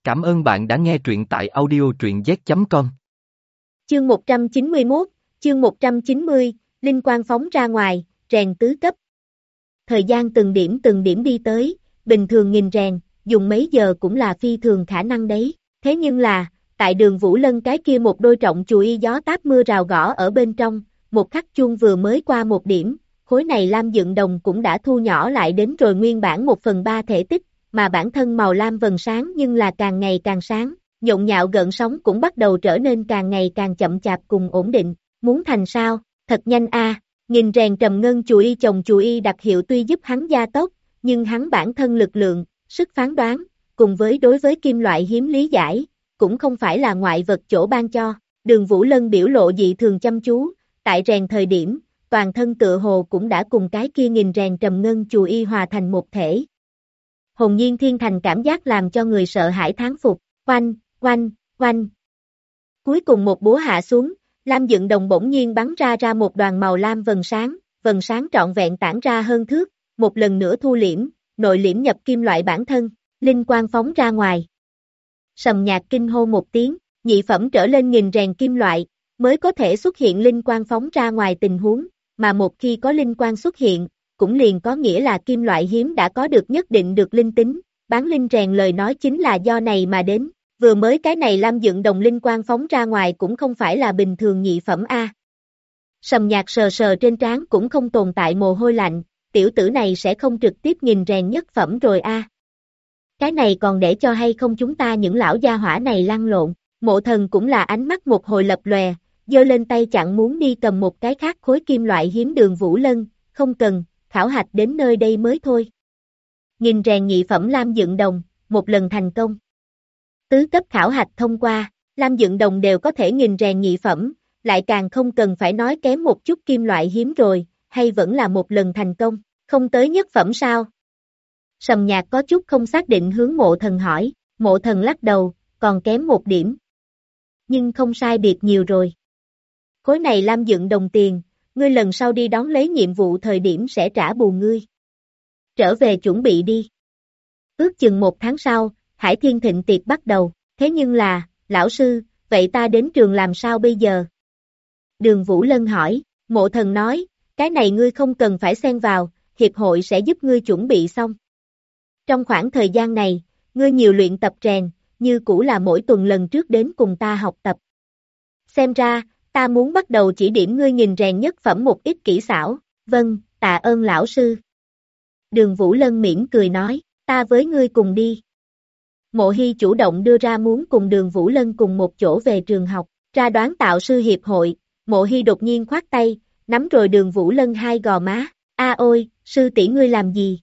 Cảm ơn bạn đã nghe truyện tại audio truyện z.com. Chương 191, chương 190, Linh quang phóng ra ngoài, rèn tứ cấp. Thời gian từng điểm đi tới, bình thường nghìn rèn, dùng mấy giờ cũng là phi thường khả năng đấy. Thế nhưng là, tại đường Vũ Lân cái kia một đôi trọng chùi gió táp mưa rào gõ ở bên trong, một khắc chuông vừa mới qua một điểm, khối này lam dựng đồng cũng đã thu nhỏ lại đến rồi nguyên bản 1/3 thể tích, mà bản thân màu lam vầng sáng nhưng là càng ngày càng sáng, nhộn nhạo gợn sóng cũng bắt đầu trở nên càng ngày càng chậm chạp cùng ổn định, muốn thành sao, thật nhanh a. Nghìn rèn trầm ngân chùi chồng chùi đặc hiệu tuy giúp hắn gia tốc, nhưng hắn bản thân lực lượng, sức phán đoán, cùng với đối với kim loại hiếm lý giải, cũng không phải là ngoại vật chỗ ban cho. Đường Vũ Lân biểu lộ dị thường chăm chú, tại rèn thời điểm, toàn thân tựa hồ cũng đã cùng cái kia nghìn rèn trầm ngân chùi hòa thành một thể. Hồn nhiên thiên thành cảm giác làm cho người sợ hãi thán phục, oanh, oanh, oanh. Cuối cùng một búa hạ xuống, lam dựng đồng bỗng nhiên bắn ra một đoàn màu lam vầng sáng trọn vẹn tản ra hơn thước, một lần nữa thu liễm, nội liễm nhập kim loại bản thân, linh quang phóng ra ngoài. Sầm Nhạc kinh hô một tiếng, nhị phẩm trở lên nghìn rèn kim loại, mới có thể xuất hiện linh quang phóng ra ngoài tình huống, mà một khi có linh quang xuất hiện, cũng liền có nghĩa là kim loại hiếm đã có được nhất định được linh tính, bán linh rèn lời nói chính là do này mà đến, vừa mới cái này lam dựng đồng linh quang phóng ra ngoài cũng không phải là bình thường nhị phẩm a. Sầm Nhạc sờ sờ trên trán cũng không tồn tại mồ hôi lạnh, tiểu tử này sẽ không trực tiếp nghìn rèn nhất phẩm rồi a. Cái này còn để cho hay không chúng ta những lão gia hỏa này lăn lộn, Mộ Thần cũng là ánh mắt một hồi lập lòe, giơ lên tay chặn muốn đi cầm một cái khác khối kim loại hiếm đường Vũ Lân, không cần, khảo hạch đến nơi đây mới thôi. Nghìn rèn nhị phẩm lam dựng đồng, một lần thành công. Tứ cấp khảo hạch thông qua, lam dựng đồng đều có thể nghìn rèn nhị phẩm, lại càng không cần phải nói kém một chút kim loại hiếm rồi, hay vẫn là một lần thành công, không tới nhất phẩm sao? Sầm Nhạc có chút không xác định hướng Mộ Thần hỏi, Mộ Thần lắc đầu, còn kém một điểm. Nhưng không sai biệt nhiều rồi. Khối này lam dựng đồng tiền, ngươi lần sau đi đón lấy nhiệm vụ thời điểm sẽ trả bù ngươi. Trở về chuẩn bị đi. Ước chừng 1 tháng sau, Hải Thiên Thịnh tiệc bắt đầu, thế nhưng là, lão sư, vậy ta đến trường làm sao bây giờ? Đường Vũ Lân hỏi, Mộ Thần nói, cái này ngươi không cần phải xen vào, hiệp hội sẽ giúp ngươi chuẩn bị xong. Trong khoảng thời gian này, ngươi nhiều luyện tập rèn, như cũ là mỗi tuần lần trước đến cùng ta học tập. Xem ra, ta muốn bắt đầu chỉ điểm ngươi nghìn rèn nhất phẩm một ít kỹ xảo, vâng, tạ ơn lão sư. Đường Vũ Lân mỉm cười nói, ta với ngươi cùng đi. Mộ Hy chủ động đưa ra muốn cùng Đường Vũ Lân cùng một chỗ về trường học, ra đoán tạo sư hiệp hội, Mộ Hy đột nhiên khoát tay, nắm rồi Đường Vũ Lân hai gò má, ôi, sư tỷ ngươi làm gì?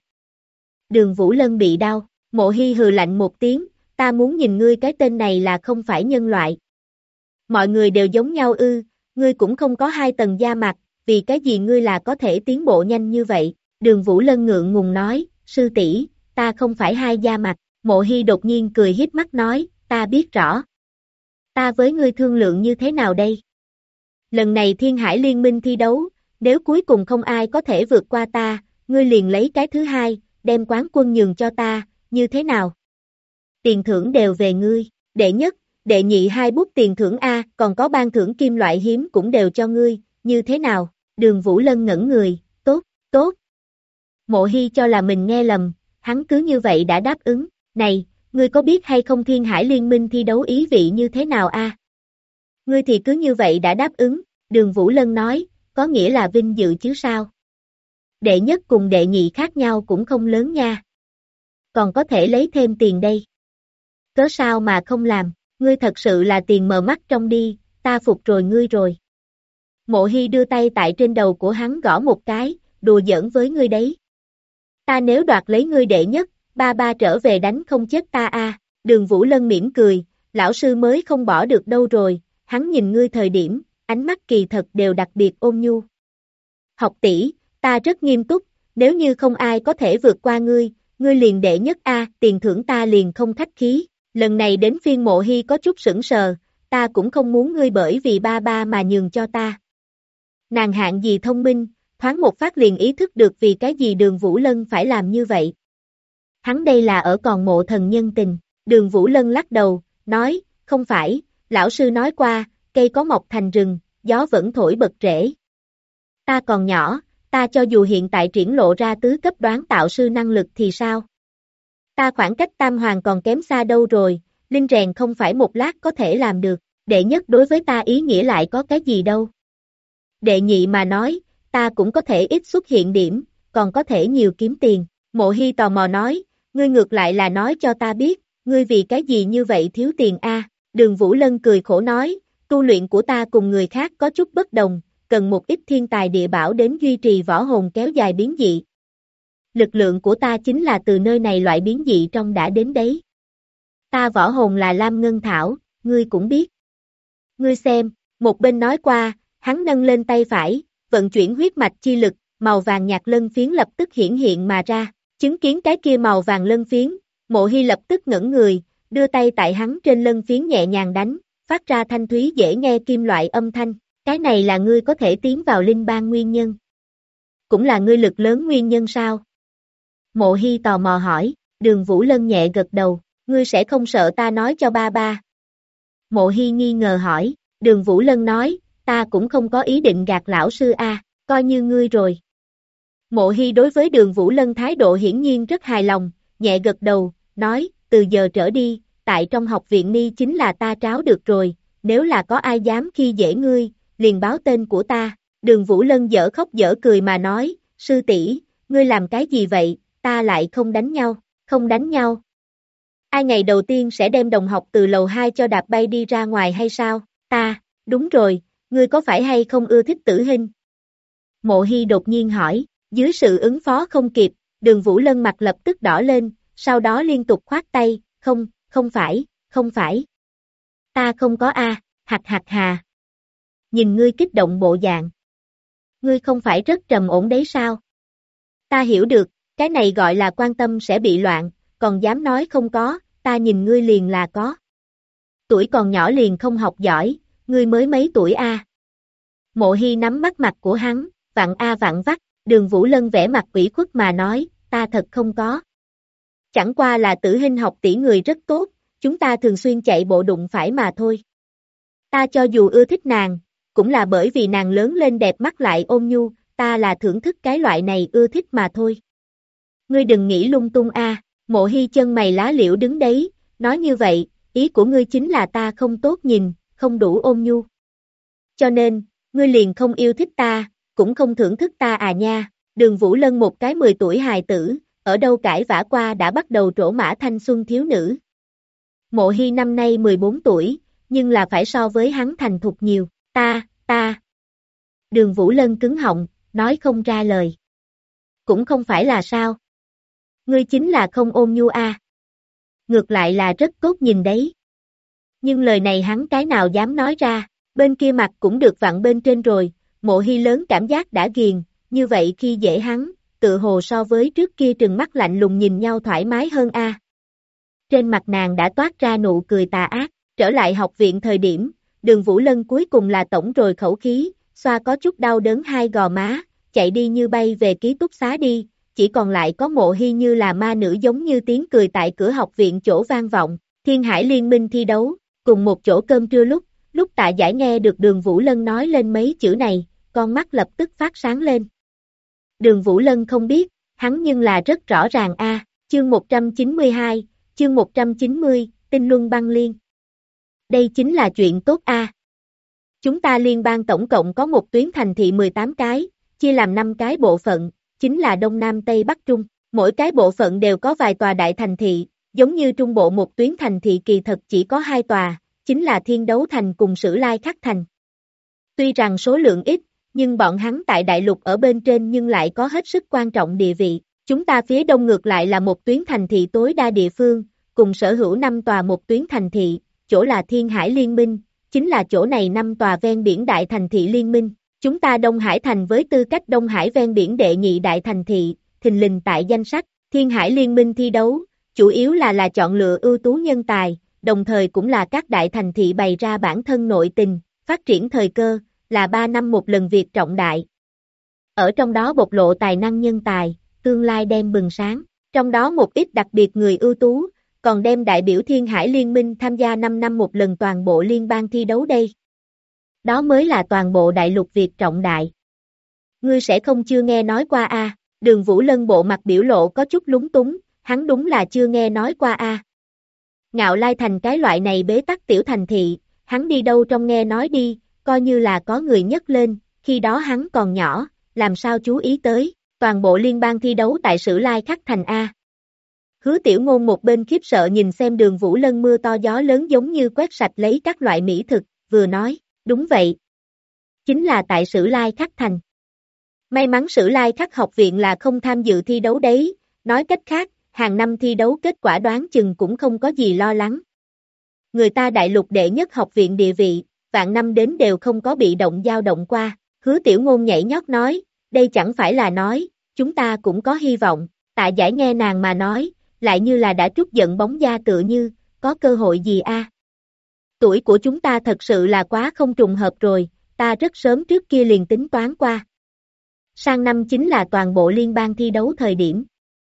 Đường Vũ Lân bị đau, Mộ Hy hừ lạnh một tiếng, ta muốn nhìn ngươi cái tên này là không phải nhân loại. Mọi người đều giống nhau ư, ngươi cũng không có 2 tầng da mặt, vì cái gì ngươi là có thể tiến bộ nhanh như vậy? Đường Vũ Lân ngượng ngùng nói, sư tỷ, ta không phải 2 da mặt, Mộ Hy đột nhiên cười híp mắt nói, ta biết rõ. Ta với ngươi thương lượng như thế nào đây? Lần này Thiên Hải Liên minh thi đấu, nếu cuối cùng không ai có thể vượt qua ta, ngươi liền lấy cái thứ 2, đem quán quân nhường cho ta, như thế nào? Tiền thưởng đều về ngươi, đệ nhất, đệ nhị 2 bút tiền thưởng A, còn có ban thưởng kim loại hiếm cũng đều cho ngươi, như thế nào? Đường Vũ Lân ngẩn người, tốt, tốt. Mộ Hy cho là mình nghe lầm, hắn cứ như vậy đã đáp ứng, này, ngươi có biết hay không Thiên Hải Liên minh thi đấu ý vị như thế nào a? Ngươi thì cứ như vậy đã đáp ứng, Đường Vũ Lân nói, có nghĩa là vinh dự chứ sao? Đệ nhất cùng đệ nhị khác nhau cũng không lớn nha. Còn có thể lấy thêm tiền đây. Cớ sao mà không làm, ngươi thật sự là tiền mờ mắt trong đi, ta phục rồi ngươi rồi. Mộ Hy đưa tay tại trên đầu của hắn gõ một cái, đùa giỡn với ngươi đấy. Ta nếu đoạt lấy ngươi đệ nhất, ba trở về đánh không chết ta a. Đường Vũ Lân mỉm cười, lão sư mới không bỏ được đâu rồi, hắn nhìn ngươi thời điểm, ánh mắt kỳ thật đều đặc biệt ôn nhu. Học tỷ, ta rất nghiêm túc, nếu như không ai có thể vượt qua ngươi liền đệ nhất a, tiền thưởng ta liền không khách khí. Lần này đến phiên Mộ Hy có chút sững sờ, ta cũng không muốn ngươi bởi vì ba mà nhường cho ta. Nàng hạng gì thông minh, thoáng một phát liền ý thức được vì cái gì Đường Vũ Lân phải làm như vậy. Hắn đây là ở còn Mộ Thần nhân tình, Đường Vũ Lân lắc đầu, nói, không phải, lão sư nói qua, cây có mọc thành rừng, gió vẫn thổi bật rễ. Ta còn nhỏ, ta cho dù hiện tại triển lộ ra tứ cấp đoán tạo sư năng lực thì sao? Ta khoảng cách tam hoàng còn kém xa đâu rồi, linh rèn không phải một lát có thể làm được, đệ nhất đối với ta ý nghĩa lại có cái gì đâu. Đệ nhị mà nói, ta cũng có thể ít xuất hiện điểm, còn có thể nhiều kiếm tiền. Mộ Hy tò mò nói, ngươi ngược lại là nói cho ta biết, ngươi vì cái gì như vậy thiếu tiền a? Đường Vũ Lân cười khổ nói, tu luyện của ta cùng người khác có chút bất đồng, cần một ít thiên tài địa bảo đến duy trì võ hồn kéo dài biến dị. Lực lượng của ta chính là từ nơi này loại biến dị trong đã đến đấy. Ta võ hồn là Lam Ngân Thảo, ngươi cũng biết. Ngươi xem, một bên nói qua, hắn nâng lên tay phải, vận chuyển huyết mạch chi lực, màu vàng nhạt lân phiến lập tức hiển hiện mà ra. Chứng kiến cái kia màu vàng lân phiến, Mộ Hy lập tức ngẩn người, đưa tay tại hắn trên lân phiến nhẹ nhàng đánh, phát ra thanh thúy dễ nghe kim loại âm thanh. Cái này là ngươi có thể tiến vào linh bang nguyên nhân. Cũng là ngươi lực lớn nguyên nhân sao? Mộ Hy tò mò hỏi, Đường Vũ Lân nhẹ gật đầu, ngươi sẽ không sợ ta nói cho ba ba. Mộ Hy nghi ngờ hỏi, Đường Vũ Lân nói, ta cũng không có ý định gạt lão sư a, coi như ngươi rồi. Mộ Hy đối với Đường Vũ Lân thái độ hiển nhiên rất hài lòng, nhẹ gật đầu, nói, từ giờ trở đi, tại trong học viện Ni chính là ta tráo được rồi, nếu là có ai dám khi dễ ngươi, liền báo tên của ta. Đường Vũ Lân dở khóc dở cười mà nói, sư tỷ, ngươi làm cái gì vậy, ta lại không đánh nhau, không đánh nhau. Ai ngày đầu tiên sẽ đem đồng học từ lầu 2 cho đạp bay đi ra ngoài hay sao? Ta, đúng rồi, ngươi có phải hay không ưa thích tử hình? Mộ Hy đột nhiên hỏi, dưới sự ứng phó không kịp, Đường Vũ Lân mặt lập tức đỏ lên, sau đó liên tục khoát tay, không phải, không phải. Ta không có a, hạt hà. Nhìn ngươi kích động bộ dạng. Ngươi không phải rất trầm ổn đấy sao? Ta hiểu được, cái này gọi là quan tâm sẽ bị loạn, còn dám nói không có, ta nhìn ngươi liền là có. Tuổi còn nhỏ liền không học giỏi, ngươi mới mấy tuổi a? Mộ Hy nắm bắt mặt của hắn, vặn a vặn vắt, Đường Vũ Lân vẽ mặt ủy khuất mà nói, ta thật không có. Chẳng qua là Tử Hinh học tỷ người rất tốt, chúng ta thường xuyên chạy bộ đụng phải mà thôi. Ta cho dù ưa thích nàng, cũng là bởi vì nàng lớn lên đẹp mắt lại ôn nhu, ta là thưởng thức cái loại này ưa thích mà thôi. Ngươi đừng nghĩ lung tung a. Mộ Hy chân mày lá liễu đứng đấy, nói như vậy, ý của ngươi chính là ta không tốt nhìn, không đủ ôn nhu. Cho nên, ngươi liền không yêu thích ta, cũng không thưởng thức ta à nha. Đường Vũ Lân một cái 10 tuổi hài tử, ở đâu cãi vã qua đã bắt đầu trổ mã thanh xuân thiếu nữ. Mộ Hy năm nay 14 tuổi, nhưng là phải so với hắn thành thục nhiều, ta. Đường Vũ Lân cứng họng, nói không ra lời. Cũng không phải là sao. Ngươi chính là không ôn nhu a. Ngược lại là rất tốt nhìn đấy. Nhưng lời này hắn cái nào dám nói ra, bên kia mặt cũng được vặn bên trên rồi, Mộ Hy lớn cảm giác đã ghiền, như vậy khi dễ hắn, tự hồ so với trước kia trừng mắt lạnh lùng nhìn nhau thoải mái hơn a. Trên mặt nàng đã toát ra nụ cười tà ác, trở lại học viện thời điểm, Đường Vũ Lân cuối cùng là tổng rồi khẩu khí, xoa có chút đau đớn hai gò má, chạy đi như bay về ký túc xá đi, chỉ còn lại có Mộ Hy như là ma nữ giống như tiếng cười tại cửa học viện chỗ vang vọng. Thiên Hải Liên Minh thi đấu, cùng một chỗ cơm trưa lúc Tạ Giải nghe được Đường Vũ Lân nói lên mấy chữ này, con mắt lập tức phát sáng lên. Đường Vũ Lân không biết, hắn nhưng là rất rõ ràng a. Chương 192, chương 190, Tinh Luân Băng Liên. Đây chính là chuyện tốt a. Chúng ta liên bang tổng cộng có một tuyến thành thị 18 cái, chia làm 5 cái bộ phận, chính là Đông Nam Tây Bắc Trung. Mỗi cái bộ phận đều có vài tòa đại thành thị, giống như trung bộ một tuyến thành thị kỳ thật chỉ có 2 tòa, chính là Thiên Đấu Thành cùng Sử Lai Khắc Thành. Tuy rằng số lượng ít, nhưng bọn hắn tại đại lục ở bên trên nhưng lại có hết sức quan trọng địa vị. Chúng ta phía đông ngược lại là một tuyến thành thị tối đa địa phương, cùng sở hữu 5 tòa một tuyến thành thị, chỗ là Thiên Hải Liên Minh, chính là chỗ này 5 tòa ven biển đại thành thị liên minh. Chúng ta Đông Hải Thành với tư cách Đông Hải ven biển đệ nhị đại thành thị, thình lình tại danh sách Thiên Hải Liên Minh thi đấu, chủ yếu là chọn lựa ưu tú nhân tài, đồng thời cũng là các đại thành thị bày ra bản thân nội tình, phát triển thời cơ, là 3 năm một lần việc trọng đại. Ở trong đó bộc lộ tài năng nhân tài, tương lai đem bừng sáng, trong đó một ít đặc biệt người ưu tú, còn đem đại biểu Thiên Hải Liên minh tham gia 5 năm một lần toàn bộ liên bang thi đấu đây. Đó mới là toàn bộ đại lục việc trọng đại. Ngươi sẽ không chưa nghe nói qua a? Đường Vũ Lân bộ mặt biểu lộ có chút lúng túng, hắn đúng là chưa nghe nói qua a. Ngạo Lai Thành cái loại này bế tắc tiểu thành thị, hắn đi đâu trong nghe nói đi, coi như là có người nhấc lên, khi đó hắn còn nhỏ, làm sao chú ý tới, toàn bộ liên bang thi đấu tại Sử Lai Khắc Thành a. Hứa Tiểu Ngôn một bên khiếp sợ nhìn xem Đường Vũ Lân mưa to gió lớn giống như quét sạch lấy các loại mỹ thực, vừa nói, đúng vậy. Chính là tại Sử Lai Khắc Thành. May mắn Sử Lai Khắc học viện là không tham dự thi đấu đấy, nói cách khác, hàng năm thi đấu kết quả đoán chừng cũng không có gì lo lắng. Người ta đại lục đệ nhất học viện địa vị, vạn năm đến đều không có bị động dao động qua, Hứa Tiểu Ngôn nhảy nhót nói, đây chẳng phải là nói, chúng ta cũng có hy vọng, Tạ Giải nghe nàng mà nói, lại như là đã trút giận bóng da tựa như, có cơ hội gì a? Tuổi của chúng ta thật sự là quá không trùng hợp rồi, ta rất sớm trước kia liền tính toán qua. Sang năm chính là toàn bộ liên bang thi đấu thời điểm.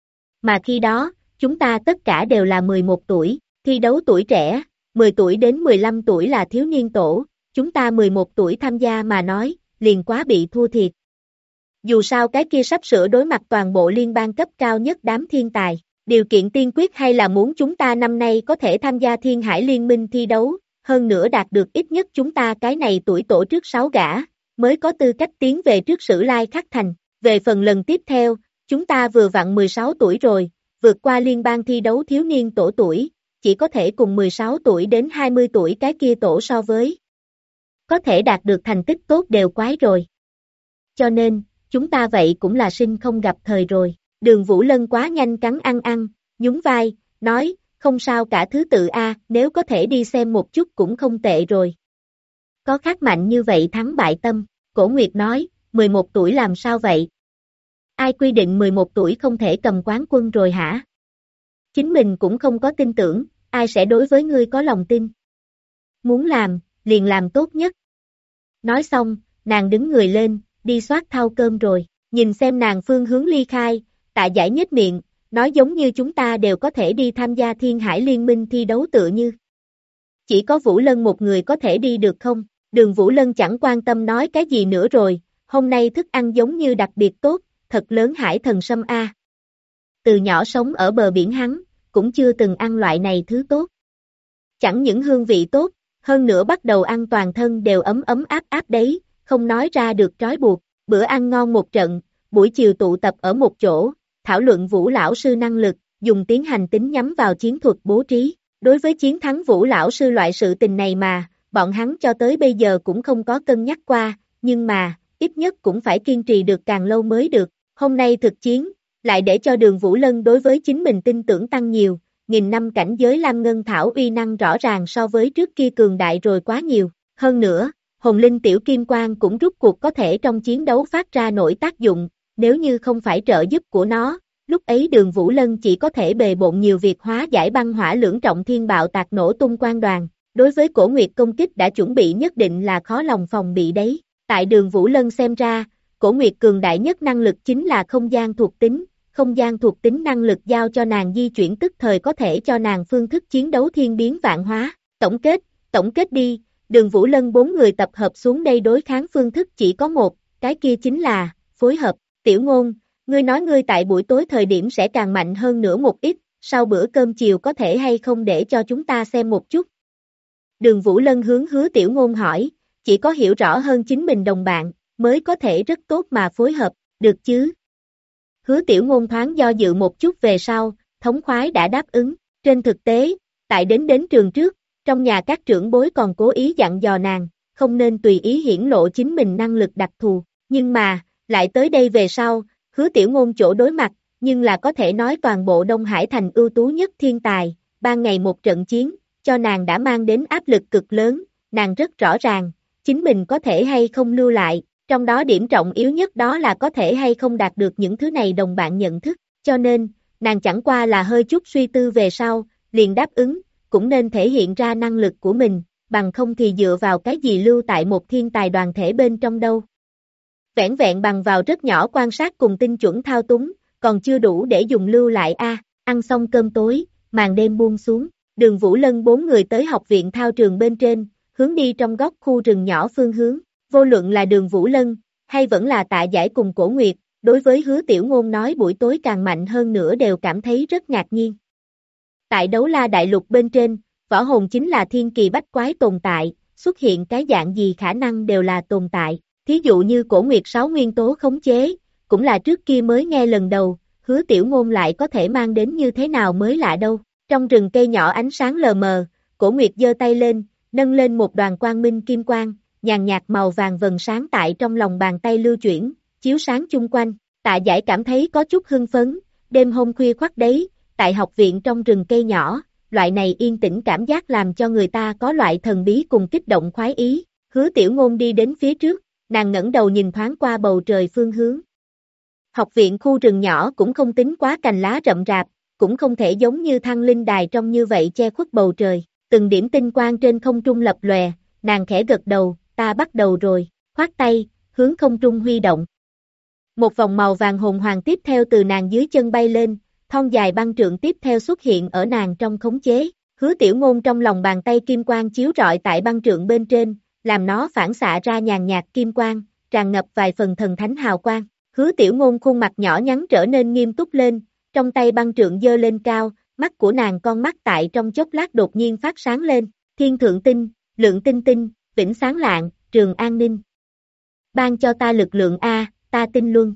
Mà khi đó, chúng ta tất cả đều là 11 tuổi, thi đấu tuổi trẻ, 10 tuổi đến 15 tuổi là thiếu niên tổ, chúng ta 11 tuổi tham gia mà nói, liền quá bị thua thiệt. Dù sao cái kia sắp sửa đối mặt toàn bộ liên bang cấp cao nhất đám thiên tài, điều kiện tiên quyết hay là muốn chúng ta năm nay có thể tham gia Thiên Hải Liên minh thi đấu, hơn nữa đạt được ít nhất chúng ta cái này tuổi tổ trước 6 gã, mới có tư cách tiến về trước Sử Lai Khắc Thành. Về phần lần tiếp theo, chúng ta vừa vặn 16 tuổi rồi, vượt qua liên bang thi đấu thiếu niên tổ tuổi, chỉ có thể cùng 16 tuổi đến 20 tuổi cái kia tổ so với. Có thể đạt được thành tích tốt đều quái rồi. Cho nên, chúng ta vậy cũng là sinh không gặp thời rồi. Đường Vũ Lân quá nhanh cắn ăn, nhún vai, nói, không sao cả thứ tự a, nếu có thể đi xem một chút cũng không tệ rồi. Có khác mạnh như vậy thắng bại tâm, Cổ Nguyệt nói, 11 tuổi làm sao vậy? Ai quy định 11 tuổi không thể cầm quán quân rồi hả? Chính mình cũng không có tin tưởng, ai sẽ đối với ngươi có lòng tin? Muốn làm, liền làm tốt nhất. Nói xong, nàng đứng người lên, đi soát thau cơm rồi, nhìn xem nàng phương hướng ly khai, Tạ Giải nhếch miệng, nói giống như chúng ta đều có thể đi tham gia Thiên Hải Liên minh thi đấu tựa như. Chỉ có Vũ Lân một người có thể đi được không? Đường Vũ Lân chẳng quan tâm nói cái gì nữa rồi, hôm nay thức ăn giống như đặc biệt tốt, thật lớn hải thần sâm a. Từ nhỏ sống ở bờ biển hắn, cũng chưa từng ăn loại này thứ tốt. Chẳng những hương vị tốt, hơn nữa bắt đầu ăn toàn thân đều ấm ấm áp áp đấy, không nói ra được trói buộc, bữa ăn ngon một trận, buổi chiều tụ tập ở một chỗ, thảo luận Vũ lão sư năng lực, dùng tiến hành tính nhắm vào chiến thuật bố trí. Đối với chiến thắng Vũ lão sư loại sự tình này mà, bọn hắn cho tới bây giờ cũng không có cân nhắc qua, nhưng mà, ít nhất cũng phải kiên trì được càng lâu mới được. Hôm nay thực chiến, lại để cho Đường Vũ Lân đối với chính mình tin tưởng tăng nhiều, nghìn năm cảnh giới Lam Ngân Thảo uy năng rõ ràng so với trước kia cường đại rồi quá nhiều. Hơn nữa, Hồn Linh Tiểu Kim Quang cũng rút cuộc có thể trong chiến đấu phát ra nổi tác dụng, nếu như không phải trợ giúp của nó, lúc ấy Đường Vũ Lân chỉ có thể bề bộn nhiều việc hóa giải băng hỏa lưỡng trọng thiên bạo tạc nổ tung quan đoàn. Đối với Cổ Nguyệt công kích đã chuẩn bị nhất định là khó lòng phòng bị đấy. Tại Đường Vũ Lân xem ra, Cổ Nguyệt cường đại nhất năng lực chính là không gian thuộc tính năng lực giao cho nàng di chuyển tức thời có thể cho nàng phương thức chiến đấu thiên biến vạn hóa. Tổng kết đi, Đường Vũ Lân 4 người tập hợp xuống đây đối kháng phương thức chỉ có một, cái kia chính là phối hợp. Tiểu Ngôn, ngươi nói ngươi tại buổi tối thời điểm sẽ càng mạnh hơn nữa một ít, sau bữa cơm chiều có thể hay không để cho chúng ta xem một chút. Đường Vũ Lân hướng Hứa Tiểu Ngôn hỏi, chỉ có hiểu rõ hơn chính mình đồng bạn, mới có thể rất tốt mà phối hợp, được chứ? Hứa Tiểu Ngôn thoáng do dự một chút về sau, thống khoái đã đáp ứng. Trên thực tế, tại đến trường trước, trong nhà các trưởng bối còn cố ý dặn dò nàng, không nên tùy ý hiển lộ chính mình năng lực đặc thù, nhưng mà, lại tới đây về sau, Hứa Tiểu Ngôn chỗ đối mặt, nhưng là có thể nói toàn bộ Đông Hải thành ưu tú nhất thiên tài, ban ngày một trận chiến, cho nàng đã mang đến áp lực cực lớn, nàng rất rõ ràng, chính mình có thể hay không lưu lại, trong đó điểm trọng yếu nhất đó là có thể hay không đạt được những thứ này đồng bạn nhận thức, cho nên, nàng chẳng qua là hơi chút suy tư về sau, liền đáp ứng, cũng nên thể hiện ra năng lực của mình, bằng không thì dựa vào cái gì lưu tại một thiên tài đoàn thể bên trong đâu. Vẻn vẹn bằng vào rất nhỏ quan sát cùng tinh chuẩn thao túng, còn chưa đủ để dùng lưu lại a. Ăn xong cơm tối, màn đêm buông xuống, Đường Vũ Lân 4 người tới học viện thao trường bên trên, hướng đi trong góc khu rừng nhỏ phương hướng, vô luận là Đường Vũ Lân, hay vẫn là Tạ Giải cùng Cổ Nguyệt, đối với Hứa Tiểu Ngôn nói buổi tối càng mạnh hơn nữa đều cảm thấy rất ngạc nhiên. Tại Đấu La Đại Lục bên trên, võ hồn chính là thiên kỳ bách quái tồn tại, xuất hiện cái dạng gì khả năng đều là tồn tại, thí dụ như Cổ Nguyệt 6 nguyên tố khống chế, cũng là trước kia mới nghe lần đầu, Hứa Tiểu Ngôn lại có thể mang đến như thế nào mới lạ đâu. Trong rừng cây nhỏ ánh sáng lờ mờ, Cổ Nguyệt giơ tay lên, nâng lên một đoàn quang minh kim quang, nhàn nhạt màu vàng vần sáng tại trong lòng bàn tay lưu chuyển, chiếu sáng chung quanh. Tạ Giải cảm thấy có chút hưng phấn, đêm hôm khuya khoắt đấy, tại học viện trong rừng cây nhỏ, loại này yên tĩnh cảm giác làm cho người ta có loại thần bí cùng kích động khoái ý. Hứa Tiểu Ngôn đi đến phía trước, nàng ngẩng đầu nhìn thoáng qua bầu trời phương hướng. Học viện khu rừng nhỏ cũng không tính quá cành lá rậm rạp, cũng không thể giống như Thăng Linh Đài trong như vậy che khuất bầu trời, từng điểm tinh quang trên không trung lập lòe, nàng khẽ gật đầu, ta bắt đầu rồi, khoát tay, hướng không trung huy động. Một vòng màu vàng hồn hoàng tiếp theo từ nàng dưới chân bay lên, thon dài băng trượng tiếp theo xuất hiện ở nàng trong khống chế, Hứa Tiểu Ngôn trong lòng bàn tay kim quang chiếu rọi tại băng trượng bên trên, làm nó phản xạ ra nhàn nhạt kim quang, tràn ngập vài phần thần thánh hào quang. Hứa Tiểu Ngôn khuôn mặt nhỏ nhắn trở nên nghiêm túc lên, trong tay băng trượng giơ lên cao, mắt của nàng con mắt tại trong chốc lát đột nhiên phát sáng lên, thiên thượng tinh, lượng tinh tinh, vĩnh sáng lạng, trường an ninh. Ban cho ta lực lượng A, ta tinh luân.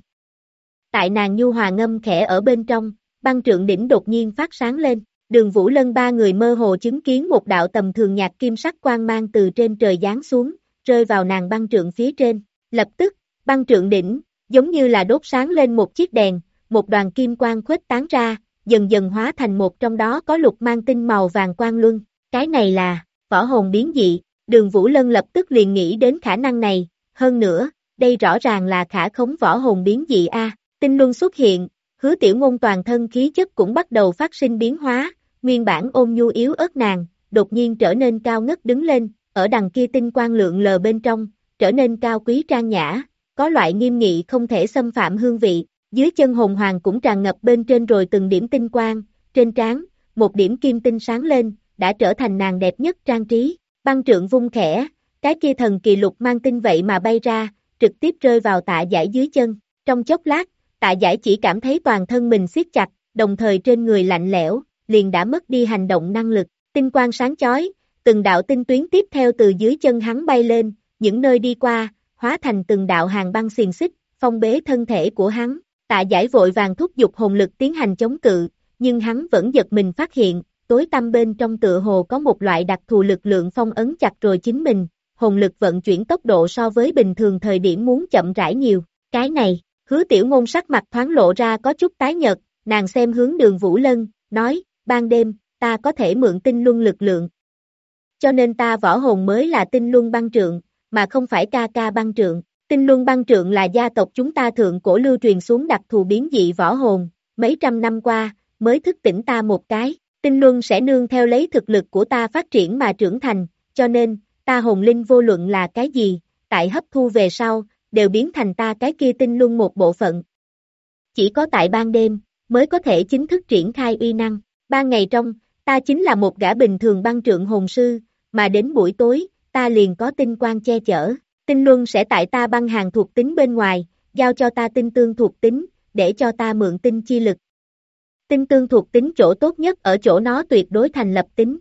Tại nàng nhu hòa ngâm khẽ ở bên trong, băng trượng đỉnh đột nhiên phát sáng lên, Đường Vũ Lân 3 người mơ hồ chứng kiến một đạo tầm thường nhạt kim sắc quang mang từ trên trời giáng xuống, rơi vào nàng băng trượng phía trên, lập tức, băng trượng đỉnh, giống như là đốt sáng lên một chiếc đèn, một đoàn kim quang khuếch tán ra, dần dần hóa thành một trong đó có lục mang tinh màu vàng quang luân, cái này là, võ hồn biến dị, Đường Vũ Lân lập tức liền nghĩ đến khả năng này, hơn nữa, đây rõ ràng là khả khống võ hồn biến dị A, tinh luân xuất hiện, Hứa Tiểu Ngôn toàn thân khí chất cũng bắt đầu phát sinh biến hóa, nguyên bản ôn nhu yếu ớt nàng, đột nhiên trở nên cao ngất đứng lên, ở đằng kia tinh quang lượng lờ bên trong, trở nên cao quý trang nhã, có loại nghiêm nghị không thể xâm phạm hương vị, dưới chân hồn hoàng cũng tràn ngập bên trên rồi từng điểm tinh quang, trên trán, một điểm kim tinh sáng lên, đã trở thành nàng đẹp nhất trang trí, băng trượng vung khẽ, cái kia thần kỳ lục mang tinh vậy mà bay ra, trực tiếp rơi vào Tạ Giải dưới chân, trong chốc lát, Tạ Giải chỉ cảm thấy toàn thân mình siết chặt, đồng thời trên người lạnh lẽo, liền đã mất đi hành động năng lực, tinh quang sáng chói, từng đạo tinh tuyến tiếp theo từ dưới chân hắn bay lên, những nơi đi qua, hóa thành từng đạo hàng băng xiềng xích, phong bế thân thể của hắn. Tạ Giải vội vàng thúc giục hồn lực tiến hành chống cự, nhưng hắn vẫn giật mình phát hiện, tối tăm bên trong tựa hồ có một loại đặc thù lực lượng phong ấn chặt rồi chính mình, hồn lực vận chuyển tốc độ so với bình thường thời điểm muốn chậm rãi nhiều, cái này, Hứa Tiểu Ngôn sắc mặt thoáng lộ ra có chút tái nhợt, nàng xem hướng Đường Vũ Lân, nói, ban đêm, ta có thể mượn tinh luân lực lượng. Cho nên ta võ hồn mới là tinh luân băng trượng, mà không phải ca ca băng trượng. Tinh luân băng trượng là gia tộc chúng ta thượng cổ lưu truyền xuống đặc thù biến dị võ hồn, mấy trăm năm qua, mới thức tỉnh ta một cái. Tinh luân sẽ nương theo lấy thực lực của ta phát triển mà trưởng thành, cho nên, ta hồn linh vô luận là cái gì, tại hấp thu về sau, đều biến thành ta cái kia tinh luân một bộ phận. Chỉ có tại ban đêm, mới có thể chính thức triển khai uy năng. Ban ngày trong, ta chính là một gã bình thường băng trượng hồn sư, mà đến buổi tối, ta liền có tinh quang che chở. Tinh luân sẽ tại ta băng hàng thuộc tính bên ngoài, giao cho ta tinh tương thuộc tính, để cho ta mượn tinh chi lực. Tinh tương thuộc tính chỗ tốt nhất ở chỗ nó tuyệt đối thành lập tính.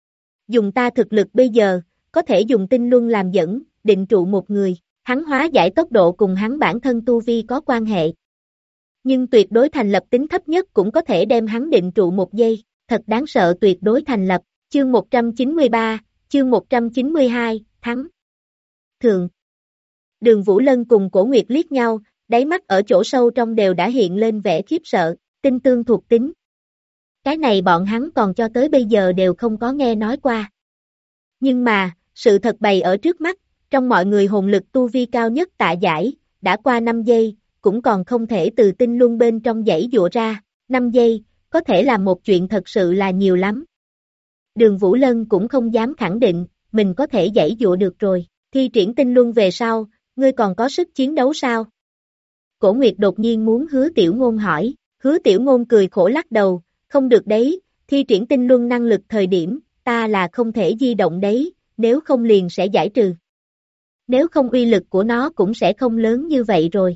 Dùng ta thực lực bây giờ, có thể dùng tinh luân làm dẫn, định trụ một người, hắn hóa giải tốc độ cùng hắn bản thân tu vi có quan hệ. Nhưng tuyệt đối thành lập tính thấp nhất cũng có thể đem hắn định trụ một giây, thật đáng sợ tuyệt đối thành lập, chương 193, chương 192, thắng. Thường. Đường Vũ Lân cùng Cổ Nguyệt liếc nhau, đáy mắt ở chỗ sâu trong đều đã hiện lên vẻ khiếp sợ, tinh tương thuộc tính. Cái này bọn hắn còn cho tới bây giờ đều không có nghe nói qua. Nhưng mà, sự thật bày ở trước mắt, trong mọi người hồn lực tu vi cao nhất Tạ Giải, đã qua 5 giây, cũng còn không thể từ tinh luân bên trong dãy dụa ra, 5 giây, có thể làm một chuyện thật sự là nhiều lắm. Đường Vũ Lân cũng không dám khẳng định, mình có thể dãy dụa được rồi, thi triển tinh luân về sau, ngươi còn có sức chiến đấu sao? Cổ Nguyệt đột nhiên muốn Hứa Tiểu Ngôn hỏi, Hứa Tiểu Ngôn cười khổ lắc đầu, không được đấy, Thi triển tinh luân năng lực thời điểm, ta là không thể di động đấy, nếu không liền sẽ giải trừ. Nếu không uy lực của nó cũng sẽ không lớn như vậy rồi.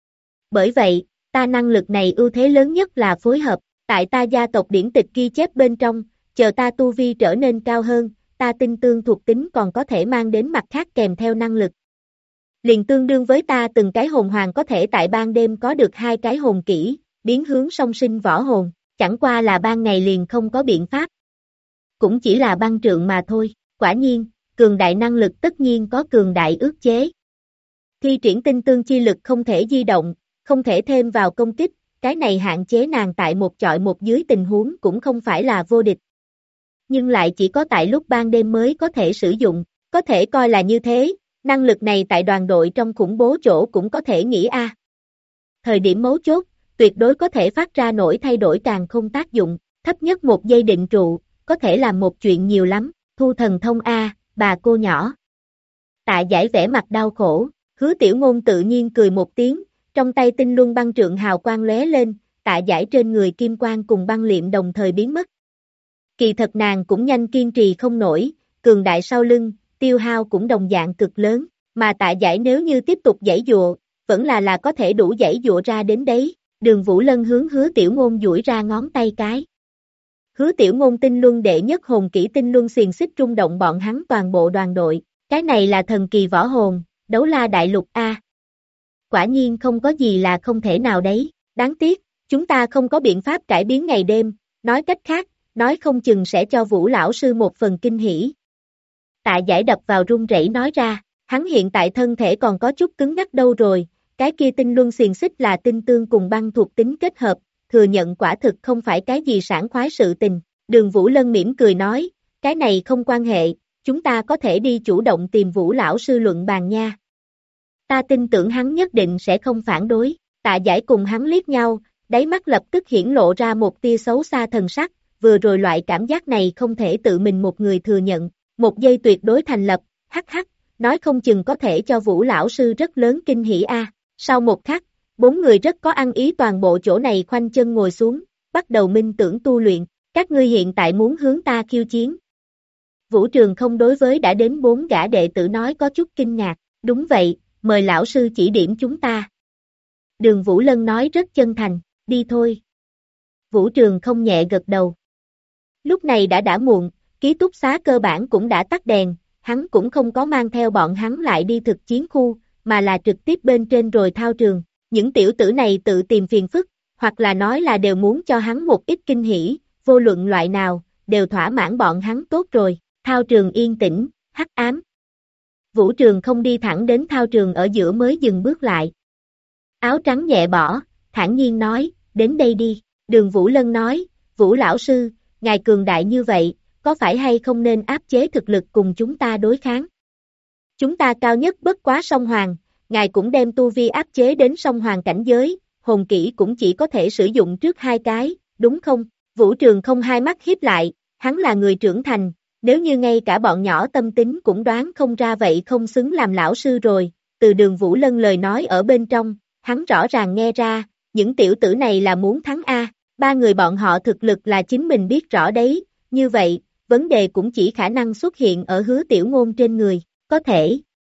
Bởi vậy, ta năng lực này ưu thế lớn nhất là phối hợp, tại ta gia tộc điển tịch ghi chép bên trong, chờ ta tu vi trở nên cao hơn, ta tinh tương thuộc tính còn có thể mang đến mặt khác kèm theo năng lực. Liền tương đương với ta từng cái hồn hoàng có thể tại ban đêm có được 2 cái hồn kỹ, biến hướng song sinh võ hồn, chẳng qua là ban ngày liền không có biện pháp. Cũng chỉ là băng trượng mà thôi, quả nhiên, cường đại năng lực tất nhiên có cường đại ước chế. Thi triển tinh tương chi lực không thể di động, không thể thêm vào công kích, cái này hạn chế nàng tại một chọi một dưới tình huống cũng không phải là vô địch. Nhưng lại chỉ có tại lúc ban đêm mới có thể sử dụng, có thể coi là như thế, năng lực này tại đoàn đội trong khủng bố chỗ cũng có thể nghĩ a. Thời điểm mấu chốt, tuyệt đối có thể phát ra nổi thay đổi càng không tác dụng, thấp nhất 1 giây định trụ, có thể làm một chuyện nhiều lắm, thu thần thông a, bà cô nhỏ. Tạ Giải vẻ mặt đau khổ, Hứa Tiểu Ngôn tự nhiên cười một tiếng, trong tay tinh luân băng trượng hào quang lóe lên, Tạ Giải trên người kim quang cùng băng liệm đồng thời biến mất. Kỳ thật nàng cũng nhanh kiên trì không nổi, cường đại sau lưng, tiêu hao cũng đồng dạng cực lớn, mà Tạ Giải nếu như tiếp tục giãy giụa, vẫn là có thể đủ giãy giụa ra đến đấy. Đường Vũ Lân hướng Hứa Tiểu Ngôn duỗi ra ngón tay cái. Hứa Tiểu Ngôn tinh luân đệ nhất hồn kỹ tinh luân xiềng xích rung động bọn hắn toàn bộ đoàn đội, cái này là thần kỳ võ hồn, đấu la đại lục a. Quả nhiên không có gì là không thể nào đấy, đáng tiếc, chúng ta không có biện pháp cải biến ngày đêm, nói cách khác, nói không chừng sẽ cho Vũ lão sư một phần kinh hỉ. Tạ Giải đập vào run rẩy nói ra, hắn hiện tại thân thể còn có chút cứng ngắc đâu rồi, cái kia tinh luân xiềng xích là tinh tương cùng băng thuộc tính kết hợp, thừa nhận quả thực không phải cái gì sảng khoái sự tình. Đường Vũ Lân mỉm cười nói, cái này không quan hệ, chúng ta có thể đi chủ động tìm Vũ lão sư luận bàn nha. Ta tin tưởng hắn nhất định sẽ không phản đối. Tạ Giải cùng hắn liếc nhau, đáy mắt lập tức hiển lộ ra một tia xấu xa thần sắc, vừa rồi loại cảm giác này không thể tự mình một người thừa nhận. 1 giây tuyệt đối thành lập, hắc hắc, nói không chừng có thể cho Vũ lão sư rất lớn kinh hỉ a. Sau một khắc, 4 người rất có ăn ý toàn bộ chỗ này khoanh chân ngồi xuống, bắt đầu minh tưởng tu luyện, các ngươi hiện tại muốn hướng ta khiêu chiến. Vũ Trường không đối với đã đến 4 gã đệ tử nói có chút kinh ngạc, đúng vậy, mời lão sư chỉ điểm chúng ta. Đường Vũ Lân nói rất chân thành, đi thôi. Vũ Trường không nhẹ gật đầu. Lúc này đã muộn, ký túc xá cơ bản cũng đã tắt đèn, hắn cũng không có mang theo bọn hắn lại đi thực chiến khu, mà là trực tiếp bên trên rồi thao trường. Những tiểu tử này tự tìm phiền phức, hoặc là nói là đều muốn cho hắn một ít kinh hỉ, vô luận loại nào, đều thỏa mãn bọn hắn tốt rồi. Thao trường yên tĩnh, hắc ám. Vũ Trường không đi thẳng đến thao trường ở giữa mới dừng bước lại. Áo trắng nhẹ bỏ, thản nhiên nói, đến đây đi. Đường Vũ Lân nói, Vũ lão sư, ngài cường đại như vậy, có phải hay không nên áp chế thực lực cùng chúng ta đối kháng? Chúng ta cao nhất bất quá song hoàng, ngài cũng đem tu vi áp chế đến song hoàng cảnh giới, hồn kỹ cũng chỉ có thể sử dụng trước 2 cái, đúng không? Vũ Trường không hai mắt hiếp lại, hắn là người trưởng thành, nếu như ngay cả bọn nhỏ tâm tính cũng đoán không ra vậy không xứng làm lão sư rồi. Từ Đường Vũ Lân lời nói ở bên trong, hắn rõ ràng nghe ra, những tiểu tử này là muốn thắng A, 3 người bọn họ thực lực là chính mình biết rõ đấy, như vậy, vấn đề cũng chỉ khả năng xuất hiện ở Hứa Tiểu Ngôn trên người, có thể.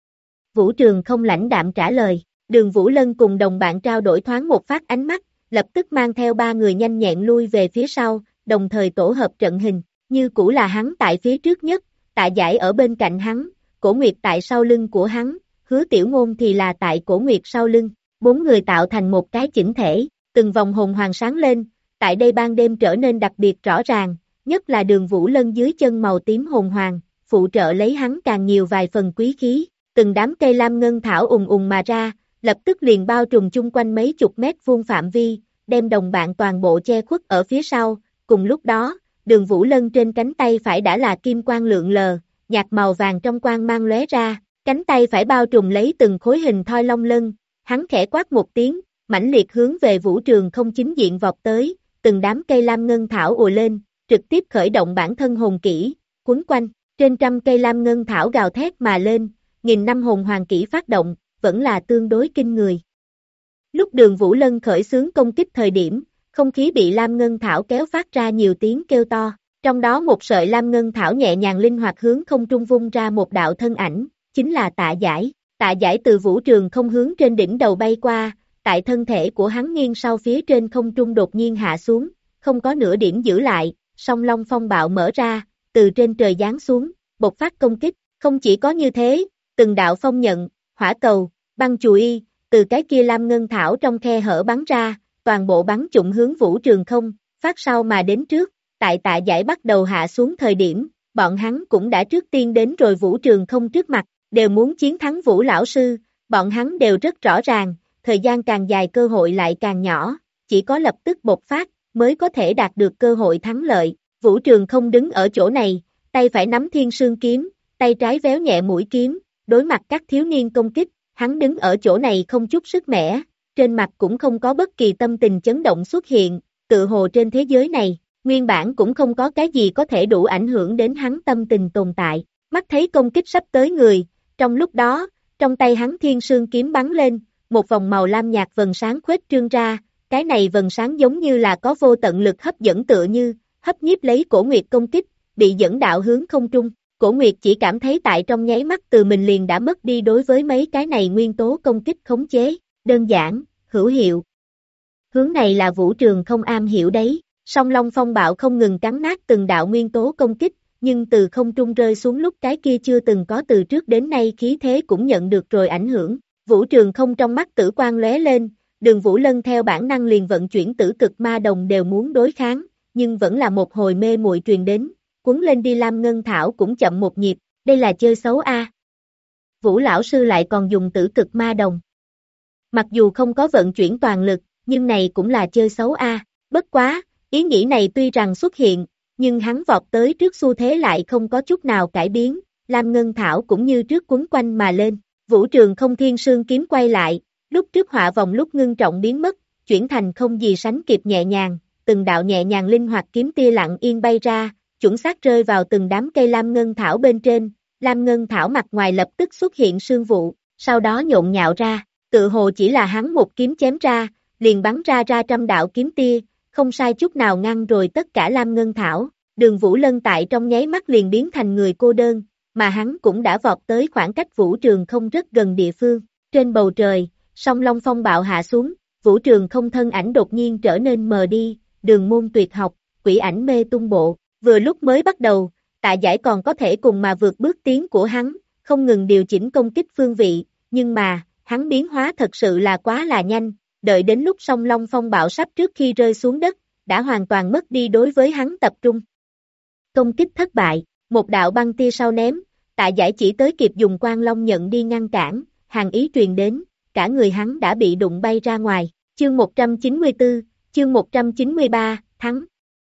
Vũ Trường không lãnh đạm trả lời, Đường Vũ Lân cùng đồng bạn trao đổi thoáng một phát ánh mắt, lập tức mang theo 3 người nhanh nhẹn lui về phía sau, đồng thời tổ hợp trận hình, như cũ là hắn tại phía trước nhất, Tạ Giải ở bên cạnh hắn, Cổ Nguyệt tại sau lưng của hắn, Hứa Tiểu Ngôn thì là tại Cổ Nguyệt sau lưng, 4 người tạo thành một cái chỉnh thể, từng vòng hồn hoàng sáng lên, tại đây ban đêm trở nên đặc biệt rõ ràng, nhất là Đường Vũ Lân dưới chân màu tím hồn hoàng, phụ trợ lấy hắn càng nhiều vài phần quý khí, từng đám cây lam ngân thảo ùng mà ra, lập tức liền bao trùm chung quanh mấy chục mét vuông phạm vi, đem đồng bạn toàn bộ che khuất ở phía sau, cùng lúc đó, Đường Vũ Lân trên cánh tay phải đã là kim quang lượn lờ, nhạt màu vàng trong quang mang lóe ra, cánh tay phải bao trùm lấy từng khối hình thoi long lân, hắn khẽ quát một tiếng, mãnh liệt hướng về Vũ Trường không chính diện vọt tới, từng đám cây lam ngân thảo ùa lên, trực tiếp khởi động bản thân hồn kỹ, quấn quanh, trên trăm cây lam ngân thảo gào thét mà lên, 1000 năm hồn hoàng kỹ phát động, vẫn là tương đối kinh người. Lúc Đường Vũ Lân khởi xướng công kích thời điểm, không khí bị lam ngân thảo kéo phát ra nhiều tiếng kêu to, trong đó một sợi lam ngân thảo nhẹ nhàng linh hoạt hướng không trung vung ra một đạo thân ảnh, chính là Tạ Giải. Tạ Giải từ vũ trường không hướng trên đỉnh đầu bay qua, tại thân thể của hắn nghiêng sau phía trên không trung đột nhiên hạ xuống, không có nửa điểm giữ lại, song long phong bạo mở ra, từ trên trời giáng xuống, bộc phát công kích, không chỉ có như thế, từng đạo phong nhận, hỏa cầu, băng chùy, từ cái kia lam ngân thảo trong khe hở bắn ra, toàn bộ bắn trụng hướng vũ trường không, phát sau mà đến trước, tại Tạ Giải bắt đầu hạ xuống thời điểm, bọn hắn cũng đã trước tiên đến rồi vũ trường không trước mặt, đều muốn chiến thắng Vũ lão sư, bọn hắn đều rất rõ ràng, thời gian càng dài cơ hội lại càng nhỏ, chỉ có lập tức bộc phát, mới có thể đạt được cơ hội thắng lợi. Vũ trường không đứng ở chỗ này, tay phải nắm thiên sương kiếm, tay trái véo nhẹ mũi kiếm, đối mặt các thiếu niên công kích, hắn đứng ở chỗ này không chút sức mẻ, trên mặt cũng không có bất kỳ tâm tình chấn động xuất hiện, tự hồ trên thế giới này, nguyên bản cũng không có cái gì có thể đủ ảnh hưởng đến hắn tâm tình tồn tại. Mắt thấy công kích sắp tới người, trong lúc đó, trong tay hắn thiên sương kiếm bắn lên, một vòng màu lam nhạt vầng sáng khuếch trương ra, cái này vầng sáng giống như là có vô tận lực hấp dẫn tựa như, hấp nhiếp lấy Cổ Nguyệt công kích, bị dẫn đạo hướng không trung. Cổ Nguyệt chỉ cảm thấy tại trong nháy mắt từ mình liền đã mất đi đối với mấy cái này nguyên tố công kích khống chế, đơn giản, hữu hiệu. Hướng này là vũ trường không am hiểu đấy, song long phong bạo không ngừng cắn nát từng đạo nguyên tố công kích, nhưng từ không trung rơi xuống lúc cái kia chưa từng có từ trước đến nay khí thế cũng nhận được rồi ảnh hưởng. Vũ trường không trong mắt tử quang lóe lên, Đường Vũ Lân theo bản năng liền vận chuyển tử cực ma đồng đều muốn đối kháng, nhưng vẫn là một hồi mê muội truyền đến, cuốn lên đi Lam Ngân Thảo cũng chậm một nhịp, đây là chơi xấu a. Vũ lão sư lại còn dùng tử cực ma đồng. Mặc dù không có vận chuyển toàn lực, nhưng này cũng là chơi xấu a. Bất quá, ý nghĩ này tuy rằng xuất hiện, nhưng hắn vọt tới trước xu thế lại không có chút nào cải biến, Lam Ngân Thảo cũng như trước quấn quanh mà lên. Vũ trường không thiên sương kiếm quay lại, lúc trước họa vòng lúc ngưng trọng biến mất, chuyển thành không gì sánh kịp nhẹ nhàng, từng đạo nhẹ nhàng linh hoạt kiếm tia lặng yên bay ra, chuẩn xác rơi vào từng đám cây lam ngân thảo bên trên, lam ngân thảo mặt ngoài lập tức xuất hiện sương vụ, sau đó nhộn nhạo ra, tự hồ chỉ là hắn một kiếm chém ra, liền bắn ra trăm đạo kiếm tia, không sai chút nào ngăn rồi tất cả lam ngân thảo, Đường Vũ Lân tại trong nháy mắt liền biến thành người cô đơn, mà hắn cũng đã vọt tới khoảng cách vũ trường không rất gần địa phương, trên bầu trời, song long phong bạo hạ xuống, vũ trường không thân ảnh đột nhiên trở nên mờ đi, đường môn tuyệt học, quỷ ảnh mê tung bộ, vừa lúc mới bắt đầu, Tạ Giải còn có thể cùng mà vượt bước tiến của hắn, không ngừng điều chỉnh công kích phương vị, nhưng mà, hắn biến hóa thật sự là quá là nhanh, đợi đến lúc song long phong bạo sắp trước khi rơi xuống đất, đã hoàn toàn mất đi đối với hắn tập trung. Công kích thất bại, một đạo băng tia sau ném, Tạ Giải chỉ tới kịp dùng Quang Long nhận đi ngăn cản, hàng ý truyền đến, cả người hắn đã bị đụng bay ra ngoài. Chương 194, chương 193, thắng.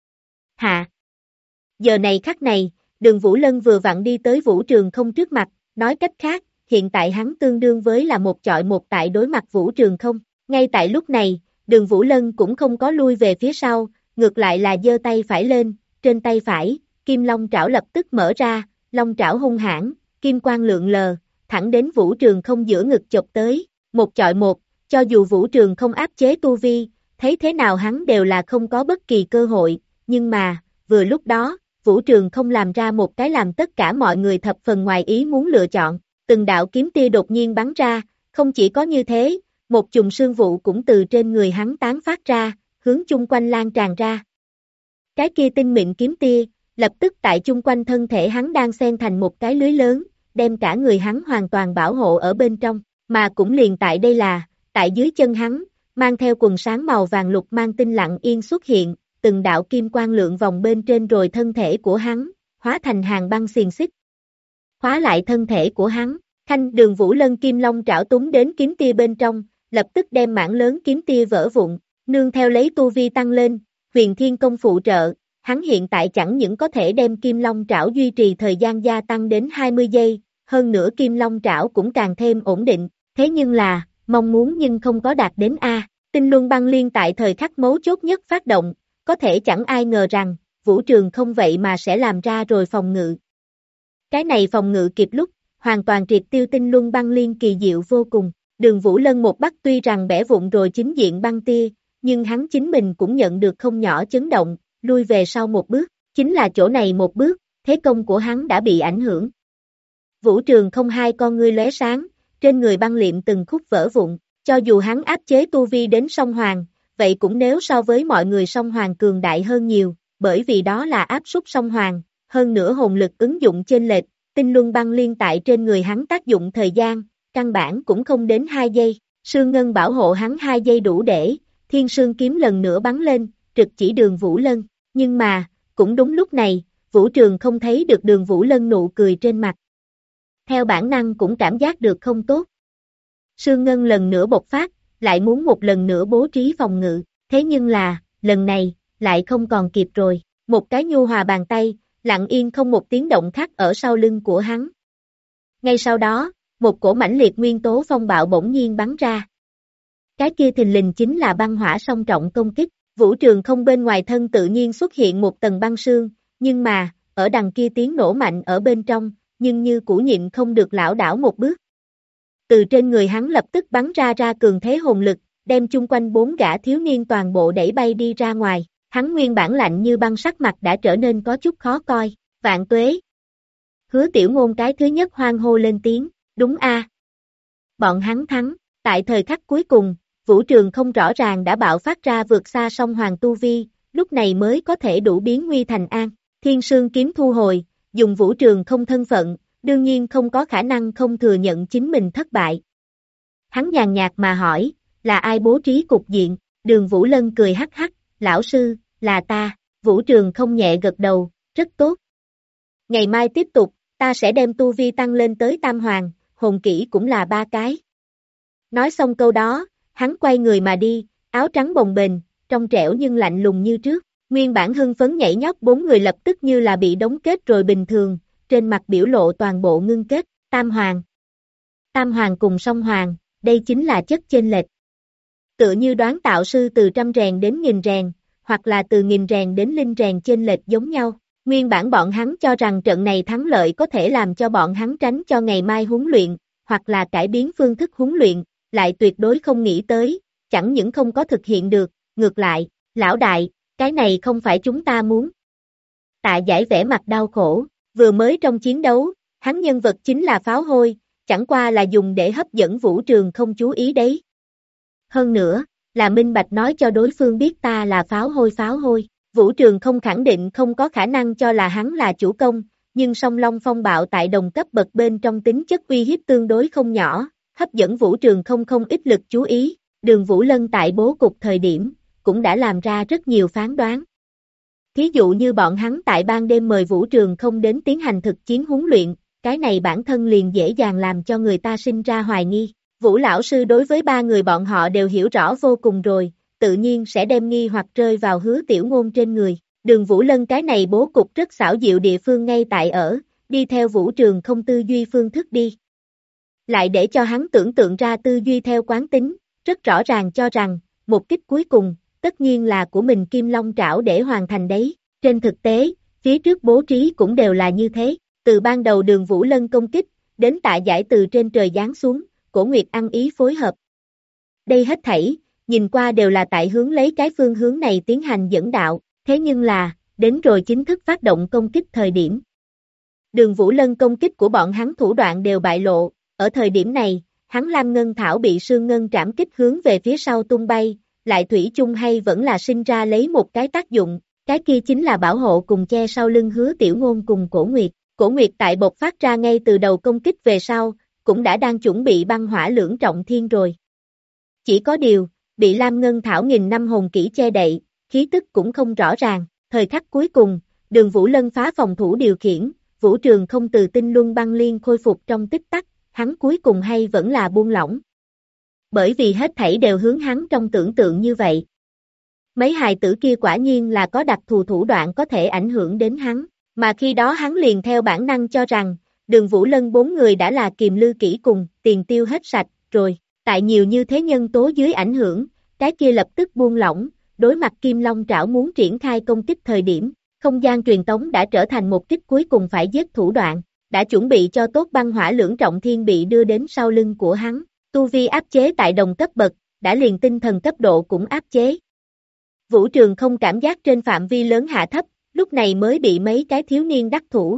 Hạ. Giờ này khắc này, Đường Vũ Lân vừa vặn đi tới vũ trường không trước mặt, nói cách khác, hiện tại hắn tương đương với là một chọi một tại đối mặt vũ trường không. Ngay tại lúc này, Đường Vũ Lân cũng không có lui về phía sau, ngược lại là giơ tay phải lên, trên tay phải, kim long trảo lập tức mở ra, long trảo hung hãn, kim quang lượn lờ, thẳng đến vũ trường không giữa ngực chộp tới, một chọi một, cho dù vũ trường không áp chế tu vi, thấy thế nào hắn đều là không có bất kỳ cơ hội, nhưng mà, vừa lúc đó, vũ trường không làm ra một cái làm tất cả mọi người thập phần ngoài ý muốn lựa chọn, từng đạo kiếm tia đột nhiên bắn ra, không chỉ có như thế, một chùm sương vụ cũng từ trên người hắn tán phát ra, hướng chung quanh lan tràn ra. Cái kia tinh mịn kiếm tia, lập tức tại chung quanh thân thể hắn đang xen thành một cái lưới lớn, đem cả người hắn hoàn toàn bảo hộ ở bên trong, mà cũng liền tại đây là, tại dưới chân hắn, mang theo quần sáng màu vàng lục mang tinh lặng yên xuất hiện, từng đạo kim quang lượng vòng bên trên rồi thân thể của hắn, hóa thành hàng băng xiềng xích. Khóa lại thân thể của hắn, Khanh Đường Vũ Lân kim long trảo túng đến kiếm tia bên trong, lập tức đem mảng lớn kiếm tia vỡ vụn, nương theo lấy tu vi tăng lên, huyền thiên công phụ trợ, hắn hiện tại chẳng những có thể đem kim long trảo duy trì thời gian gia tăng đến 20 giây, hơn nữa kim long trảo cũng càng thêm ổn định, thế nhưng là, mong muốn nhưng không có đạt đến A, tinh luân băng liên tại thời khắc mấu chốt nhất phát động, có thể chẳng ai ngờ rằng, vũ trường không vậy mà sẽ làm ra rồi phòng ngự. Cái này phòng ngự kịp lúc, hoàn toàn triệt tiêu tinh luân băng liên kỳ diệu vô cùng, Đường Vũ Lân một bắt tuy rằng bẻ vụn rồi chính diện băng tia, nhưng hắn chính mình cũng nhận được không nhỏ chấn động, lui về sau một bước, chính là chỗ này một bước, thế công của hắn đã bị ảnh hưởng. Vũ Trường không hai con ngươi lóe sáng, trên người băng liệm từng khúc vỡ vụn, cho dù hắn áp chế tu vi đến song hoàng, vậy cũng nếu so với mọi người song hoàng cường đại hơn nhiều, bởi vì đó là áp súc song hoàng, hơn nữa hồn lực ứng dụng chênh lệch, tinh luân băng liên tại trên người hắn tác dụng thời gian, căn bản cũng không đến 2 giây, Sương Ngân bảo hộ hắn 2 giây đủ để, Thiên Sương kiếm lần nữa bắn lên, trực chỉ Đường Vũ Lân, nhưng mà, cũng đúng lúc này, Vũ Trường không thấy được Đường Vũ Lân nụ cười trên mặt. Theo bản năng cũng cảm giác được không tốt. Sương Ngân lần nữa bộc phát, lại muốn một lần nữa bố trí phòng ngự, thế nhưng là, lần này, lại không còn kịp rồi, một cái nhu hòa bàn tay, lặng yên không một tiếng động khắc ở sau lưng của hắn. Ngay sau đó, một cổ mãnh liệt nguyên tố phong bạo bỗng nhiên bắn ra. Cái kia thình lình chính là băng hỏa song trọng công kích, Vũ Trường không bên ngoài thân tự nhiên xuất hiện một tầng băng sương, nhưng mà, ở đằng kia tiếng nổ mạnh ở bên trong, nhưng như cũ nhịn không được lảo đảo một bước. Từ trên người hắn lập tức bắn ra cường thế hồn lực, đem chung quanh 4 gã thiếu niên toàn bộ đẩy bay đi ra ngoài, hắn nguyên bản lạnh như băng sắc mặt đã trở nên có chút khó coi, vạn tuế. Hứa Tiểu Ngôn cái thứ nhất hoan hô lên tiếng, đúng a. Bọn hắn thắng, tại thời khắc cuối cùng, Vũ Trường không rõ ràng đã bạo phát ra vượt xa song hoàng tu vi, lúc này mới có thể đủ biến nguy thành an, Thiên Sương kiếm thu hồi, dùng Vũ Trường không thân phận, đương nhiên không có khả năng không thừa nhận chính mình thất bại. Hắn nhàn nhạt mà hỏi, là ai bố trí cục diện, Đường Vũ Lân cười hắc hắc, lão sư, là ta, Vũ Trường không nhẹ gật đầu, rất tốt. Ngày mai tiếp tục, ta sẽ đem tu vi tăng lên tới tam hoàng, hồn kỹ cũng là 3 cái. Nói xong câu đó, hắn quay người mà đi, áo trắng bồng bềnh, trong trẻo nhưng lạnh lùng như trước, nguyên bản hưng phấn nhảy nhót 4 người lập tức như là bị đóng kết rồi bình thường, trên mặt biểu lộ toàn bộ ngưng kết, tam hoàng. Tam hoàng cùng song hoàng, đây chính là chất chênh lệch. Tựa như đoán tạo sư từ 100 rèn đến 1000 rèn, hoặc là từ 1000 rèn đến linh rèn chênh lệch giống nhau. Nguyên bản bọn hắn cho rằng trận này thắng lợi có thể làm cho bọn hắn tránh cho ngày mai huấn luyện, hoặc là cải biến phương thức huấn luyện, lại tuyệt đối không nghĩ tới, chẳng những không có thực hiện được, ngược lại, lão đại, cái này không phải chúng ta muốn. Tạ Giải vẻ mặt đau khổ, vừa mới trong chiến đấu, hắn nhân vật chính là pháo hôi, chẳng qua là dùng để hấp dẫn Vũ Trường không chú ý đấy. Hơn nữa, là minh bạch nói cho đối phương biết ta là pháo hôi. Vũ Trường không khẳng định không có khả năng cho là hắn là chủ công, nhưng song long phong bạo tại đồng cấp bậc bên trong tính chất uy hiếp tương đối không nhỏ, hấp dẫn Vũ Trường không ít lực chú ý, Đường Vũ Lân tại bố cục thời điểm, cũng đã làm ra rất nhiều phán đoán. Thí dụ như bọn hắn tại ban đêm mời Vũ Trường không đến tiến hành thực chiến huấn luyện, cái này bản thân liền dễ dàng làm cho người ta sinh ra hoài nghi. Vũ lão sư đối với 3 người bọn họ đều hiểu rõ vô cùng rồi, tự nhiên sẽ đem nghi hoặc rơi vào Hứa Tiểu Ngôn trên người. Đường Vũ Lân cái này bố cục rất xảo diệu địa phương ngay tại ở, đi theo Vũ Trường không tư duy phương thức đi. Lại để cho hắn tưởng tượng ra tư duy theo quán tính, rất rõ ràng cho rằng, một kích cuối cùng, tất nhiên là của mình Kim Long Trảo để hoàn thành đấy. Trên thực tế, phía trước bố trí cũng đều là như thế, từ ban đầu Đường Vũ Lân công kích, đến Tạ Giải từ trên trời giáng xuống, Cổ Nguyệt ăn ý phối hợp. Đây hết thảy, nhìn qua đều là tại hướng lấy cái phương hướng này tiến hành dẫn đạo, thế nhưng là, đến rồi chính thức phát động công kích thời điểm. Đường Vũ Lân công kích của bọn hắn thủ đoạn đều bại lộ, ở thời điểm này, hắn Lam Ngân Thảo bị Sương Ngân trảm kích hướng về phía sau tung bay, lại thủy chung hay vẫn là sinh ra lấy một cái tác dụng, cái kia chính là bảo hộ cùng che sau lưng Hứa Tiểu Ngôn cùng Cổ Nguyệt. Cổ Nguyệt tại bộc phát ra ngay từ đầu công kích về sau, cũng đã đang chuẩn bị băng hỏa lưỡng trọng thiên rồi. Chỉ có điều, bị Lam Ngân Thảo nghìn năm hồn kỹ che đậy, khí tức cũng không rõ ràng, thời khắc cuối cùng, Đường Vũ Lân phá phòng thủ điều khiển, Vũ Trường không từ tinh luân băng liên khôi phục trong tích tắc, hắn cuối cùng hay vẫn là buông lỏng. Bởi vì hết thảy đều hướng hắn trong tưởng tượng như vậy. Mấy hài tử kia quả nhiên là có đặc thù thủ đoạn có thể ảnh hưởng đến hắn, mà khi đó hắn liền theo bản năng cho rằng, Đường Vũ Lân 4 người đã là kiềm lư kỹ cùng, tiền tiêu hết sạch, rồi, tại nhiều như thế nhân tố dưới ảnh hưởng, cái kia lập tức buông lỏng, đối mặt Kim Long Trảo muốn triển khai công kích thời điểm, không gian truyền tống đã trở thành một kích cuối cùng phải giết thủ đoạn, đã chuẩn bị cho tốt băng hỏa lưỡng trọng thiên bị đưa đến sau lưng của hắn, tu vi áp chế tại đồng cấp bậc, đã liền tinh thần cấp độ cũng áp chế, Vũ Trường không cảm giác trên phạm vi lớn hạ thấp, lúc này mới bị mấy cái thiếu niên đắc thủ.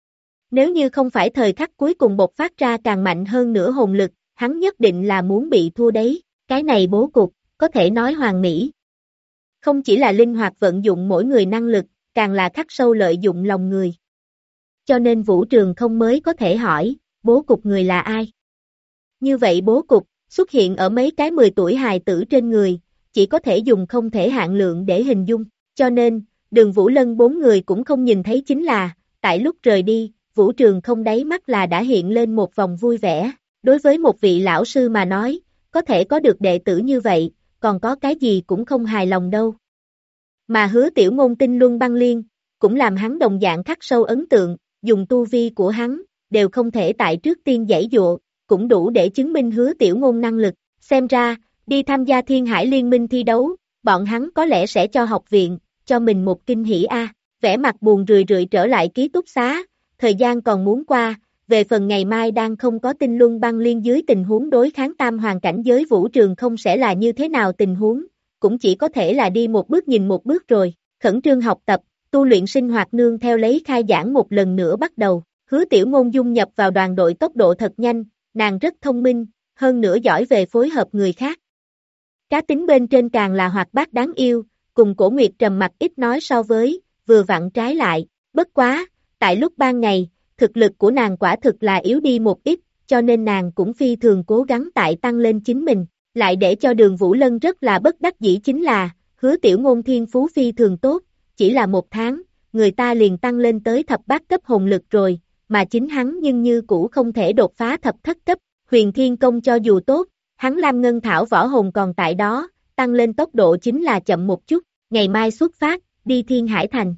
Nếu như không phải thời khắc cuối cùng bộc phát ra càng mạnh hơn nữa hồn lực, hắn nhất định là muốn bị thua đấy, cái này bố cục, có thể nói hoàn mỹ. Không chỉ là linh hoạt vận dụng mỗi người năng lực, càng là khắc sâu lợi dụng lòng người. Cho nên Vũ Trường không mới có thể hỏi, bố cục người là ai? Như vậy bố cục, xuất hiện ở mấy cái 10 tuổi hài tử trên người, chỉ có thể dùng không thể hạn lượng để hình dung. Cho nên, Đường Vũ Lân 4 người cũng không nhìn thấy chính là, tại lúc rời đi, Vũ Trường không đáy mắt là đã hiện lên một vòng vui vẻ. Đối với một vị lão sư mà nói, có thể có được đệ tử như vậy, còn có cái gì cũng không hài lòng đâu. Mà Hứa Tiểu Ngôn tinh luân băng liên, cũng làm hắn đồng dạng khắc sâu ấn tượng, dùng tu vi của hắn, đều không thể tại trước tiên giãy dụa, cũng đủ để chứng minh Hứa Tiểu Ngôn năng lực. Xem ra, đi tham gia Thiên Hải Liên Minh thi đấu, bọn hắn có lẽ sẽ cho học viện, cho mình một kinh hỉ a. Vẻ mặt buồn rười rượi trở lại ký túc xá, thời gian còn muốn qua, về phần ngày mai đang không có tinh luân băng liên dưới tình huống đối kháng tam hoàng cảnh giới Vũ Trường không sẽ là như thế nào tình huống, cũng chỉ có thể là đi một bước nhìn một bước rồi, khẩn trương học tập, tu luyện sinh hoạt nương theo lấy khai giảng một lần nữa bắt đầu. Hứa Tiểu Ngôn dung nhập vào đoàn đội tốc độ thật nhanh, nàng rất thông minh, hơn nữa giỏi về phối hợp người khác. Cá tính bên trên càng là hoạt bát đáng yêu, cùng Cổ Nguyệt trầm mặc ít nói so với, vừa vặn trái lại, bất quá, tại lúc ban ngày, thực lực của nàng quả thực là yếu đi một ít, cho nên nàng cũng phi thường cố gắng tại tăng lên chính mình, lại để cho Đường Vũ Lân rất là bất đắc dĩ chính là, Hứa Tiểu Ngôn thiên phú phi thường tốt, chỉ là 1 tháng, người ta liền tăng lên tới thập bát cấp hồn lực rồi, mà chính hắn nhưng như cũ không thể đột phá thập thất cấp, Huyền Thiên Công cho dù tốt, hắn Lam Ngân Thảo võ hồn còn tại đó, tăng lên tốc độ chính là chậm một chút, ngày mai xuất phát, đi Thiên Hải Thành.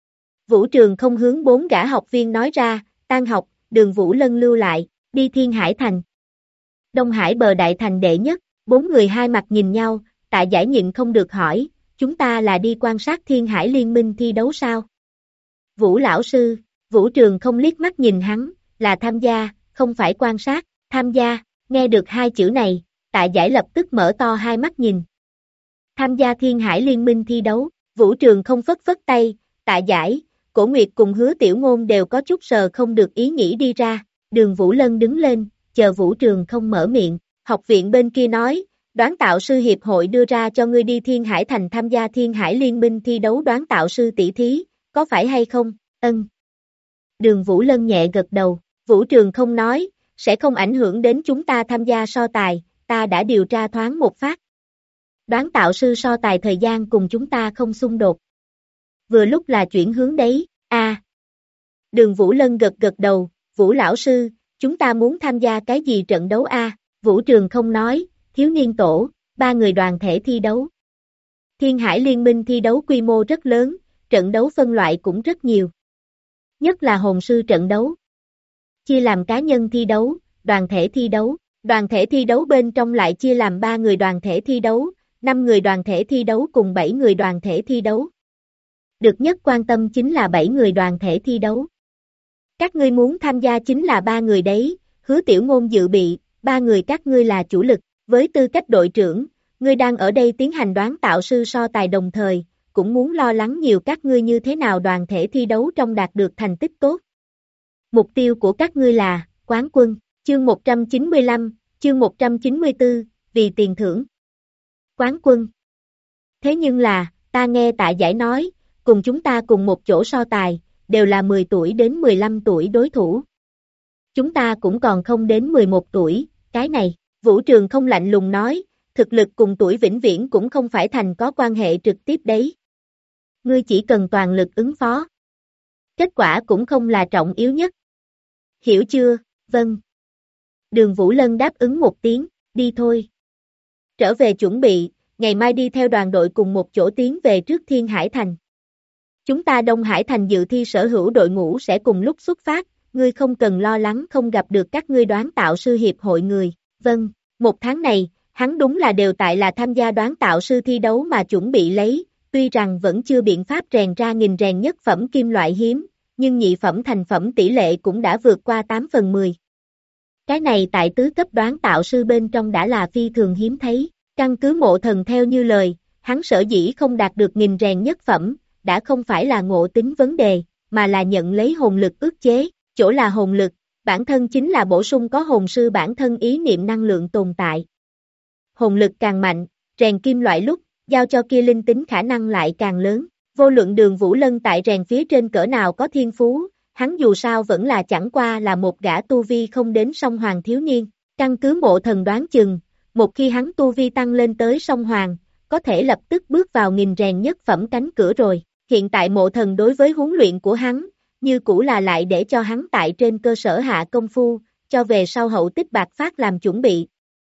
Vũ Trường không hướng 4 gã học viên nói ra, tan học, Đường Vũ Lân lưu lại, đi Thiên Hải Thành. Đông Hải bờ đại thành đệ nhất, 4 người hai mặt nhìn nhau, Tạ Giải nhịn không được hỏi, chúng ta là đi quan sát Thiên Hải Liên Minh thi đấu sao? Vũ lão sư, Vũ Trường không liếc mắt nhìn hắn, là tham gia, không phải quan sát, tham gia, nghe được 2 chữ này, Tạ Giải lập tức mở to hai mắt nhìn. Tham gia Thiên Hải Liên Minh thi đấu, Vũ Trường không phất phất tay, Tạ Giải, Cổ Nguyệt cùng Hứa Tiểu Ngôn đều có chút sờ không được ý nghĩ đi ra, Đường Vũ Lân đứng lên, chờ Vũ Trường không mở miệng, học viện bên kia nói, đoán tạo sư hiệp hội đưa ra cho ngươi đi Thiên Hải Thành tham gia Thiên Hải Liên Minh thi đấu đoán tạo sư tỷ thí, có phải hay không? Ân. Đường Vũ Lân nhẹ gật đầu, Vũ Trường không nói, sẽ không ảnh hưởng đến chúng ta tham gia so tài, ta đã điều tra thoáng một phát. Đoán tạo sư so tài thời gian cùng chúng ta không xung đột. Vừa lúc là chuyển hướng đấy, Đường Vũ Lân gật gật đầu, Vũ lão sư, chúng ta muốn tham gia cái gì trận đấu Vũ Trường không nói, thiếu niên tổ, 3 người đoàn thể thi đấu. Thiên Hải Liên Minh thi đấu quy mô rất lớn, trận đấu phân loại cũng rất nhiều. Nhất là hồn sư trận đấu. Chia làm cá nhân thi đấu, đoàn thể thi đấu. Đoàn thể thi đấu bên trong lại chia làm 3 người đoàn thể thi đấu, 5 người đoàn thể thi đấu cùng 7 người đoàn thể thi đấu. Được nhất quan tâm chính là 7 người đoàn thể thi đấu. Các ngươi muốn tham gia chính là 3 người đấy, Hứa Tiểu Ngôn dự bị, 3 người các ngươi là chủ lực, với tư cách đội trưởng, ngươi đang ở đây tiến hành đoán tạo sư so tài đồng thời, cũng muốn lo lắng nhiều các ngươi như thế nào đoàn thể thi đấu trong đạt được thành tích tốt. Mục tiêu của các ngươi là, quán quân, chương 195, chương 194, vì tiền thưởng. Quán quân. Thế nhưng là, ta nghe Tạ Giải nói, cùng chúng ta cùng một chỗ so tài, đều là 10 tuổi đến 15 tuổi đối thủ. Chúng ta cũng còn không đến 11 tuổi, cái này, Vũ Trường không lạnh lùng nói, thực lực cùng tuổi vĩnh viễn cũng không phải thành có quan hệ trực tiếp đấy. Ngươi chỉ cần toàn lực ứng phó. Kết quả cũng không là trọng yếu nhất. Hiểu chưa? Vâng. Đường Vũ Lân đáp ứng một tiếng, đi thôi. Trở về chuẩn bị, ngày mai đi theo đoàn đội cùng một chỗ tiến về trước Thiên Hải Thành. Chúng ta Đông Hải Thành dự thi sở hữu đội ngũ sẽ cùng lúc xuất phát, ngươi không cần lo lắng không gặp được các ngươi đoán tạo sư hiệp hội người. Vâng, 1 tháng này, hắn đúng là đều tại là tham gia đoán tạo sư thi đấu mà chuẩn bị lấy, tuy rằng vẫn chưa biện pháp rèn ra nghìn rèn nhất phẩm kim loại hiếm, nhưng nhị phẩm thành phẩm tỷ lệ cũng đã vượt qua 8/10. Cái này tại tứ cấp đoán tạo sư bên trong đã là phi thường hiếm thấy, căn cứ Mộ Thần theo như lời, hắn sở dĩ không đạt được nghìn rèn nhất phẩm, đã không phải là ngộ tính vấn đề, mà là nhận lấy hồn lực ức chế, chỗ là hồn lực, bản thân chính là bổ sung có hồn sư bản thân ý niệm năng lượng tồn tại. Hồn lực càng mạnh, rèn kim loại lúc, giao cho kia linh tính khả năng lại càng lớn. Vô luận Đường Vũ Lân tại rèn phía trên cỡ nào có thiên phú, hắn dù sao vẫn là chẳng qua là một gã tu vi không đến song hoàng thiếu niên. Căn cứ Mộ Thần đoán chừng, một khi hắn tu vi tăng lên tới song hoàng, có thể lập tức bước vào nghìn rèn nhất phẩm cánh cửa rồi. Hiện tại Mộ Thần đối với huấn luyện của hắn, như cũ là lại để cho hắn tại trên cơ sở hạ công phu, cho về sau hậu tích bạc phát làm chuẩn bị.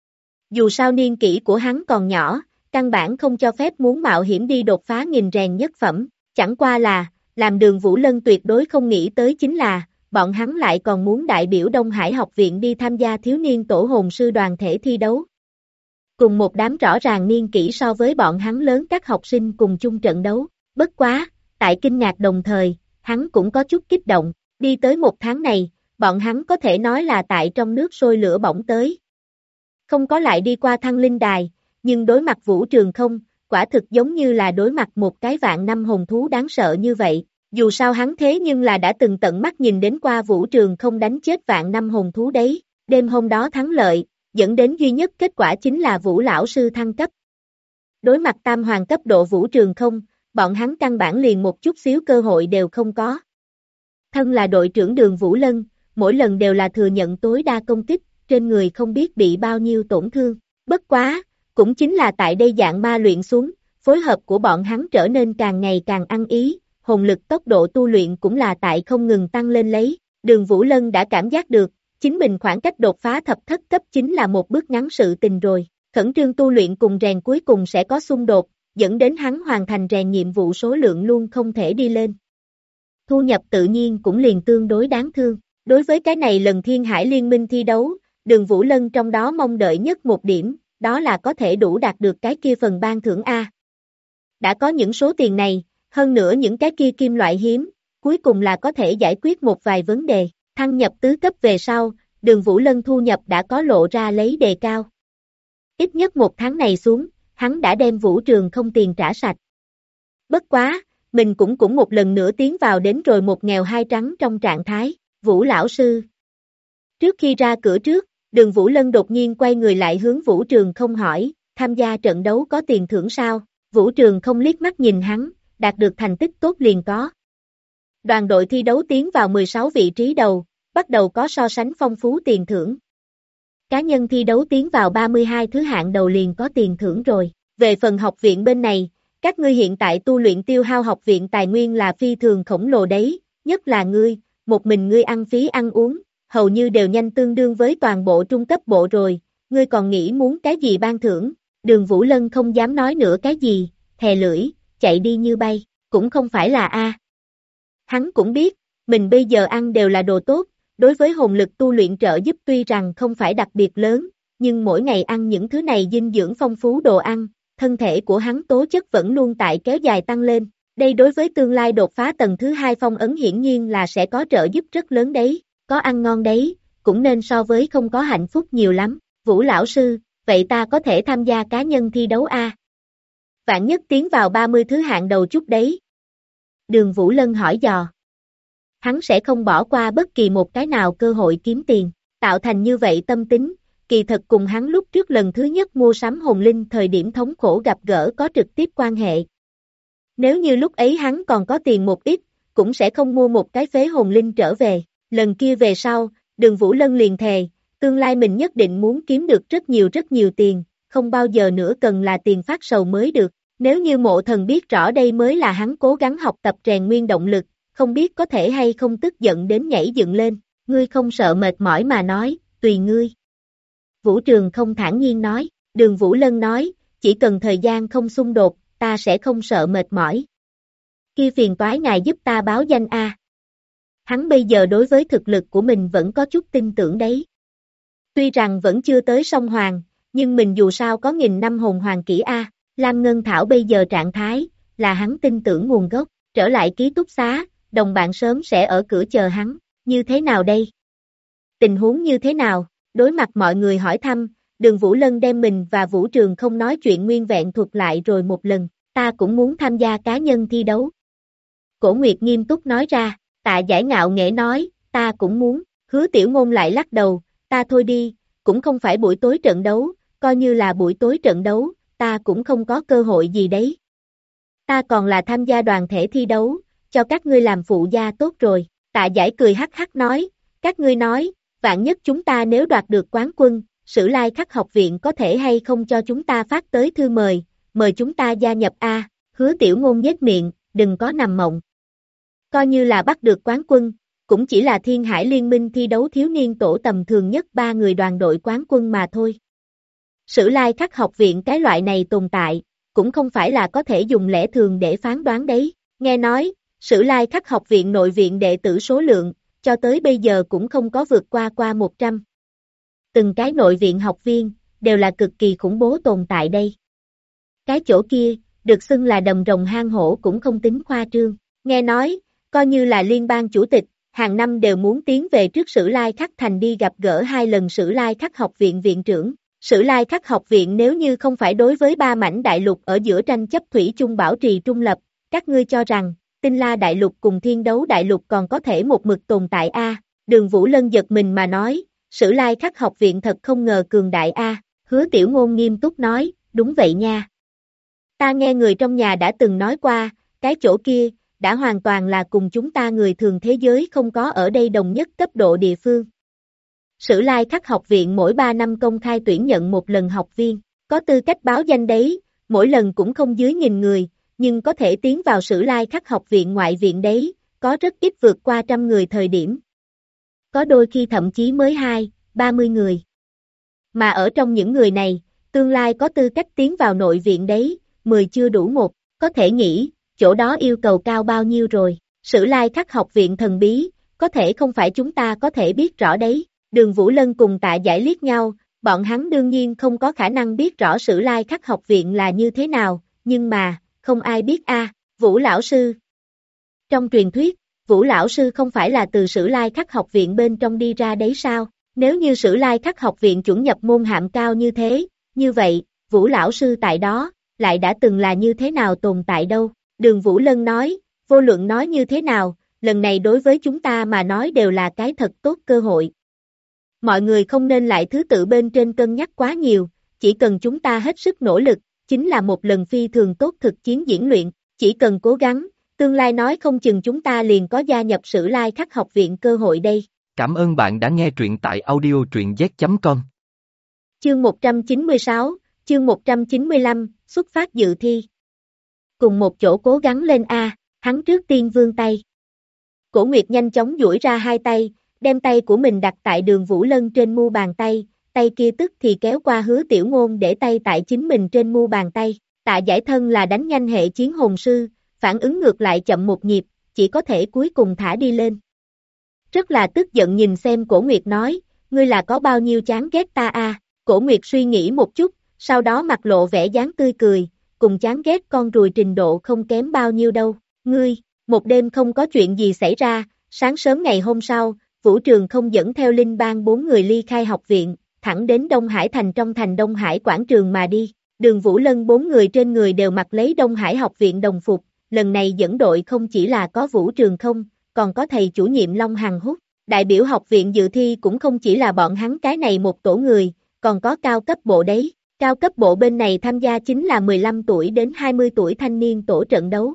Dù sao niên kỷ của hắn còn nhỏ, căn bản không cho phép muốn mạo hiểm đi đột phá nghìn rèn nhất phẩm, chẳng qua là, làm Đường Vũ Lân tuyệt đối không nghĩ tới chính là, bọn hắn lại còn muốn đại biểu Đông Hải học viện đi tham gia thiếu niên tổ hồn sư đoàn thể thi đấu. Cùng một đám rõ ràng niên kỷ so với bọn hắn lớn các học sinh cùng chung trận đấu, bất quá, tại kinh ngạc đồng thời, hắn cũng có chút kích động, đi tới một tháng này, bọn hắn có thể nói là tại trong nước sôi lửa bỏng tới. Không có lại đi qua Thăng Linh Đài, nhưng đối mặt Vũ Trường Không, quả thực giống như là đối mặt một cái vạn năm hồn thú đáng sợ như vậy. Dù sao hắn thế nhưng là đã từng tận mắt nhìn đến qua Vũ Trường Không đánh chết vạn năm hồn thú đấy. Đêm hôm đó thắng lợi, dẫn đến duy nhất kết quả chính là Vũ lão sư thăng cấp. Đối mặt tam hoàng cấp độ Vũ Trường Không, bọn hắn căn bản liền một chút xíu cơ hội đều không có. Thân là đội trưởng Đường Vũ Lân, mỗi lần đều là thừa nhận tối đa công kích, trên người không biết bị bao nhiêu tổn thương. Bất quá, cũng chính là tại đây dạng ma luyện xuống, phối hợp của bọn hắn trở nên càng ngày càng ăn ý, hồn lực tốc độ tu luyện cũng là tại không ngừng tăng lên lấy. Đường Vũ Lân đã cảm giác được, chính mình khoảng cách đột phá thập thất cấp chính là một bước ngắn sự tình rồi. Khẩn trương tu luyện cùng rèn cuối cùng sẽ có xung đột, dẫn đến hắn hoàn thành rèn nhiệm vụ số lượng luôn không thể đi lên. Thu nhập tự nhiên cũng liền tương đối đáng thương. Đối với cái này lần Thiên Hải Liên minh thi đấu, Đường Vũ Lân trong đó mong đợi nhất một điểm, đó là có thể đủ đạt được cái kia phần ban thưởng A. Đã có những số tiền này, hơn nữa những cái kia kim loại hiếm, cuối cùng là có thể giải quyết một vài vấn đề. Thăng nhập tứ cấp về sau, Đường Vũ Lân thu nhập đã có lộ ra lấy đề cao. Ít nhất một tháng này xuống, hắn đã đem Vũ Trường Không tiền trả sạch. Bất quá, mình cũng một lần nữa tiến vào đến rồi một nghèo hai trắng trong trạng thái. Vũ lão sư. Trước khi ra cửa trước, Đường Vũ Lân đột nhiên quay người lại hướng Vũ Trường Không hỏi, tham gia trận đấu có tiền thưởng sao? Vũ Trường Không liếc mắt nhìn hắn, đạt được thành tích tốt liền có. Đoàn đội thi đấu tiến vào 16 vị trí đầu, bắt đầu có so sánh phong phú tiền thưởng. Cá nhân thi đấu tiến vào 32 thứ hạng đầu liền có tiền thưởng rồi. Về phần học viện bên này, các ngươi hiện tại tu luyện tiêu hao học viện tài nguyên là phi thường khổng lồ đấy, nhất là ngươi, một mình ngươi ăn phí ăn uống, hầu như đều nhanh tương đương với toàn bộ trung cấp bộ rồi, ngươi còn nghĩ muốn cái gì ban thưởng? Đường Vũ Lân không dám nói nữa cái gì, thè lưỡi, chạy đi như bay, cũng không phải là A. Hắn cũng biết, mình bây giờ ăn đều là đồ tốt, đối với hồn lực tu luyện trợ giúp tuy rằng không phải đặc biệt lớn, nhưng mỗi ngày ăn những thứ này dinh dưỡng phong phú đồ ăn, thân thể của hắn tố chất vẫn luôn tại kéo dài tăng lên. Đây đối với tương lai đột phá tầng thứ 2 phong ấn hiển nhiên là sẽ có trợ giúp rất lớn đấy, có ăn ngon đấy, cũng nên so với không có hạnh phúc nhiều lắm. Vũ lão sư, vậy ta có thể tham gia cá nhân thi đấu A? Vạn nhất tiến vào 30 thứ hạng đầu chút đấy. Đường Vũ Lân hỏi dò. Hắn sẽ không bỏ qua bất kỳ một cái nào cơ hội kiếm tiền, tạo thành như vậy tâm tính, kỳ thật cùng hắn lúc trước lần thứ nhất mua sắm hồn linh thời điểm thống khổ gặp gỡ có trực tiếp quan hệ. Nếu như lúc ấy hắn còn có tiền một ít, cũng sẽ không mua một cái phế hồn linh trở về. Lần kia về sau, Đường Vũ Lân liền thề, tương lai mình nhất định muốn kiếm được rất nhiều tiền, không bao giờ nữa cần là tiền phát sầu mới được. Nếu như Mộ Thần biết rõ đây mới là hắn cố gắng học tập rèn nguyên động lực, không biết có thể hay không tức giận đến nhảy dựng lên. Ngươi không sợ mệt mỏi mà nói, tùy ngươi. Vũ Trường Không thản nhiên nói. Đường Vũ Lân nói, chỉ cần thời gian không xung đột, ta sẽ không sợ mệt mỏi. Kia phiền toái ngài giúp ta báo danh A. Hắn bây giờ đối với thực lực của mình vẫn có chút tin tưởng đấy. Tuy rằng vẫn chưa tới song hoàng, nhưng mình dù sao có 1000 năm hồn hoàng kỹ A. Lam Ngân Thảo bây giờ trạng thái, là hắn tin tưởng nguồn gốc, trở lại ký túc xá, đồng bạn sớm sẽ ở cửa chờ hắn, như thế nào đây? Tình huống như thế nào? Đối mặt mọi người hỏi thăm, Đường Vũ Lân đem mình và Vũ Trường không nói chuyện nguyên vẹn thuật lại rồi một lần, ta cũng muốn tham gia cá nhân thi đấu. Cổ Nguyệt nghiêm túc nói ra, Tạ Giải ngạo nghễ nói, ta cũng muốn, Hứa Tiểu Ngôn lại lắc đầu, ta thôi đi, cũng không phải buổi tối trận đấu, coi như là buổi tối trận đấu, ta cũng không có cơ hội gì đấy. Ta còn là tham gia đoàn thể thi đấu, cho các ngươi làm phụ gia tốt rồi, Tạ Giải cười hắc hắc nói, các ngươi nói, vạn nhất chúng ta nếu đoạt được quán quân, Sử Lai Khắc học viện có thể hay không cho chúng ta phát tới thư mời chúng ta gia nhập a. Hứa Tiểu Ngôn nhếch miệng, đừng có nằm mộng. Coi như là bắt được quán quân, cũng chỉ là Thiên Hải Liên minh thi đấu thiếu niên tổ tầm thường nhất 3 người đoàn đội quán quân mà thôi. Sử Lai Khắc học viện cái loại này tồn tại, cũng không phải là có thể dùng lẽ thường để phán đoán đấy. Nghe nói, Sử Lai Khắc học viện nội viện đệ tử số lượng, cho tới bây giờ cũng không có vượt qua 100. Từng cái nội viện học viên, đều là cực kỳ khủng bố tồn tại đây. Cái chỗ kia, được xưng là đầm rồng hang hổ cũng không tính khoa trương. Nghe nói, coi như là liên bang chủ tịch, hàng năm đều muốn tiến về trước Sử Lai Khắc thành đi gặp gỡ 2 lần Sử Lai Khắc học viện viện trưởng. Sử Lai Khắc học viện nếu như không phải đối với 3 mảnh đại lục ở giữa tranh chấp thủy chung bảo trì trung lập, các ngươi cho rằng, Tinh La đại lục cùng Thiên Đấu đại lục còn có thể một mực tồn tại a? Đường Vũ Lân giật mình mà nói, Sử Lai Khắc học viện thật không ngờ cường đại a. Hứa Tiểu Ngôn nghiêm túc nói, đúng vậy nha. Ta nghe người trong nhà đã từng nói qua, cái chỗ kia, đã hoàn toàn là cùng chúng ta người thường thế giới không có ở đây đồng nhất cấp độ địa phương. Sử Lai Khắc học viện mỗi 3 năm công khai tuyển nhận một lần học viên, có tư cách báo danh đấy, mỗi lần cũng không dưới 1000 người, nhưng có thể tiến vào Sử Lai Khắc học viện ngoại viện đấy, có rất ít vượt qua 100 người thời điểm. Có đôi khi thậm chí mới 20-30 người. Mà ở trong những người này, tương lai có tư cách tiến vào nội viện đấy, 10 chưa đủ một, có thể nghĩ, chỗ đó yêu cầu cao bao nhiêu rồi. Sử Lai Khắc học viện thần bí, có thể không phải chúng ta có thể biết rõ đấy. Đường Vũ Lân cùng Tạ Giải liếc nhau, bọn hắn đương nhiên không có khả năng biết rõ Sử Lai Khắc học viện là như thế nào, nhưng mà, không ai biết a. Vũ lão sư. Trong truyền thuyết, Vũ lão sư không phải là từ Sử Lai Khắc học viện bên trong đi ra đấy sao? Nếu như Sử Lai Khắc học viện chuẩn nhập môn hàm cao như thế, như vậy, Vũ lão sư tại đó, lại đã từng là như thế nào tồn tại đâu? Đường Vũ Lân nói, vô luận nói như thế nào, lần này đối với chúng ta mà nói đều là cái thật tốt cơ hội. Mọi người không nên lại thứ tự bên trên cân nhắc quá nhiều, chỉ cần chúng ta hết sức nỗ lực, chính là một lần phi thường tốt thực chiến diễn luyện, chỉ cần cố gắng, tương lai nói không chừng chúng ta liền có gia nhập Sử Lai Khắc học viện cơ hội đây. Cảm ơn bạn đã nghe truyện tại audio truyện z.com. Chương 196, chương 195, xuất phát dự thi. Cùng một chỗ cố gắng lên a, hắn trước tiên vươn tay. Cổ Nguyệt nhanh chóng duỗi ra hai tay, đem tay của mình đặt tại Đường Vũ Lân trên mu bàn tay, tay kia tức thì kéo qua Hứa Tiểu Ngôn để tay tại chính mình trên mu bàn tay. Tạ Giải thân là đánh nhanh hệ chiến hồn sư, phản ứng ngược lại chậm một nhịp, chỉ có thể cuối cùng thả đi lên. Rất là tức giận nhìn xem Cổ Nguyệt nói, ngươi là có bao nhiêu chán ghét ta a? Cổ Nguyệt suy nghĩ một chút, sau đó mặt lộ vẻ dáng tươi cười, cùng chán ghét con ruồi trình độ không kém bao nhiêu đâu. Ngươi, một đêm không có chuyện gì xảy ra, sáng sớm ngày hôm sau, Vũ Trường không dẫn theo Linh Bang 4 người ly khai học viện, thẳng đến Đông Hải thành trong thành Đông Hải quảng trường mà đi. Đường Vũ Lân 4 người trên người đều mặc lấy Đông Hải học viện đồng phục, lần này dẫn đội không chỉ là có Vũ Trường không, còn có thầy chủ nhiệm Long Hằng Húc. Đại biểu học viện dự thi cũng không chỉ là bọn hắn cái này một tổ người, còn có cao cấp bộ đấy. Cao cấp bộ bên này tham gia chính là 15 tuổi đến 20 tuổi thanh niên tổ trận đấu.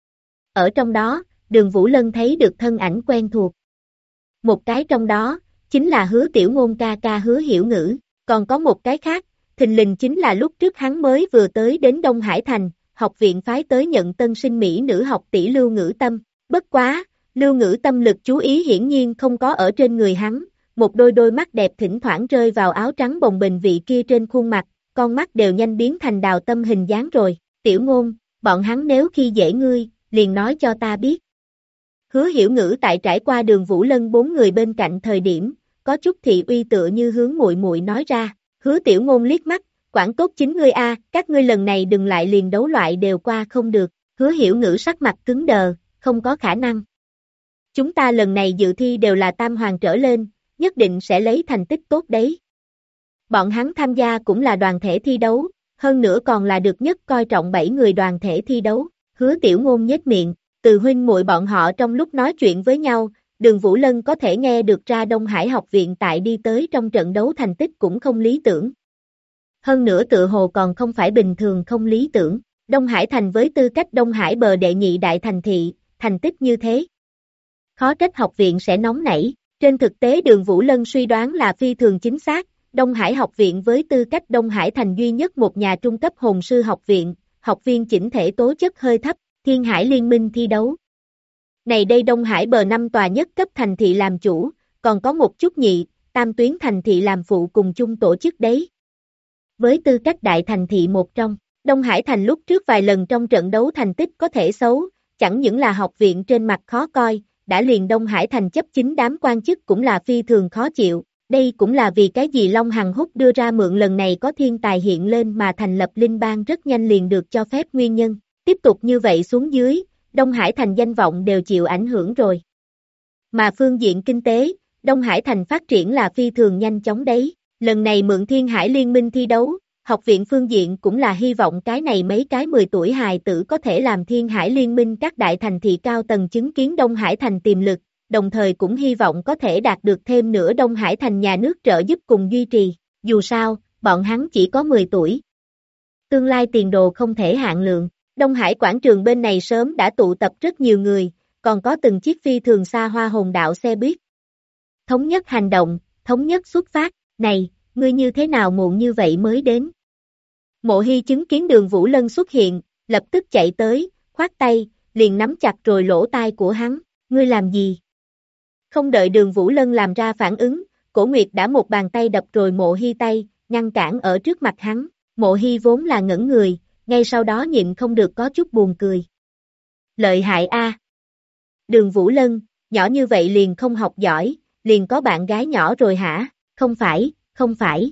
Ở trong đó, Đường Vũ Lân thấy được thân ảnh quen thuộc. Một cái trong đó, chính là Hứa Tiểu Ngôn ca ca Hứa Hiểu Ngữ, còn có một cái khác, thình lình chính là lúc trước hắn mới vừa tới đến Đông Hải Thành, học viện phái tới nhận tân sinh Mỹ nữ học tỷ Lưu Ngữ Tâm. Bất quá, Lưu Ngữ Tâm lực chú ý hiển nhiên không có ở trên người hắn, một đôi mắt đẹp thỉnh thoảng rơi vào áo trắng bồng bềnh vị kia trên khuôn mặt, con mắt đều nhanh biến thành Đào Tâm hình dáng rồi. Tiểu Ngôn, bọn hắn nếu khi dễ ngươi, liền nói cho ta biết. Hứa Hiểu Ngữ tại trải qua Đường Vũ Lân 4 người bên cạnh thời điểm, có chút thị uy tựa như hướng muội muội nói ra. Hứa Tiểu Ngôn liếc mắt, quản tốt chính ngươi a, các ngươi lần này đừng lại liền đấu loại đều qua không được. Hứa Hiểu Ngữ sắc mặt cứng đờ, không có khả năng. Chúng ta lần này dự thi đều là tam hoàng trở lên, nhất định sẽ lấy thành tích tốt đấy. Bọn hắn tham gia cũng là đoàn thể thi đấu, hơn nữa còn là được nhất coi trọng 7 người đoàn thể thi đấu. Hứa Tiểu Ngôn nhếch miệng, từ huynh muội bọn họ trong lúc nói chuyện với nhau, Đường Vũ Lân có thể nghe được ra Đông Hải học viện tại đi tới trong trận đấu thành tích cũng không lý tưởng. Hơn nữa tự hồ còn không phải bình thường không lý tưởng. Đông Hải thành với tư cách Đông Hải bờ đệ nhị đại thành thị, thành tích như thế. Khó trách học viện sẽ nóng nảy. Trên thực tế Đường Vũ Lân suy đoán là phi thường chính xác. Đông Hải học viện với tư cách Đông Hải thành duy nhất một nhà trung cấp hồn sư học viện, học viên chỉnh thể tố chất hơi thấp, Thiên Hải Liên minh thi đấu. Này đây Đông Hải bờ 5 tòa nhất cấp thành thị làm chủ, còn có một chút nhị, tam tuyến thành thị làm phụ cùng chung tổ chức đấy. Với tư cách đại thành thị một trong, Đông Hải thành lúc trước vài lần trong trận đấu thành tích có thể xấu, chẳng những là học viện trên mặt khó coi, đã liền Đông Hải thành chấp chính đám quan chức cũng là phi thường khó chịu. Đây cũng là vì cái gì Long Hằng Húc đưa ra mượn lần này có thiên tài hiện lên mà thành lập linh bang rất nhanh liền được cho phép nguyên nhân. Tiếp tục như vậy xuống dưới, Đông Hải thành danh vọng đều chịu ảnh hưởng rồi. Mà phương diện kinh tế, Đông Hải thành phát triển là phi thường nhanh chóng đấy. Lần này mượn Thiên Hải Liên minh thi đấu, học viện phương diện cũng là hy vọng cái này mấy cái 10 tuổi hài tử có thể làm Thiên Hải Liên minh các đại thành thị cao tầng chứng kiến Đông Hải thành tiềm lực. Đồng thời cũng hy vọng có thể đạt được thêm nữa Đông Hải thành nhà nước trợ giúp cùng duy trì, dù sao, bọn hắn chỉ có 10 tuổi. Tương lai tiền đồ không thể hạn lượng, Đông Hải quảng trường bên này sớm đã tụ tập rất nhiều người, còn có từng chiếc phi thường xa hoa hồn đạo xe buýt. Thống nhất hành động, thống nhất xuất phát, này, ngươi như thế nào muộn như vậy mới đến? Mộ Hy chứng kiến Đường Vũ Lân xuất hiện, lập tức chạy tới, khoát tay, liền nắm chặt rồi lỗ tai của hắn, ngươi làm gì? Không đợi Đường Vũ Lân làm ra phản ứng, Cổ Nguyệt đã một bàn tay đập rồi Mộ Hy tay, ngăn cản ở trước mặt hắn. Mộ Hy vốn là ngẩn người, ngay sau đó nhịn không được có chút buồn cười. Lợi hại a. Đường Vũ Lân, nhỏ như vậy liền không học giỏi, liền có bạn gái nhỏ rồi hả? Không phải, không phải.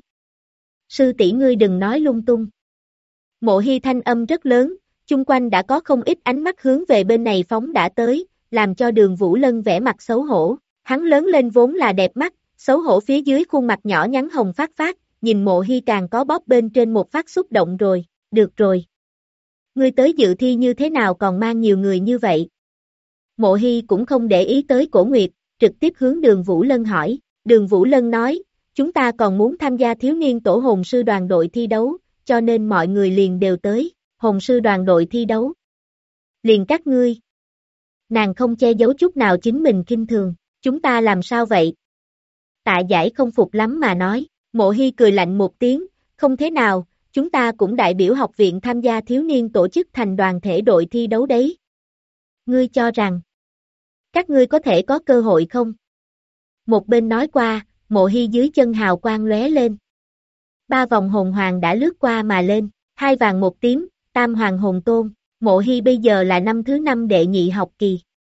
Sư tỷ ngươi đừng nói lung tung. Mộ Hy thanh âm rất lớn, chung quanh đã có không ít ánh mắt hướng về bên này phóng đã tới, làm cho Đường Vũ Lân vẻ mặt xấu hổ. Hắn lớn lên vốn là đẹp mắt, xấu hổ phía dưới khuôn mặt nhỏ nhắn hồng phát phát, nhìn Mộ Hy càng có bóp bên trên một phát xúc động rồi, được rồi. Ngươi tới dự thi như thế nào còn mang nhiều người như vậy? Mộ Hy cũng không để ý tới Cổ Nguyệt, trực tiếp hướng Đường Vũ Lân hỏi. Đường Vũ Lân nói, chúng ta còn muốn tham gia thiếu niên tổ hồn sư đoàn đội thi đấu, cho nên mọi người liền đều tới, hồn sư đoàn đội thi đấu. Liền các ngươi. Nàng không che giấu chút nào chính mình kinh thường. Chúng ta làm sao vậy? Tạ Giải không phục lắm mà nói, Mộ Hy cười lạnh một tiếng, không thế nào, chúng ta cũng đại biểu học viện tham gia thiếu niên tổ chức thành đoàn thể đội thi đấu đấy. Ngươi cho rằng, các ngươi có thể có cơ hội không? Một bên nói qua, Mộ Hy dưới chân hào quang lóe lên. 3 vòng hồn hoàng đã lướt qua mà lên, 2 vàng 1 tím, tam hoàng hồn tôn, Mộ Hy bây giờ là năm thứ 5 đệ nhị học kỳ.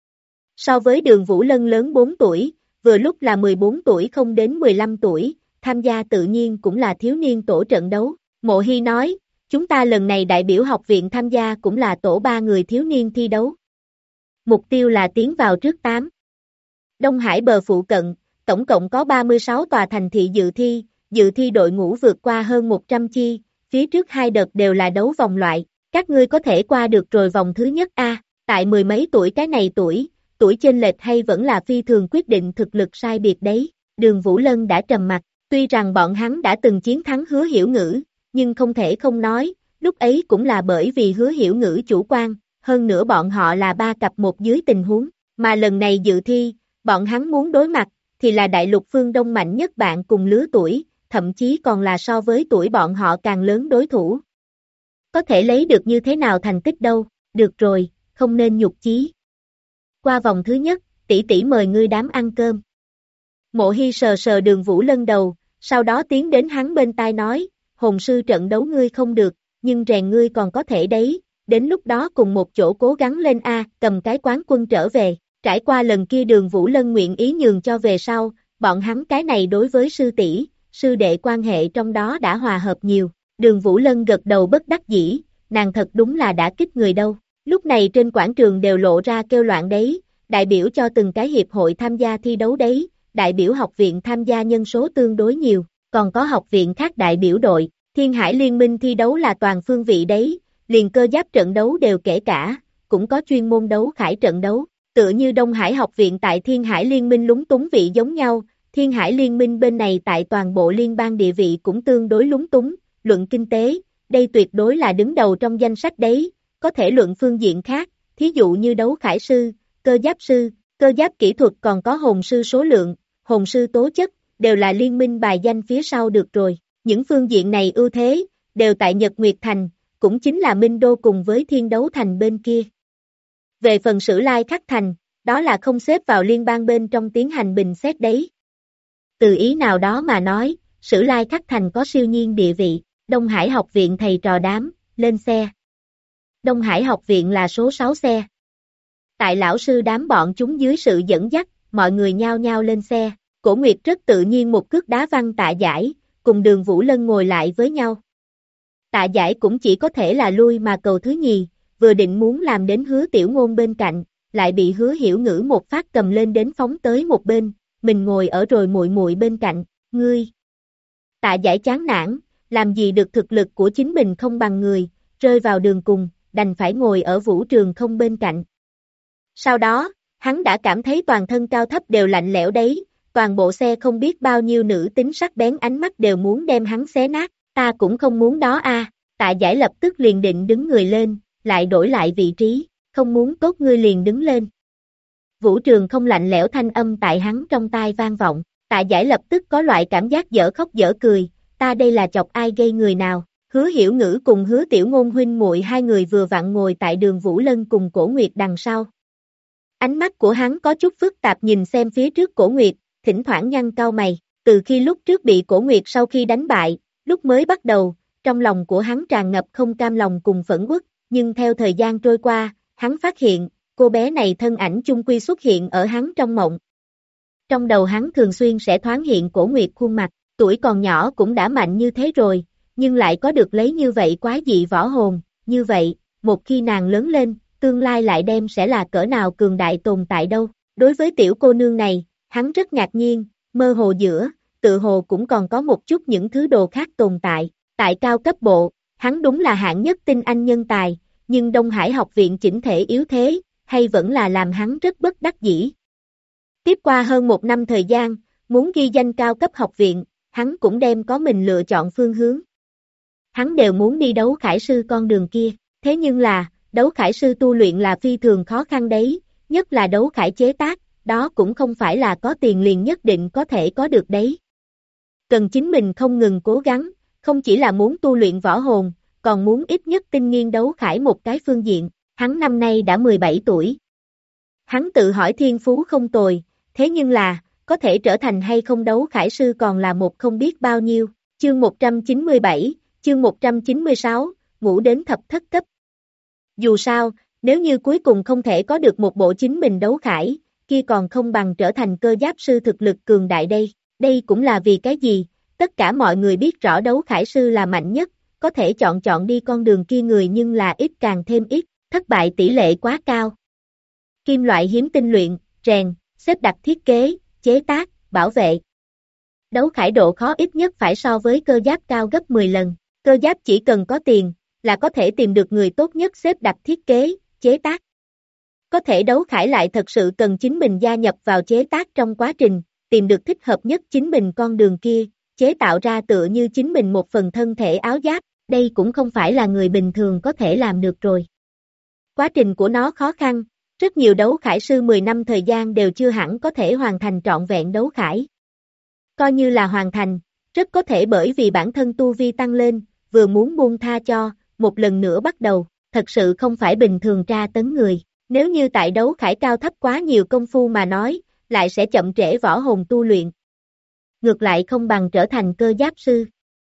So với Đường Vũ Lân lớn 4 tuổi, vừa lúc là 14 tuổi không đến 15 tuổi, tham gia tự nhiên cũng là thiếu niên tổ trận đấu. Mộ Hy nói, chúng ta lần này đại biểu học viện tham gia cũng là tổ 3 người thiếu niên thi đấu. Mục tiêu là tiến vào trước 8. Đông Hải bờ phụ cận, tổng cộng có 36 tòa thành thị dự thi đội ngũ vượt qua hơn 100 chi, phía trước 2 đợt đều là đấu vòng loại, các ngươi có thể qua được rồi vòng thứ nhất a. Tại mười mấy tuổi cái này tuổi chênh lệch hay vẫn là phi thường quyết định thực lực sai biệt đấy. Đường Vũ Lân đã trầm mặt, tuy rằng bọn hắn đã từng chiến thắng Hứa Hiểu Ngữ, nhưng không thể không nói, lúc ấy cũng là bởi vì Hứa Hiểu Ngữ chủ quan, hơn nữa bọn họ là 3 cặp một dưới tình huống, mà lần này dự thi, bọn hắn muốn đối mặt, thì là đại lục phương Đông mạnh nhất bạn cùng lứa tuổi, thậm chí còn là so với tuổi bọn họ càng lớn đối thủ. Có thể lấy được như thế nào thành tích đâu, được rồi, không nên nhục chí. Qua vòng thứ nhất, tỷ tỷ mời ngươi đám ăn cơm. Mộ Hy sờ sờ Đường Vũ Lân đầu, sau đó tiến đến hắn bên tai nói, hồn sư trận đấu ngươi không được, nhưng rèn ngươi còn có thể đấy, đến lúc đó cùng một chỗ cố gắng lên a, cầm cái quán quân trở về. Trải qua lần kia Đường Vũ Lân nguyện ý nhường cho về sau, bọn hắn cái này đối với sư tỷ, sư đệ quan hệ trong đó đã hòa hợp nhiều. Đường Vũ Lân gật đầu bất đắc dĩ, nàng thật đúng là đã kích người đâu. Lúc này trên quảng trường đều lộ ra kêu loạn đấy, đại biểu cho từng cái hiệp hội tham gia thi đấu đấy, đại biểu học viện tham gia nhân số tương đối nhiều, còn có học viện khác đại biểu đội, Thiên Hải Liên minh thi đấu là toàn phương vị đấy, liền cơ giáp trận đấu đều kể cả, cũng có chuyên môn đấu khải trận đấu, tựa như Đông Hải học viện tại Thiên Hải Liên minh lúng túng vị giống nhau, Thiên Hải Liên minh bên này tại toàn bộ liên bang địa vị cũng tương đối lúng túng, luận kinh tế, đây tuyệt đối là đứng đầu trong danh sách đấy, có thể luận phương diện khác, thí dụ như đấu khải sư, cơ giáp kỹ thuật còn có hồn sư số lượng, hồn sư tố chất, đều là liên minh bài danh phía sau được rồi, những phương diện này ưu thế, đều tại Nhật Nguyệt Thành, cũng chính là Minh Đô cùng với Thiên Đấu Thành bên kia. Về phần Sử Lai Khắc Thành, đó là không xếp vào liên bang bên trong tiến hành bình xét đấy. Từ ý nào đó mà nói, Sử Lai Khắc Thành có siêu nhiên địa vị, Đông Hải học viện thầy trò đám, lên xe. Đông Hải học viện là số 6 xe. Tại lão sư đám bọn chúng dưới sự dẫn dắt, mọi người nhao nhao lên xe, Cổ Nguyệt rất tự nhiên một cước đá văng Tạ Giải, cùng Đường Vũ Lân ngồi lại với nhau. Tạ Giải cũng chỉ có thể là lui mà cầu thứ nhì, vừa định muốn làm đến Hứa Tiểu Ngôn bên cạnh, lại bị Hứa Hiểu Ngữ một phát cầm lên đến phóng tới một bên, mình ngồi ở rồi muội muội bên cạnh, ngươi. Tạ Giải chán nản, làm gì được thực lực của chính mình không bằng người, rơi vào đường cùng, đành phải ngồi ở Vũ Trường Không bên cạnh. Sau đó, hắn đã cảm thấy toàn thân cao thấp đều lạnh lẽo đấy, toàn bộ xe không biết bao nhiêu nữ tính sắc bén ánh mắt đều muốn đem hắn xé nát, ta cũng không muốn đó a. Tạ Giải lập tức liền định đứng người lên, lại đổi lại vị trí, không muốn tốt ngươi liền đứng lên. Vũ Trường Không lạnh lẽo thanh âm tại hắn trong tai vang vọng, Tạ Giải lập tức có loại cảm giác dở khóc dở cười, ta đây là chọc ai gây người nào, Hứa Hiểu Ngữ cùng Hứa Tiểu Ngôn huynh muội hai người vừa vặn ngồi tại Đường Vũ Lân cùng Cổ Nguyệt đằng sau. Ánh mắt của hắn có chút phức tạp nhìn xem phía trước Cổ Nguyệt, thỉnh thoảng nhăn cau mày, từ khi lúc trước bị Cổ Nguyệt sau khi đánh bại, lúc mới bắt đầu, trong lòng của hắn tràn ngập không cam lòng cùng phẫn uất, nhưng theo thời gian trôi qua, hắn phát hiện, cô bé này thân ảnh chung quy xuất hiện ở hắn trong mộng. Trong đầu hắn thường xuyên sẽ thoáng hiện Cổ Nguyệt khuôn mặt, tuổi còn nhỏ cũng đã mạnh như thế rồi, nhưng lại có được lấy như vậy quái dị võ hồn, như vậy, một khi nàng lớn lên, tương lai lại đem sẽ là cỡ nào cường đại tồn tại đâu. Đối với tiểu cô nương này, hắn rất ngạc nhiên, mơ hồ giữa, tự hồ cũng còn có một chút những thứ đồ khác tồn tại. Tại cao cấp bộ, hắn đúng là hạng nhất tinh anh nhân tài, nhưng Đông Hải học viện chỉnh thể yếu thế, hay vẫn là làm hắn rất bất đắc dĩ. Tiếp qua hơn một năm thời gian, muốn ghi danh cao cấp học viện, hắn cũng đem có mình lựa chọn phương hướng. Hắn đều muốn đi đấu khải sư con đường kia, thế nhưng là, đấu khải sư tu luyện là phi thường khó khăn đấy, nhất là đấu khải chế tác, đó cũng không phải là có tiền liền nhất định có thể có được đấy. Cần chính mình không ngừng cố gắng, không chỉ là muốn tu luyện võ hồn, còn muốn ít nhất tinh nghiên đấu khải một cái phương diện, hắn năm nay đã 17 tuổi. Hắn tự hỏi thiên phú không tồi, thế nhưng là, có thể trở thành hay không đấu khải sư còn là một không biết bao nhiêu, chương 197, chương 196, ngủ đến thập thất cấp. Dù sao, nếu như cuối cùng không thể có được một bộ chính mình đấu khải, kia còn không bằng trở thành cơ giáp sư thực lực cường đại đây, đây cũng là vì cái gì, tất cả mọi người biết rõ đấu khải sư là mạnh nhất, có thể chọn đi con đường kia người nhưng là ít càng thêm ít, thất bại tỷ lệ quá cao. Kim loại hiếm tinh luyện, rèn, xếp đặt thiết kế, chế tác, bảo vệ. Đấu khải độ khó ít nhất phải so với cơ giáp cao gấp 10 lần, cơ giáp chỉ cần có tiền, là có thể tìm được người tốt nhất xếp đặt thiết kế, chế tác. Có thể đấu khải lại thật sự cần chính mình gia nhập vào chế tác trong quá trình, tìm được thích hợp nhất chính mình con đường kia, chế tạo ra tựa như chính mình một phần thân thể áo giáp, đây cũng không phải là người bình thường có thể làm được rồi. Quá trình của nó khó khăn, rất nhiều đấu khải sư 10 năm thời gian đều chưa hẳn có thể hoàn thành trọn vẹn đấu khải. Coi như là hoàn thành, rất có thể bởi vì bản thân tu vi tăng lên, vừa muốn buông tha cho, một lần nữa bắt đầu, thật sự không phải bình thường tra tấn người. Nếu như tại đấu khải cao thấp quá nhiều công phu mà nói, lại sẽ chậm trễ võ hồn tu luyện. Ngược lại không bằng trở thành cơ giáp sư.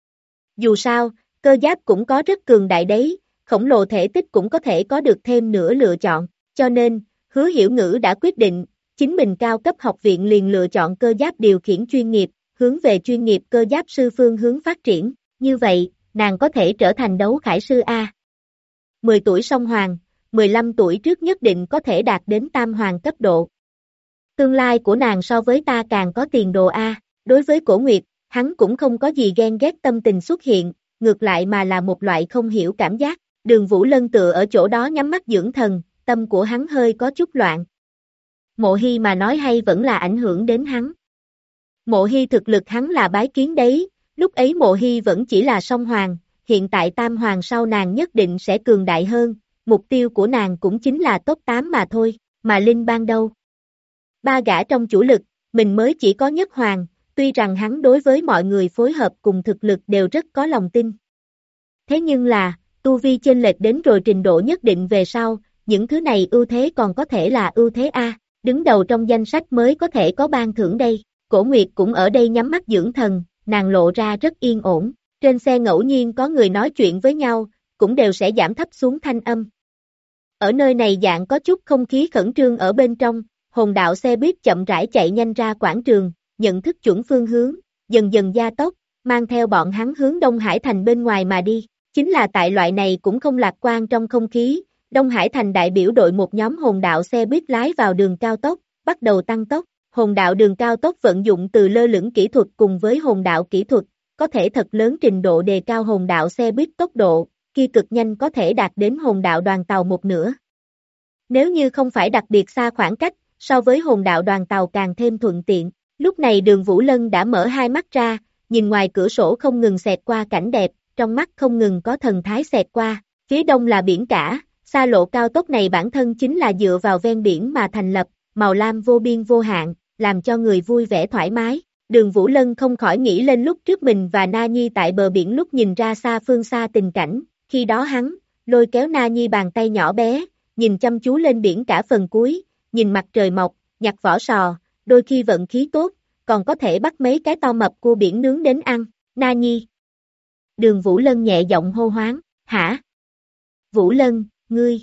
Dù sao, cơ giáp cũng có rất cường đại đấy, khổng lồ thể tích cũng có thể có được thêm nữa lựa chọn, cho nên, Hứa Hiểu Ngữ đã quyết định, chính mình cao cấp học viện liền lựa chọn cơ giáp điều khiển chuyên nghiệp, hướng về chuyên nghiệp cơ giáp sư phương hướng phát triển, như vậy, nàng có thể trở thành đấu khải sư A. 10 tuổi song hoàng, 15 tuổi trước nhất định có thể đạt đến tam hoàng cấp độ. Tương lai của nàng so với ta càng có tiền đồ A, đối với Cổ Nguyệt, hắn cũng không có gì ghen ghét tâm tình xuất hiện, ngược lại mà là một loại không hiểu cảm giác. Đường Vũ Lân tựa ở chỗ đó nhắm mắt dưỡng thần, tâm của hắn hơi có chút loạn. Mộ Hy mà nói hay vẫn là ảnh hưởng đến hắn. Mộ Hy thực lực hắn là bái kiến đấy, lúc ấy Mộ Hy vẫn chỉ là song hoàng, hiện tại tam hoàng sau nàng nhất định sẽ cường đại hơn, mục tiêu của nàng cũng chính là top 8 mà thôi, mà Linh Bang đâu. Ba gã trong chủ lực, mình mới chỉ có nhất hoàng, tuy rằng hắn đối với mọi người phối hợp cùng thực lực đều rất có lòng tin. Thế nhưng là, tu vi chênh lệch đến rồi trình độ nhất định về sau, những thứ này ưu thế còn có thể là ưu thế A, đứng đầu trong danh sách mới có thể có ban thưởng đây. Cổ Nguyệt cũng ở đây nhắm mắt dưỡng thần, nàng lộ ra rất yên ổn. Trên xe ngẫu nhiên có người nói chuyện với nhau, cũng đều sẽ giảm thấp xuống thanh âm. Ở nơi này dạng có chút không khí khẩn trương ở bên trong, hồn đạo xe buýt chậm rãi chạy nhanh ra quảng trường, nhận thức chuẩn phương hướng, dần dần gia tốc, mang theo bọn hắn hướng Đông Hải Thành bên ngoài mà đi. Chính là tại loại này cũng không lạc quan trong không khí, Đông Hải Thành đại biểu đội một nhóm hồn đạo xe buýt lái vào đường cao tốc, bắt đầu tăng tốc. Hồn đạo đường cao tốc vận dụng từ lơ lửng kỹ thuật cùng với hồn đạo kỹ thuật, có thể thật lớn trình độ đề cao hồn đạo xe buýt tốc độ, khi cực nhanh có thể đạt đến hồn đạo đoàn tàu một nửa. Nếu như không phải đặc biệt xa khoảng cách, so với hồn đạo đoàn tàu càng thêm thuận tiện. Lúc này Đường Vũ Lân đã mở hai mắt ra, nhìn ngoài cửa sổ không ngừng xẹt qua cảnh đẹp, trong mắt không ngừng có thần thái xẹt qua, phía đông là biển cả, xa lộ cao tốc này bản thân chính là dựa vào ven biển mà thành lập, màu lam vô biên vô hạn, làm cho người vui vẻ thoải mái. Đường Vũ Lân không khỏi nghĩ lên lúc trước mình và Na Nhi tại bờ biển lúc nhìn ra xa phương xa tình cảnh, khi đó hắn, lôi kéo Na Nhi bàn tay nhỏ bé, nhìn chăm chú lên biển cả phần cuối, nhìn mặt trời mọc, nhặt vỏ sò, đôi khi vận khí tốt, còn có thể bắt mấy cái to mập cua biển nướng đến ăn. Na Nhi. Đường Vũ Lân nhẹ giọng hô hoáng, hả? Vũ Lân, ngươi.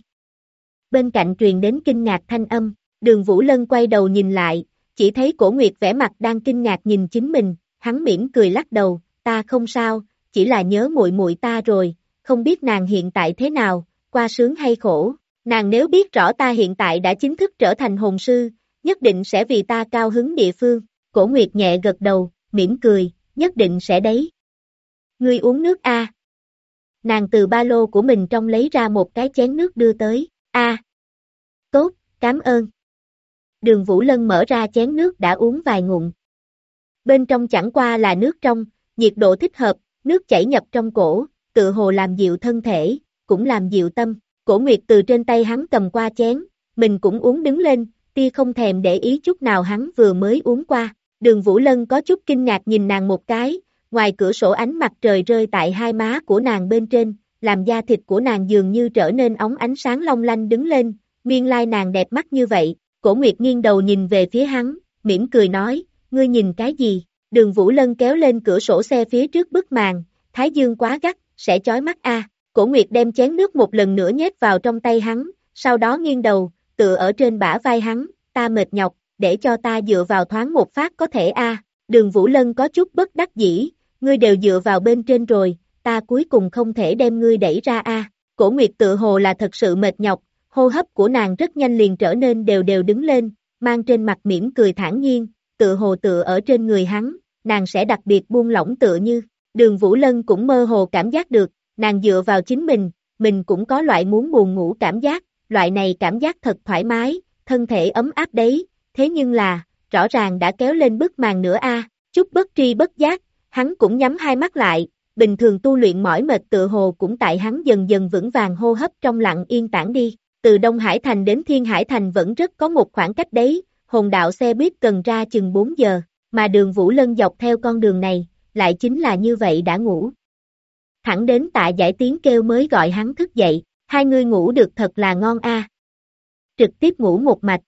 Bên cạnh truyền đến kinh ngạc thanh âm, Đường Vũ Lân quay đầu nhìn lại, chỉ thấy Cổ Nguyệt vẻ mặt đang kinh ngạc nhìn chính mình, hắn mỉm cười lắc đầu, ta không sao, chỉ là nhớ muội muội ta rồi, không biết nàng hiện tại thế nào, qua sướng hay khổ, nàng nếu biết rõ ta hiện tại đã chính thức trở thành hồn sư, nhất định sẽ vì ta cao hứng địa phương. Cổ Nguyệt nhẹ gật đầu, mỉm cười, nhất định sẽ đấy. Ngươi uống nước a? Nàng từ ba lô của mình trong lấy ra một cái chén nước đưa tới, a. Tốt, cảm ơn. Đường Vũ Lân mở ra chén nước đã uống vài ngụm. Bên trong chẳng qua là nước trong, nhiệt độ thích hợp, nước chảy nhập trong cổ, tự hồ làm dịu thân thể, cũng làm dịu tâm. Cổ Nguyệt từ trên tay hắn cầm qua chén, mình cũng uống đứng lên, tia không thèm để ý chút nào hắn vừa mới uống qua. Đường Vũ Lân có chút kinh ngạc nhìn nàng một cái, ngoài cửa sổ ánh mặt trời rơi tại hai má của nàng bên trên, làm da thịt của nàng dường như trở nên óng ánh sáng long lanh đứng lên, nguyên lai nàng đẹp mắt như vậy. Cổ Nguyệt nghiêng đầu nhìn về phía hắn, mỉm cười nói, ngươi nhìn cái gì? Đường Vũ Lân kéo lên cửa sổ xe phía trước bức màn, thái dương quá gắt, sẽ chói mắt a. Cổ Nguyệt đem chén nước một lần nữa nhét vào trong tay hắn, sau đó nghiêng đầu, tựa ở trên bả vai hắn, ta mệt nhọc, để cho ta dựa vào thoáng một phát có thể a. Đường Vũ Lân có chút bất đắc dĩ, ngươi đều dựa vào bên trên rồi, ta cuối cùng không thể đem ngươi đẩy ra a. Cổ Nguyệt tựa hồ là thật sự mệt nhọc, hô hấp của nàng rất nhanh liền trở nên đều đều đứng lên, mang trên mặt mỉm cười thản nhiên, tựa hồ tựa ở trên người hắn, nàng sẽ đặc biệt buông lỏng tựa như. Đường Vũ Lân cũng mơ hồ cảm giác được, nàng dựa vào chính mình cũng có loại muốn buồn ngủ cảm giác, loại này cảm giác thật thoải mái, thân thể ấm áp đấy, thế nhưng là, rõ ràng đã kéo lên bức màn nữa a. Chút bất tri bất giác, hắn cũng nhắm hai mắt lại, bình thường tu luyện mỏi mệt tựa hồ cũng tại hắn dần dần vững vàng hô hấp trong lặng yên tản đi. Từ Đông Hải Thành đến Thiên Hải Thành vẫn rất có một khoảng cách đấy, hồn đạo xe buýt cần ra chừng 4 giờ, mà Đường Vũ Lân dọc theo con đường này, lại chính là như vậy đã ngủ. Thẳng đến Tạ Giải tiếng kêu mới gọi hắn thức dậy, hai người ngủ được thật là ngon a. Trực tiếp ngủ một mạch.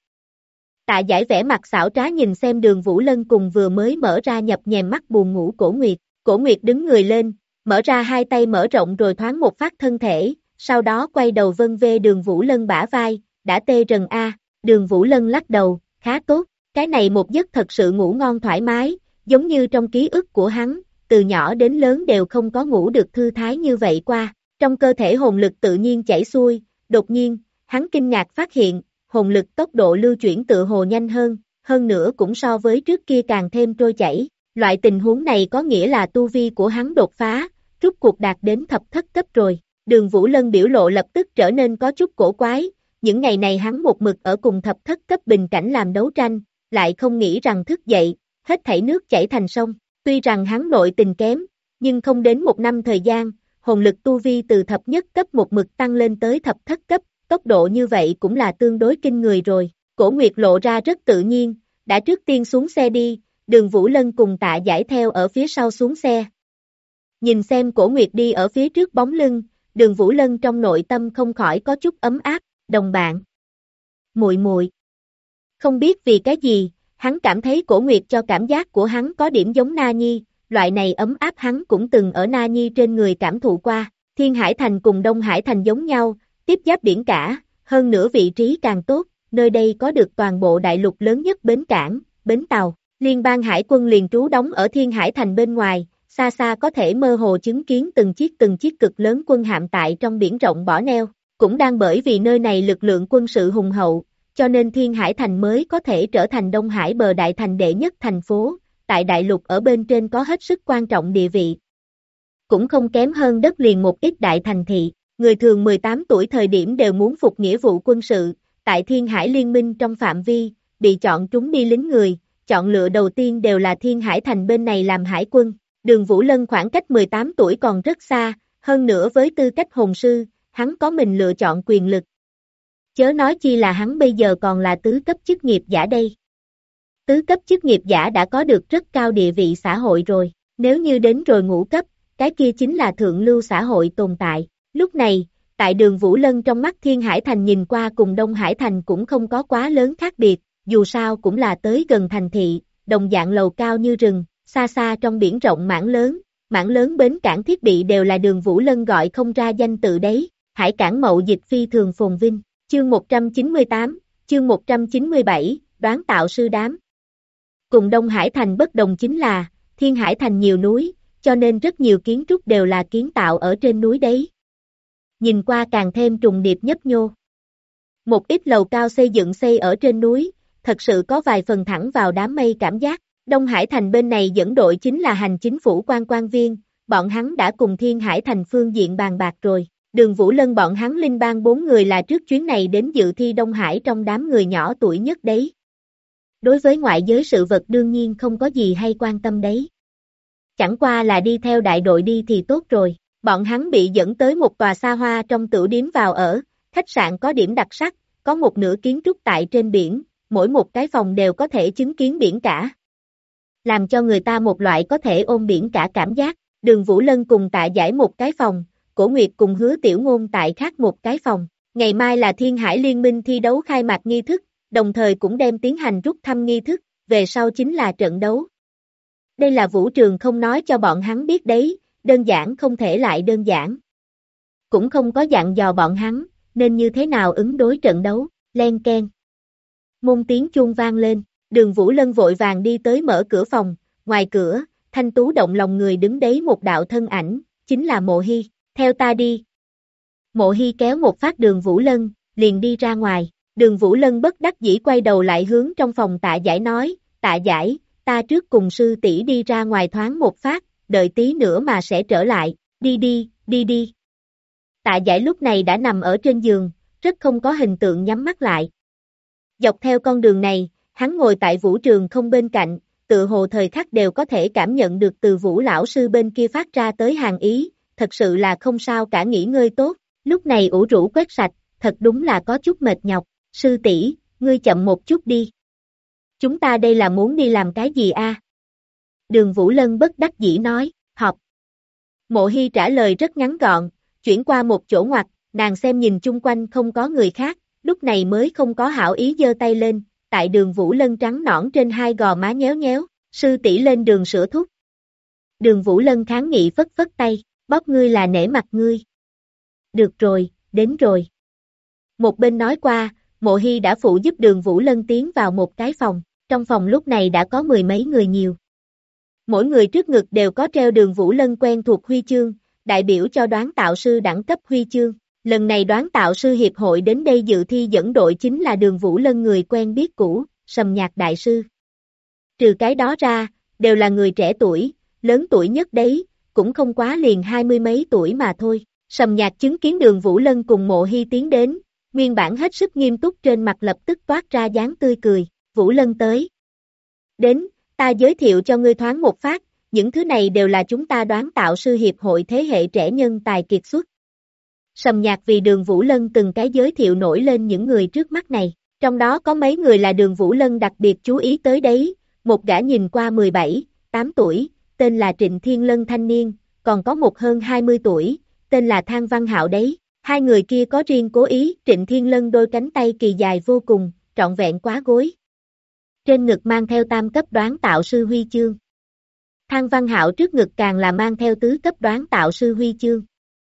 Tạ Giải vẻ mặt xảo trá nhìn xem Đường Vũ Lân cùng vừa mới mở ra nhập nhèm mắt buồn ngủ Cổ Nguyệt đứng người lên, mở ra hai tay mở rộng rồi thoáng một phát thân thể, sau đó quay đầu vân vê Đường Vũ Lân bả vai, đã tê rần a. Đường Vũ Lân lắc đầu, khá tốt, cái này một giấc thật sự ngủ ngon thoải mái, giống như trong ký ức của hắn, từ nhỏ đến lớn đều không có ngủ được thư thái như vậy qua, trong cơ thể hồn lực tự nhiên chảy xuôi, đột nhiên, hắn kinh ngạc phát hiện, hồn lực tốc độ lưu chuyển tự hồ nhanh hơn nữa cũng so với trước kia càng thêm trôi chảy, Loại tình huống này có nghĩa là tu vi của hắn đột phá, rút cuộc đạt đến thập thất cấp rồi. Đường Vũ Lân biểu lộ lập tức trở nên có chút cổ quái, những ngày này hắn một mực ở cùng thập thất cấp bình cảnh làm đấu tranh, lại không nghĩ rằng thức dậy, hết thảy nước chảy thành sông. Tuy rằng hắn nội tình kém, nhưng không đến một năm thời gian, hồn lực tu vi từ thập nhất cấp một mực tăng lên tới thập thất cấp, tốc độ như vậy cũng là tương đối kinh người rồi. Cổ Nguyệt lộ ra rất tự nhiên, đã trước tiên xuống xe đi, Đường Vũ Lân cùng Tạ Giải theo ở phía sau xuống xe. Nhìn xem Cổ Nguyệt đi ở phía trước bóng lưng, Đường Vũ Lân trong nội tâm không khỏi có chút ấm áp, đồng bạn. Muội muội. Không biết vì cái gì, hắn cảm thấy Cổ Nguyệt cho cảm giác của hắn có điểm giống Na Nhi, loại này ấm áp hắn cũng từng ở Na Nhi trên người cảm thụ qua. Thiên Hải Thành cùng Đông Hải Thành giống nhau, tiếp giáp biển cả, hơn nữa vị trí càng tốt, nơi đây có được toàn bộ đại lục lớn nhất bến cảng, bến tàu. Liên bang hải quân liền trú đóng ở Thiên Hải Thành bên ngoài, xa xa có thể mơ hồ chứng kiến từng chiếc cực lớn quân hạm tại trong biển rộng bỏ neo. Cũng đang bởi vì nơi này lực lượng quân sự hùng hậu, cho nên Thiên Hải Thành mới có thể trở thành Đông Hải bờ đại thành đệ nhất thành phố, tại đại lục ở bên trên có hết sức quan trọng địa vị. Cũng không kém hơn đất liền một ít đại thành thị, người thường 18 tuổi thời điểm đều muốn phục nghĩa vụ quân sự, tại Thiên Hải Liên minh trong phạm vi, bị chọn trúng đi lính người, chọn lựa đầu tiên đều là Thiên Hải Thành bên này làm hải quân. Đường Vũ Lân khoảng cách 18 tuổi còn rất xa, hơn nữa với tư cách hồn sư, hắn có mình lựa chọn quyền lực. Chớ nói chi là hắn bây giờ còn là tứ cấp chức nghiệp giả đây. Tứ cấp chức nghiệp giả đã có được rất cao địa vị xã hội rồi, nếu như đến rồi ngũ cấp, cái kia chính là thượng lưu xã hội tồn tại. Lúc này, tại Đường Vũ Lân trong mắt Thiên Hải Thành nhìn qua cùng Đông Hải Thành cũng không có quá lớn khác biệt, dù sao cũng là tới gần thành thị, đồng dạng lầu cao như rừng, xa xa trong biển rộng mảng lớn bến cảng thiết bị đều là Đường Vũ Lân gọi không ra danh tự đấy, hải cảng mậu dịch phi thường phồn vinh. Chương 198, chương 197, đoán tạo sư đám. Cùng Đông Hải Thành bất đồng chính là, Thiên Hải Thành nhiều núi, cho nên rất nhiều kiến trúc đều là kiến tạo ở trên núi đấy. Nhìn qua càng thêm trùng điệp nhấp nhô. Một ít lầu cao xây ở trên núi, thật sự có vài phần thẳng vào đám mây cảm giác. Đông Hải Thành bên này dẫn đội chính là hành chính phủ quan viên, bọn hắn đã cùng Thiên Hải Thành phương diện bàn bạc rồi. Đường Vũ Lân bọn hắn linh bang 4 người là trước chuyến này đến dự thi Đông Hải trong đám người nhỏ tuổi nhất đấy. Đối với ngoại giới sự vật đương nhiên không có gì hay quan tâm đấy. Chẳng qua là đi theo đại đội đi thì tốt rồi. Bọn hắn bị dẫn tới một tòa xa hoa trong tửu điếm vào ở, khách sạn có điểm đặc sắc, có một nửa kiến trúc tại trên biển, mỗi một cái phòng đều có thể chứng kiến biển cả. Làm cho người ta một loại có thể ôm biển cả cảm giác. Đường Vũ Lân cùng Tạ Giải một cái phòng, Cổ Nguyệt cùng Hứa Tiểu Ngôn tại khác một cái phòng. Ngày mai là Thiên Hải Liên minh thi đấu khai mạc nghi thức, đồng thời cũng đem tiến hành rút thăm nghi thức, về sau chính là trận đấu. Đây là Vũ Trường không nói cho bọn hắn biết đấy, đơn giản không thể lại đơn giản. Cũng không có dặn dò bọn hắn, nên như thế nào ứng đối trận đấu, len keng. Môn tiếng chuông vang lên, Đường Vũ Lân vội vàng đi tới mở cửa phòng, ngoài cửa, thanh tú động lòng người đứng đấy một đạo thân ảnh, chính là Mộ Hy, theo ta đi. Mộ Hy kéo một phát Đường Vũ Lân, liền đi ra ngoài, Đường Vũ Lân bất đắc dĩ quay đầu lại hướng trong phòng Tạ Giải nói, Tạ Giải, ta trước cùng sư tỷ đi ra ngoài thoáng một phát, đợi tí nữa mà sẽ trở lại, đi đi. Tạ Giải lúc này đã nằm ở trên giường, rất không có hình tượng nhắm mắt lại. Dọc theo con đường này, hắn ngồi tại Vũ Trường không bên cạnh, tự hồ thời khắc đều có thể cảm nhận được từ Vũ lão sư bên kia phát ra tới hàn ý, thật sự là không sao cả nghỉ ngơi tốt, lúc này ủ rũ quét sạch, thật đúng là có chút mệt nhọc, sư tỷ, ngươi chậm một chút đi. Chúng ta đây là muốn đi làm cái gì a? Đường Vũ Lân bất đắc dĩ nói, họp. Mộ Hy trả lời rất ngắn gọn, chuyển qua một chỗ ngoặt, nàng xem nhìn chung quanh không có người khác, lúc này mới không có hảo ý giơ tay lên, tại Đường Vũ Lân trắng nõn trên hai gò má nhéo nhéo, sư tỷ lên đường sửa thuốc. Đường Vũ Lân kháng nghị phất phất tay, bóp ngươi là nể mặt ngươi. Được rồi, đến rồi. Một bên nói qua, Mộ Hy đã phụ giúp Đường Vũ Lân tiến vào một cái phòng, trong phòng lúc này đã có 10 mấy người nhiều. Mỗi người trước ngực đều có treo Đường Vũ Lân quen thuộc huy chương, đại biểu cho đoán tạo sư đẳng cấp huy chương. Lần này đoán tạo sư hiệp hội đến đây dự thi dẫn đội chính là Đường Vũ Lân người quen biết cũ, Sầm Nhạc đại sư. Trừ cái đó ra, đều là người trẻ tuổi, lớn tuổi nhất đấy, cũng không quá liền 20 mấy tuổi mà thôi. Sầm Nhạc chứng kiến Đường Vũ Lân cùng Mộ Hy tiến đến, nguyên bản hết sức nghiêm túc trên mặt lập tức toát ra dáng tươi cười. Vũ Lân tới. Đến, ta giới thiệu cho ngươi thoáng một phát, những thứ này đều là chúng ta đoán tạo sư hiệp hội thế hệ trẻ nhân tài kiệt xuất. Sầm Nhạc vì Đường Vũ Lân từng cái giới thiệu nổi lên những người trước mắt này, trong đó có mấy người là Đường Vũ Lân đặc biệt chú ý tới đấy, một gã nhìn qua 17, 8 tuổi, tên là Trịnh Thiên Lân thanh niên, còn có một hơn 20 tuổi, tên là Thang Văn Hạo đấy. Hai người kia có riêng cố ý, Trịnh Thiên Lân đôi cánh tay kỳ dài vô cùng, trọn vẹn quá gối. Trên ngực mang theo tam cấp đoán tạo sư huy chương. Thang Văn Hạo trước ngực càng là mang theo tứ cấp đoán tạo sư huy chương.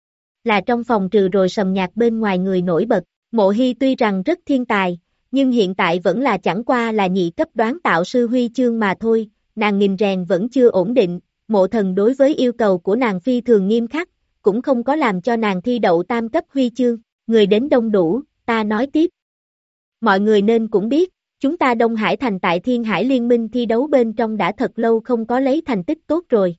Là trong phòng trừ rồi Sầm Nhạc bên ngoài người nổi bật, Mộ Hy tuy rằng rất thiên tài, nhưng hiện tại vẫn là chẳng qua là nhị cấp đoán tạo sư huy chương mà thôi, nàng nghìn rèn vẫn chưa ổn định, Mộ Thần đối với yêu cầu của nàng phi thường nghiêm khắc, cũng không có làm cho nàng thi đậu tam cấp huy chương, người đến đông đủ, ta nói tiếp. Mọi người nên cũng biết, chúng ta Đông Hải Thành tại Thiên Hải Liên minh thi đấu bên trong đã thật lâu không có lấy thành tích tốt rồi.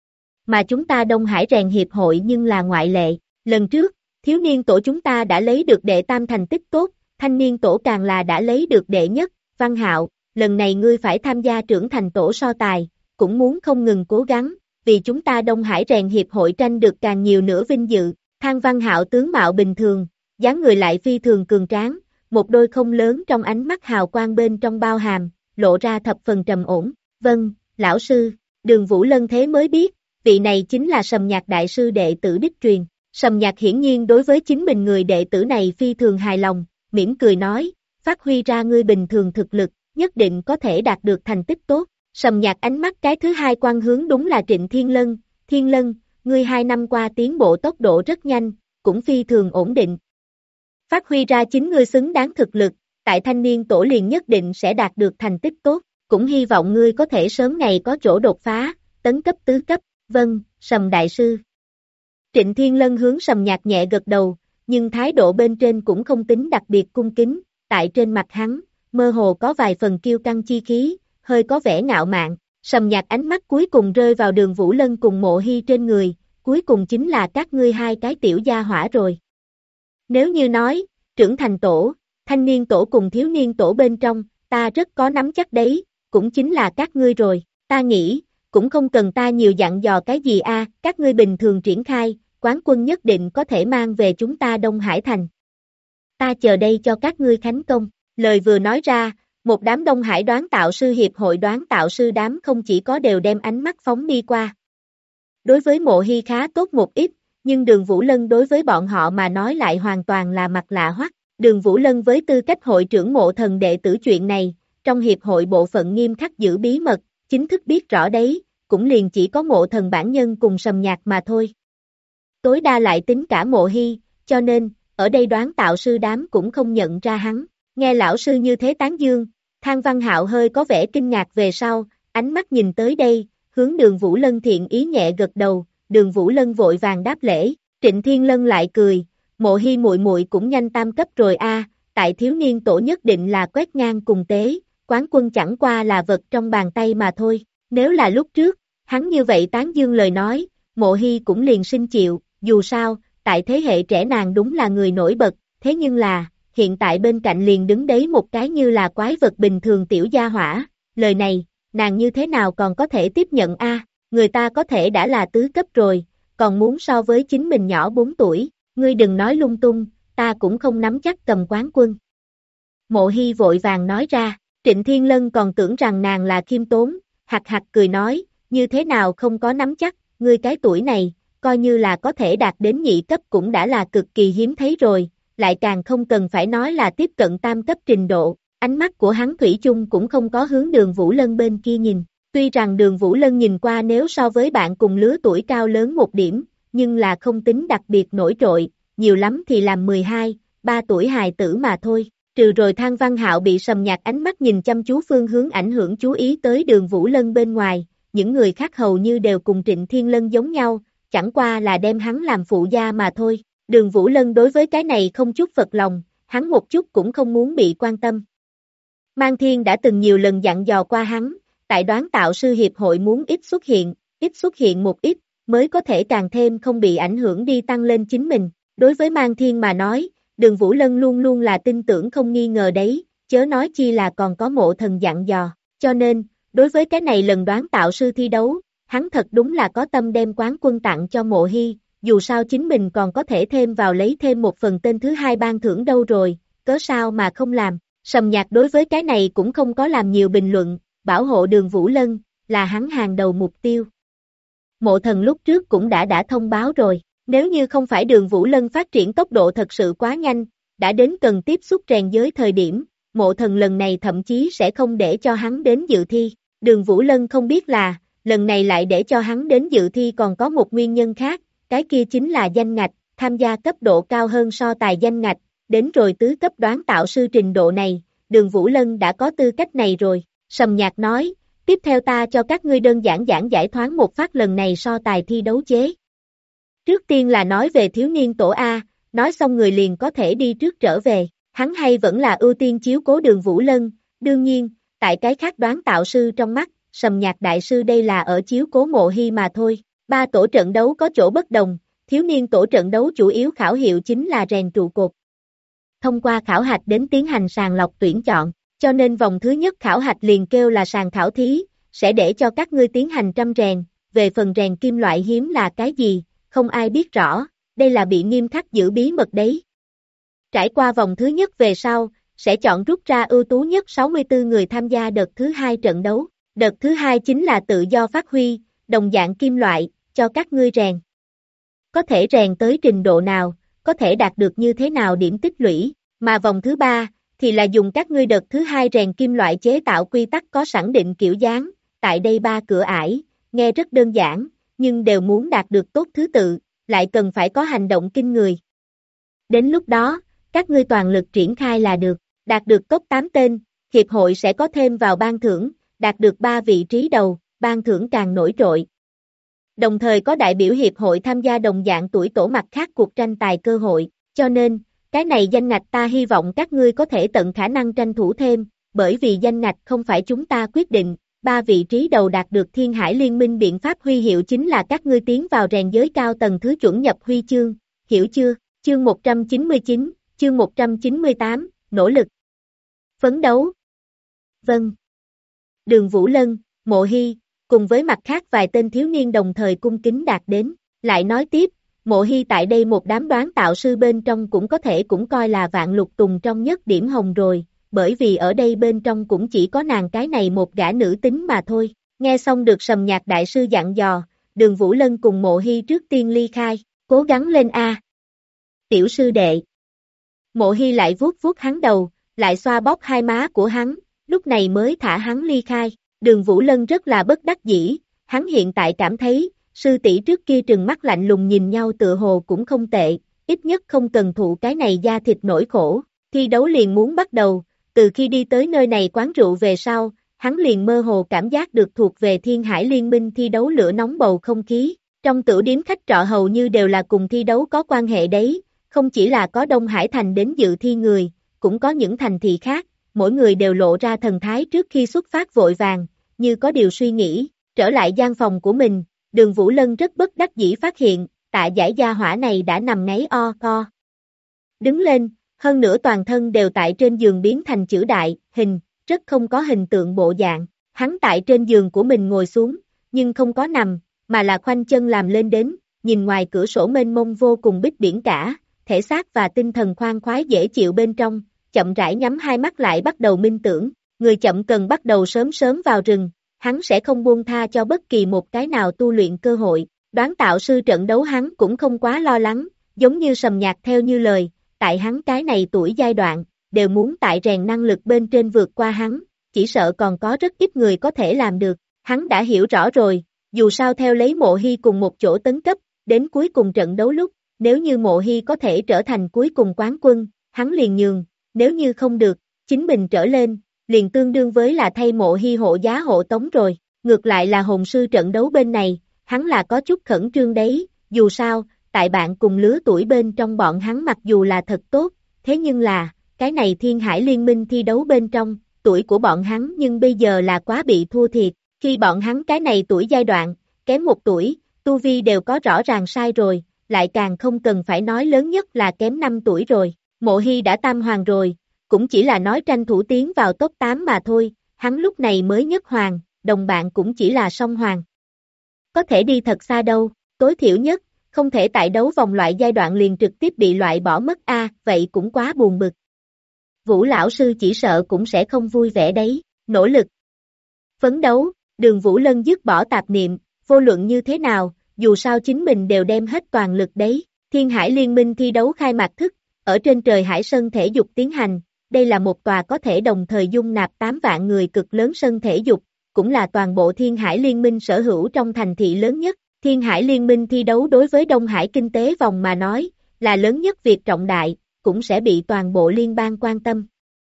Mà chúng ta Đông Hải Rèn Hiệp hội nhưng là ngoại lệ, lần trước, thiếu niên tổ chúng ta đã lấy được đệ tam thành tích tốt, thanh niên tổ càng là đã lấy được đệ nhất, Văn Hạo, lần này ngươi phải tham gia trưởng thành tổ so tài, cũng muốn không ngừng cố gắng, vì chúng ta Đông Hải Rèn Hiệp hội tranh được càng nhiều nữa vinh dự. Thang Văn Hạo tướng mạo bình thường, dáng người lại phi thường cường tráng, một đôi không lớn trong ánh mắt hào quang bên trong bao hàm, lộ ra thập phần trầm ổn. Vâng, lão sư, Đường Vũ Lân thế mới biết, vị này chính là Sầm Nhạc đại sư đệ tử đích truyền. Sầm Nhạc hiển nhiên đối với chính mình người đệ tử này phi thường hài lòng, mỉm cười nói, phát huy ra ngươi bình thường thực lực, nhất định có thể đạt được thành tích tốt. Sầm Nhạc ánh mắt cái thứ hai quan hướng đúng là Trịnh Thiên Lân, ngươi 2 năm qua tiến bộ tốc độ rất nhanh, cũng phi thường ổn định. Phát huy ra chính ngươi xứng đáng thực lực, tại thanh niên tổ liền nhất định sẽ đạt được thành tích tốt, cũng hy vọng ngươi có thể sớm ngày có chỗ đột phá, tấn cấp tứ cấp, vâng, Sầm đại sư. Trịnh Thiên Lân hướng Sầm Nhạc nhẹ gật đầu, nhưng thái độ bên trên cũng không tính đặc biệt cung kính, tại trên mặt hắn, mơ hồ có vài phần kiêu căng chi khí, hơi có vẻ ngạo mạn. Sầm Nhạc ánh mắt cuối cùng rơi vào Đường Vũ Lân cùng Mộ Hy trên người, cuối cùng chính là các ngươi hai cái tiểu gia hỏa rồi. Nếu như nói, trưởng thành tổ, thanh niên tổ cùng thiếu niên tổ bên trong, ta rất có nắm chắc đấy, cũng chính là các ngươi rồi, ta nghĩ, cũng không cần ta nhiều dặn dò cái gì các ngươi bình thường triển khai, quán quân nhất định có thể mang về chúng ta Đông Hải Thành. Ta chờ đây cho các ngươi khánh công, lời vừa nói ra, một đám Đông Hải đoán tạo sư hiệp hội đoán tạo sư đám không chỉ có đều đem ánh mắt phóng đi qua. Đối với Mộ Hy khá tốt một ít, nhưng Đường Vũ Lân đối với bọn họ mà nói lại hoàn toàn là mặt lạ hoắc. Đường Vũ Lân với tư cách hội trưởng Mộ Thần đệ tử chuyện này, trong hiệp hội bộ phận nghiêm khắc giữ bí mật, chính thức biết rõ đấy, cũng liền chỉ có Mộ Thần bản nhân cùng Sầm Nhạc mà thôi. Tối đa lại tính cả Mộ Hy, cho nên, ở đây đoán tạo sư đám cũng không nhận ra hắn. Nghe lão sư như thế tán dương, Thang Văn Hạo hơi có vẻ kinh ngạc về sau, ánh mắt nhìn tới đây, hướng Đường Vũ Lân thiện ý nhẹ gật đầu, Đường Vũ Lân vội vàng đáp lễ, Trịnh Thiên Lân lại cười, Mộ Hy muội muội cũng nhanh tam cấp rồi tại thiếu niên tổ nhất định là quét ngang cùng tế, quán quân chẳng qua là vật trong bàn tay mà thôi, nếu là lúc trước, hắn như vậy tán dương lời nói, Mộ Hy cũng liền xin chịu, dù sao, tại thế hệ trẻ nàng đúng là người nổi bật, thế nhưng là, hiện tại bên cạnh liền đứng đấy một cái như là quái vật bình thường tiểu gia hỏa, lời này, nàng như thế nào còn có thể tiếp nhận người ta có thể đã là tứ cấp rồi, còn muốn so với chính mình nhỏ 4 tuổi, ngươi đừng nói lung tung, ta cũng không nắm chắc cầm quán quân. Mộ Hy vội vàng nói ra, Trịnh Thiên Lân còn tưởng rằng nàng là khiêm tốn, hạc hạc cười nói, như thế nào không có nắm chắc, ngươi cái tuổi này, coi như là có thể đạt đến nhị cấp cũng đã là cực kỳ hiếm thấy rồi, lại càng không cần phải nói là tiếp cận tam cấp trình độ, ánh mắt của hắn thủy chung cũng không có hướng Đường Vũ Lân bên kia nhìn. Tuy rằng Đường Vũ Lân nhìn qua nếu so với bạn cùng lứa tuổi cao lớn một điểm, nhưng là không tính đặc biệt nổi trội, nhiều lắm thì làm 12, 3 tuổi hài tử mà thôi. Trừ rồi Thang Văn Hạo bị Sầm Nhạc ánh mắt nhìn chăm chú phương hướng ảnh hưởng chú ý tới Đường Vũ Lân bên ngoài, những người khác hầu như đều cùng Trịnh Thiên Lân giống nhau, chẳng qua là đem hắn làm phụ gia mà thôi. Đường Vũ Lân đối với cái này không chút phật lòng, hắn một chút cũng không muốn bị quan tâm. Mang Thiên đã từng nhiều lần dặn dò qua hắn, tại đoán tạo sư hiệp hội muốn ít xuất hiện một ít, mới có thể càng thêm không bị ảnh hưởng đi tăng lên chính mình. Đối với Mang Thiên mà nói, Đường Vũ Lân luôn luôn là tin tưởng không nghi ngờ đấy, chớ nói chi là còn có Mộ Thần dặn dò, cho nên, đối với cái này lần đoán tạo sư thi đấu, hắn thật đúng là có tâm đem quán quân tặng cho Mộ Hy, dù sao chính mình còn có thể thêm vào lấy thêm một phần tên thứ hai ban thưởng đâu rồi, cớ sao mà không làm. Sầm Nhạc đối với cái này cũng không có làm nhiều bình luận, bảo hộ Đường Vũ Lân, là hắn hàng đầu mục tiêu. Mộ Thần lúc trước cũng đã thông báo rồi, nếu như không phải Đường Vũ Lân phát triển tốc độ thật sự quá nhanh, đã đến cần tiếp xúc rèn giới thời điểm, Mộ Thần lần này thậm chí sẽ không để cho hắn đến dự thi. Đường Vũ Lân không biết là, lần này lại để cho hắn đến dự thi còn có một nguyên nhân khác, cái kia chính là danh ngạch, tham gia cấp độ cao hơn so tài danh ngạch, đến rồi tứ cấp đoán tạo sư trình độ này, Đường Vũ Lân đã có tư cách này rồi. Sầm Nhạc nói, tiếp theo ta cho các ngươi đơn giản giải thoáng một phát lần này so tài thi đấu chế. Trước tiên là nói về thiếu niên tổ A, nói xong người liền có thể đi trước trở về, hắn hay vẫn là ưu tiên chiếu cố Đường Vũ Lân, đương nhiên, tại cái khác đoán tạo sư trong mắt, Sầm Nhạc đại sư đây là ở chiếu cố Mộ Hy mà thôi. Ba tổ trận đấu có chỗ bất đồng, thiếu niên tổ trận đấu chủ yếu khảo hiệu chính là rèn trụ cột. Thông qua khảo hạch đến tiến hành sàng lọc tuyển chọn, cho nên vòng thứ nhất khảo hạch liền kêu là sàng khảo thí, sẽ để cho các ngươi tiến hành trăm rèn, về phần rèn kim loại hiếm là cái gì, không ai biết rõ, đây là bị nghiêm khắc giữ bí mật đấy. Trải qua vòng thứ nhất về sau, sẽ chọn rút ra ưu tú nhất 64 người tham gia đợt thứ hai trận đấu, đợt thứ hai chính là tự do phát huy, đồng dạng kim loại, cho các ngươi rèn. Có thể rèn tới trình độ nào, có thể đạt được như thế nào điểm tích lũy, mà vòng thứ ba, thì là dùng các ngươi đợt thứ hai rèn kim loại chế tạo quy tắc có sẵn định kiểu dáng, tại đây ba cửa ải, nghe rất đơn giản, nhưng đều muốn đạt được tốt thứ tự, lại cần phải có hành động kinh người. Đến lúc đó, các ngươi toàn lực triển khai là được, đạt được top 8 tên, hiệp hội sẽ có thêm vào ban thưởng, đạt được 3 vị trí đầu, ban thưởng càng nổi trội. Đồng thời có đại biểu hiệp hội tham gia đồng dạng tuổi tổ mặt khác cuộc tranh tài cơ hội, cho nên, cái này danh ngạch ta hy vọng các ngươi có thể tận khả năng tranh thủ thêm, bởi vì danh ngạch không phải chúng ta quyết định, 3 vị trí đầu đạt được Thiên Hải Liên minh biện pháp huy hiệu chính là các ngươi tiến vào rèn giới cao tầng thứ chuẩn nhập huy chương, hiểu chưa? Chương 199, chương 198, nỗ lực. Phấn đấu. Vâng. Đường Vũ Lân, Mộ Hy, cùng với mặt khác vài tên thiếu niên đồng thời cung kính đạt đến, lại nói tiếp, Mộ Hy tại đây một đám đoán tạo sư bên trong cũng có thể cũng coi là vạn lục tùng trong nhất điểm hồng rồi, bởi vì ở đây bên trong cũng chỉ có nàng cái này một gã nữ tính mà thôi. Nghe xong được Sầm Nhạc đại sư dặn dò, Đường Vũ Lân cùng Mộ Hy trước tiên ly khai, cố gắng lên a. Tiểu sư đệ. Mộ Hy lại vuốt vuốt hắn đầu, lại xoa bóp hai má của hắn, lúc này mới thả hắn ly khai. Đường Vũ Lân rất là bất đắc dĩ, hắn hiện tại cảm thấy, sư tỷ trước kia trừng mắt lạnh lùng nhìn nhau tựa hồ cũng không tệ, ít nhất không cần thụ cái này da thịt nỗi khổ. Thi đấu liền muốn bắt đầu, từ khi đi tới nơi này quán rượu về sau, hắn liền mơ hồ cảm giác được thuộc về Thiên Hải Liên minh thi đấu lửa nóng bầu không khí. Trong tửu điếm khách trọ hầu như đều là cùng thi đấu có quan hệ đấy, không chỉ là có Đông Hải thành đến dự thi người, cũng có những thành thị khác, mỗi người đều lộ ra thần thái trước khi xuất phát vội vàng, như có điều suy nghĩ, trở lại gian phòng của mình, Đường Vũ Lân rất bất đắc dĩ phát hiện, Tạ Giải gia hỏa này đã nằm ngáy o co. Đứng lên, hơn nữa toàn thân đều tại trên giường biến thành chữ đại, hình, rất không có hình tượng bộ dạng, hắn tại trên giường của mình ngồi xuống, nhưng không có nằm, mà là khoanh chân làm lên đến, nhìn ngoài cửa sổ mênh mông vô cùng bích biển cả, thể xác và tinh thần khoan khoái dễ chịu bên trong, chậm rãi nhắm hai mắt lại bắt đầu minh tưởng, người chậm cần bắt đầu sớm sớm vào rừng, hắn sẽ không buông tha cho bất kỳ một cái nào tu luyện cơ hội, đoán tạo sư trận đấu hắn cũng không quá lo lắng, giống như Sầm Nhạc theo như lời, tại hắn cái này tuổi giai đoạn, đều muốn tại rèn năng lực bên trên vượt qua hắn, chỉ sợ còn có rất ít người có thể làm được, hắn đã hiểu rõ rồi, dù sao theo lấy Mộ Hy cùng một chỗ tấn cấp, đến cuối cùng trận đấu lúc, nếu như Mộ Hy có thể trở thành cuối cùng quán quân, hắn liền nhường, nếu như không được, chính mình trở lên, liền tương đương với là thay Mộ Hy hộ giá hộ tống rồi, ngược lại là hồn sư trận đấu bên này, hắn là có chút khẩn trương đấy, dù sao, tại bạn cùng lứa tuổi bên trong bọn hắn mặc dù là thật tốt, thế nhưng là, cái này Thiên Hải Liên minh thi đấu bên trong, tuổi của bọn hắn nhưng bây giờ là quá bị thua thiệt, Khi bọn hắn cái này tuổi giai đoạn, kém 1 tuổi, tu vi đều có rõ ràng sai rồi, lại càng không cần phải nói lớn nhất là kém 5 tuổi rồi. Mộ Hy đã tam hoàng rồi, cũng chỉ là nói tranh thủ tiến vào top 8 mà thôi, hắn lúc này mới nhất hoàng, đồng bạn cũng chỉ là song hoàng. Có thể đi thật xa đâu, tối thiểu nhất, không thể tại đấu vòng loại giai đoạn liền trực tiếp bị loại bỏ mất vậy cũng quá buồn bực. Vũ lão sư chỉ sợ cũng sẽ không vui vẻ đấy, nỗ lực. Phấn đấu, Đường Vũ Lân dứt bỏ tạp niệm, vô luận như thế nào, dù sao chính mình đều đem hết toàn lực đấy. Thiên Hải Liên minh thi đấu khai mạc thức, ở trên trời Hải sân thể dục tiến hành, đây là một tòa có thể đồng thời dung nạp 8 vạn người cực lớn sân thể dục, cũng là toàn bộ Thiên Hải Liên minh sở hữu trong thành thị lớn nhất. Thiên Hải Liên minh thi đấu đối với Đông Hải kinh tế vòng mà nói, là lớn nhất việc trọng đại, cũng sẽ bị toàn bộ liên bang quan tâm.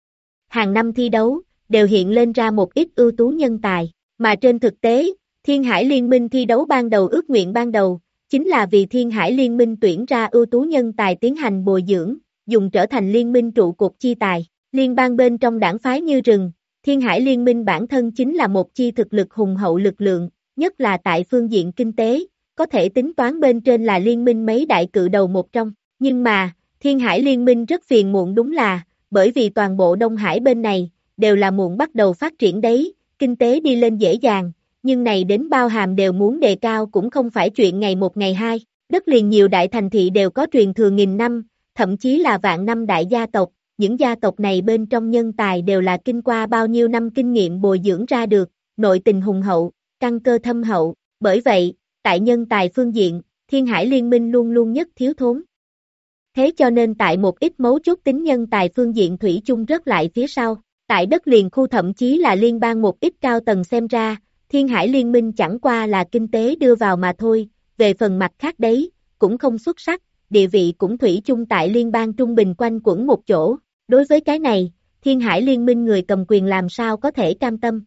Hàng năm thi đấu, đều hiện lên ra một ít ưu tú nhân tài, mà trên thực tế, Thiên Hải Liên minh thi đấu ban đầu ước nguyện ban đầu, chính là vì Thiên Hải Liên minh tuyển ra ưu tú nhân tài tiến hành bồi dưỡng, dùng trở thành liên minh trụ cột chi tài. Liên bang bên trong đảng phái như rừng, Thiên Hải Liên minh bản thân chính là một chi thực lực hùng hậu lực lượng, nhất là tại phương diện kinh tế, có thể tính toán bên trên là liên minh mấy đại cự đầu một trong. Nhưng mà, Thiên Hải Liên minh rất phiền muộn đúng là, bởi vì toàn bộ Đông Hải bên này, đều là muộn bắt đầu phát triển đấy, kinh tế đi lên dễ dàng, nhưng này đến bao hàm đều muốn đề cao cũng không phải chuyện ngày một ngày hai, đất liền nhiều đại thành thị đều có truyền thừa nghìn năm, thậm chí là vạn năm đại gia tộc, những gia tộc này bên trong nhân tài đều là kinh qua bao nhiêu năm kinh nghiệm bồi dưỡng ra được, nội tình hùng hậu, căn cơ thâm hậu, bởi vậy, tại nhân tài phương diện, Thiên Hải Liên minh luôn luôn nhất thiếu thốn. Thế cho nên tại một ít mấu chốt tính nhân tài phương diện thủy chung rất lại phía sau, tại đất liền khu thậm chí là liên bang một ít cao tầng xem ra, Thiên Hải Liên minh chẳng qua là kinh tế đưa vào mà thôi, về phần mặt khác đấy, cũng không xuất sắc, địa vị cũng thủy chung tại liên bang trung bình quanh quẩn một chỗ, đối với cái này, Thiên Hải Liên minh người cầm quyền làm sao có thể cam tâm.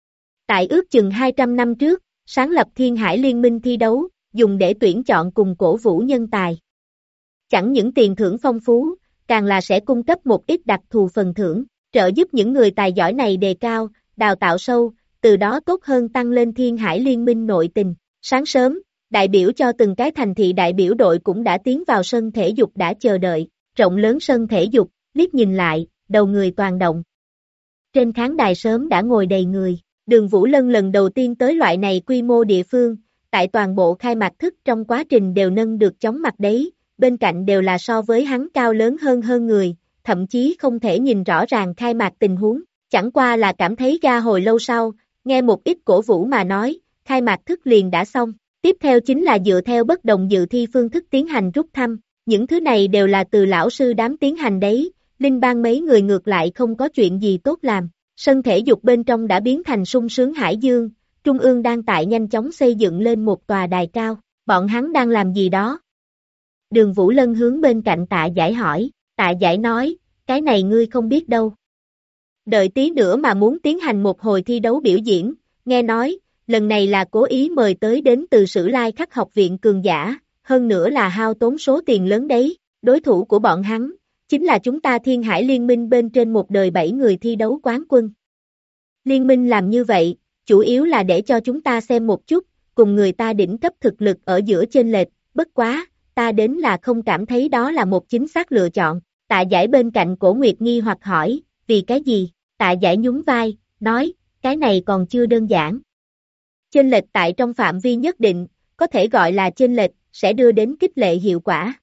Tại ước chừng 200 năm trước, sáng lập Thiên Hải Liên minh thi đấu, dùng để tuyển chọn cùng cổ vũ nhân tài. Chẳng những tiền thưởng phong phú, càng là sẽ cung cấp một ít đặc thù phần thưởng, trợ giúp những người tài giỏi này đề cao, đào tạo sâu, từ đó tốt hơn tăng lên Thiên Hải Liên minh nội tình. Sáng sớm, đại biểu cho từng cái thành thị đại biểu đội cũng đã tiến vào sân thể dục đã chờ đợi, rộng lớn sân thể dục, liếc nhìn lại, đầu người toàn động. Trên khán đài sớm đã ngồi đầy người, Đường Vũ Lân lần đầu tiên tới loại này quy mô địa phương, tại toàn bộ khai mạc thức trong quá trình đều nâng được chóng mặt đấy, bên cạnh đều là so với hắn cao lớn hơn người, thậm chí không thể nhìn rõ ràng khai mạc tình huống, chẳng qua là cảm thấy ga hồi lâu sau, nghe một ít cổ vũ mà nói, khai mạc thức liền đã xong, tiếp theo chính là dựa theo bất đồng dự thi phương thức tiến hành rút thăm, những thứ này đều là từ lão sư đám tiến hành đấy, linh bang mấy người ngược lại không có chuyện gì tốt làm, sân thể dục bên trong đã biến thành sung sướng hải dương, trung ương đang tại nhanh chóng xây dựng lên một tòa đài cao, bọn hắn đang làm gì đó? Đường Vũ Lân hướng bên cạnh Tạ Giải hỏi, Tạ Giải nói, cái này ngươi không biết đâu. Đợi tí nữa mà muốn tiến hành một hồi thi đấu biểu diễn, nghe nói, lần này là cố ý mời tới đến từ Sử Lai Khắc học viện cường giả, hơn nữa là hao tốn số tiền lớn đấy, đối thủ của bọn hắn, chính là chúng ta Thiên Hải Liên minh bên trên một đời 7 người thi đấu quán quân. Liên minh làm như vậy, chủ yếu là để cho chúng ta xem một chút, cùng người ta đỉnh cấp thực lực ở giữa chênh lệch, bất quá, ta đến là không cảm thấy đó là một chính xác lựa chọn. Tạ Giải bên cạnh Cổ Nguyệt nghi hoặc hỏi, vì cái gì? Tạ Giải nhún vai, nói, cái này còn chưa đơn giản. Chênh lệch tại trong phạm vi nhất định, có thể gọi là chênh lệch, sẽ đưa đến khích lệ hiệu quả.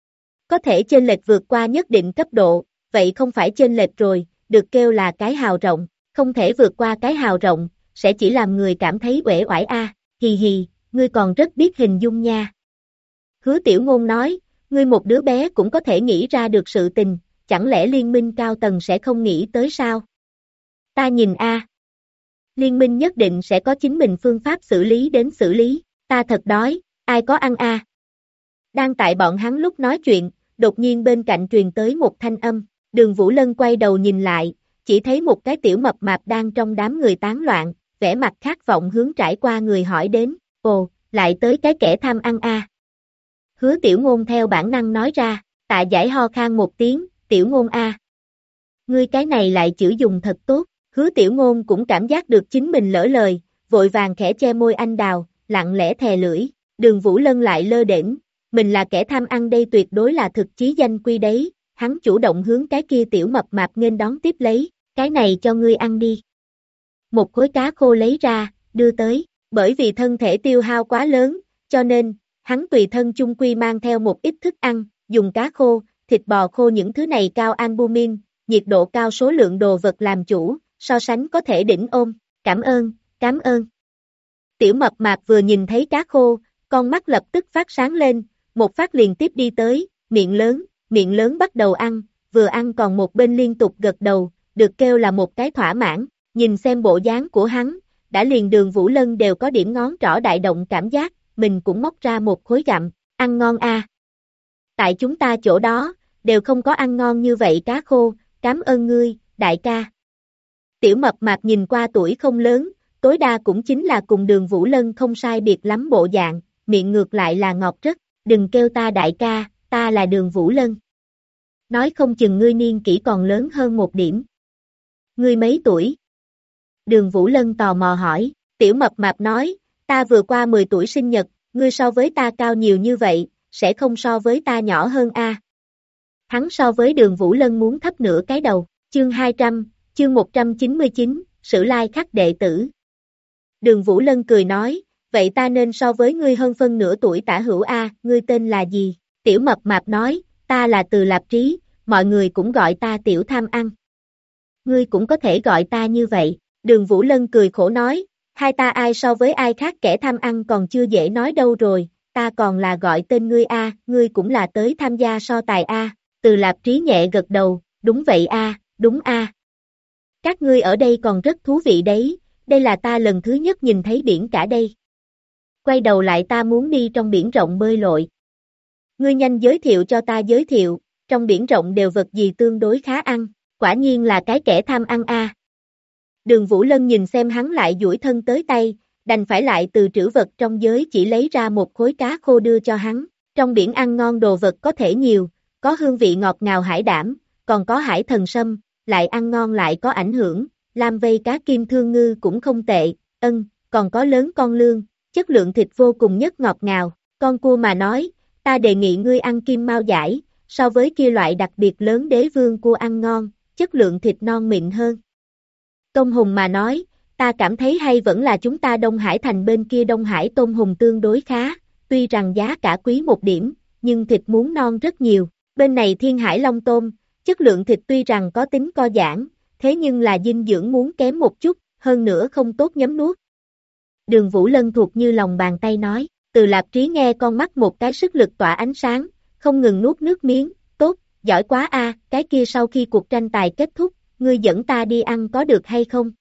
Có thể chênh lệch vượt qua nhất định cấp độ, vậy không phải chênh lệch rồi, được kêu là cái hào rộng, không thể vượt qua cái hào rộng, sẽ chỉ làm người cảm thấy uể oải hì hì, ngươi còn rất biết hình dung nha. Hứa Tiểu Ngôn nói, ngươi một đứa bé cũng có thể nghĩ ra được sự tình, chẳng lẽ liên minh cao tầng sẽ không nghĩ tới sao? Ta nhìn liên minh nhất định sẽ có chính mình phương pháp xử lý đến xử lý, ta thật đói, ai có ăn Đang tại bọn hắn lúc nói chuyện, đột nhiên bên cạnh truyền tới một thanh âm, Đường Vũ Lân quay đầu nhìn lại, chỉ thấy một cái tiểu mập mạp đang trong đám người tán loạn, vẻ mặt khát vọng hướng trải qua người hỏi đến, ồ, lại tới cái kẻ tham ăn Hứa Tiểu Ngôn theo bản năng nói ra, Tạ Giải ho khan một tiếng, Tiểu Ngôn ngươi cái này lại chữ dùng thật tốt, Hứa Tiểu Ngôn cũng cảm giác được chính mình lỡ lời, vội vàng khẽ che môi anh đào, lặng lẽ thè lưỡi, Đường Vũ Lân lại lơ đễnh, mình là kẻ tham ăn đây tuyệt đối là thực chí danh quy đấy, hắn chủ động hướng cái kia tiểu mập mạp nghênh đón tiếp lấy, cái này cho ngươi ăn đi. Một khối cá khô lấy ra, đưa tới, bởi vì thân thể tiêu hao quá lớn, cho nên, hắn tùy thân chung quy mang theo một ít thức ăn, dùng cá khô, thịt bò khô những thứ này cao albumin, nhiệt độ cao số lượng đồ vật làm chủ, so sánh có thể đỉnh ôm, cảm ơn, cảm ơn. Tiểu mập mạp vừa nhìn thấy cá khô, con mắt lập tức phát sáng lên, một phát liền tiếp đi tới, miệng lớn bắt đầu ăn, vừa ăn còn một bên liên tục gật đầu, được kêu là một cái thỏa mãn, nhìn xem bộ dáng của hắn, đã liền Đường Vũ Lân đều có điểm ngón trỏ đại động cảm giác, mình cũng móc ra một khối gặm, ăn ngon a. Tại chúng ta chỗ đó, đều không có ăn ngon như vậy cá khô, cảm ơn ngươi, đại ca. Tiểu mập mạp nhìn qua tuổi không lớn, tối đa cũng chính là cùng Đường Vũ Lân không sai biệt lắm bộ dạng, miệng ngược lại là ngọt rất, đừng kêu ta đại ca, ta là Đường Vũ Lân. Nói không chừng ngươi niên kỷ còn lớn hơn một điểm. Ngươi mấy tuổi? Đường Vũ Lân tò mò hỏi, tiểu mập mạp nói, ta vừa qua 10 tuổi sinh nhật, ngươi so với ta cao nhiều như vậy, sẽ không so với ta nhỏ hơn a. Hắn so với Đường Vũ Lân muốn thấp nửa cái đầu, chương 200, chương 199, Sử Lai Khắc đệ tử. Đường Vũ Lân cười nói, vậy ta nên so với ngươi hơn phân nửa tuổi tả hữu a, ngươi tên là gì? Tiểu mập mạp nói, ta là Từ Lạp Trí, mọi người cũng gọi ta tiểu tham ăn. Ngươi cũng có thể gọi ta như vậy. Đường Vũ Lân cười khổ nói, hai ta ai so với ai khác kẻ tham ăn còn chưa dễ nói đâu rồi, ta còn là gọi tên ngươi a, ngươi cũng là tới tham gia so tài a. Từ Lạp Trí nhẹ gật đầu, đúng vậy a, đúng a. Các ngươi ở đây còn rất thú vị đấy, đây là ta lần thứ nhất nhìn thấy biển cả đây. Quay đầu lại ta muốn đi trong biển rộng bơi lội. Ngươi nhanh giới thiệu cho ta giới thiệu, trong biển rộng đều vật gì tương đối khá ăn, quả nhiên là cái kẻ tham ăn a. Đường Vũ Lân nhìn xem hắn lại duỗi thân tới tay, đành phải lại từ trữ vật trong giới chỉ lấy ra một khối cá khô đưa cho hắn. Trong biển ăn ngon đồ vật có thể nhiều, có hương vị ngọt ngào hải đảm, còn có hải thần sâm, lại ăn ngon lại có ảnh hưởng, lam vây cá kim thương ngư cũng không tệ, còn có lớn con lương, chất lượng thịt vô cùng nhất ngọt ngào, con cua mà nói, ta đề nghị ngươi ăn kim mao dải, so với kia loại đặc biệt lớn đế vương cua ăn ngon, chất lượng thịt non mịn hơn. Tôm hùm mà nói, ta cảm thấy hay vẫn là chúng ta Đông Hải thành bên kia Đông Hải tôm hùm tương đối khá, tuy rằng giá cả quý một điểm, nhưng thịt muốn non rất nhiều, bên này Thiên Hải Long tôm, chất lượng thịt tuy rằng có tính co giãn, thế nhưng là dinh dưỡng muốn kém một chút, hơn nữa không tốt nhấm nuốt. Đường Vũ Lân thuộc như lòng bàn tay nói, Từ Lạp Trí nghe con mắt một cái sức lực tỏa ánh sáng, không ngừng nuốt nước miếng, tốt, giỏi quá a, cái kia sau khi cuộc tranh tài kết thúc, ngươi dẫn ta đi ăn có được hay không?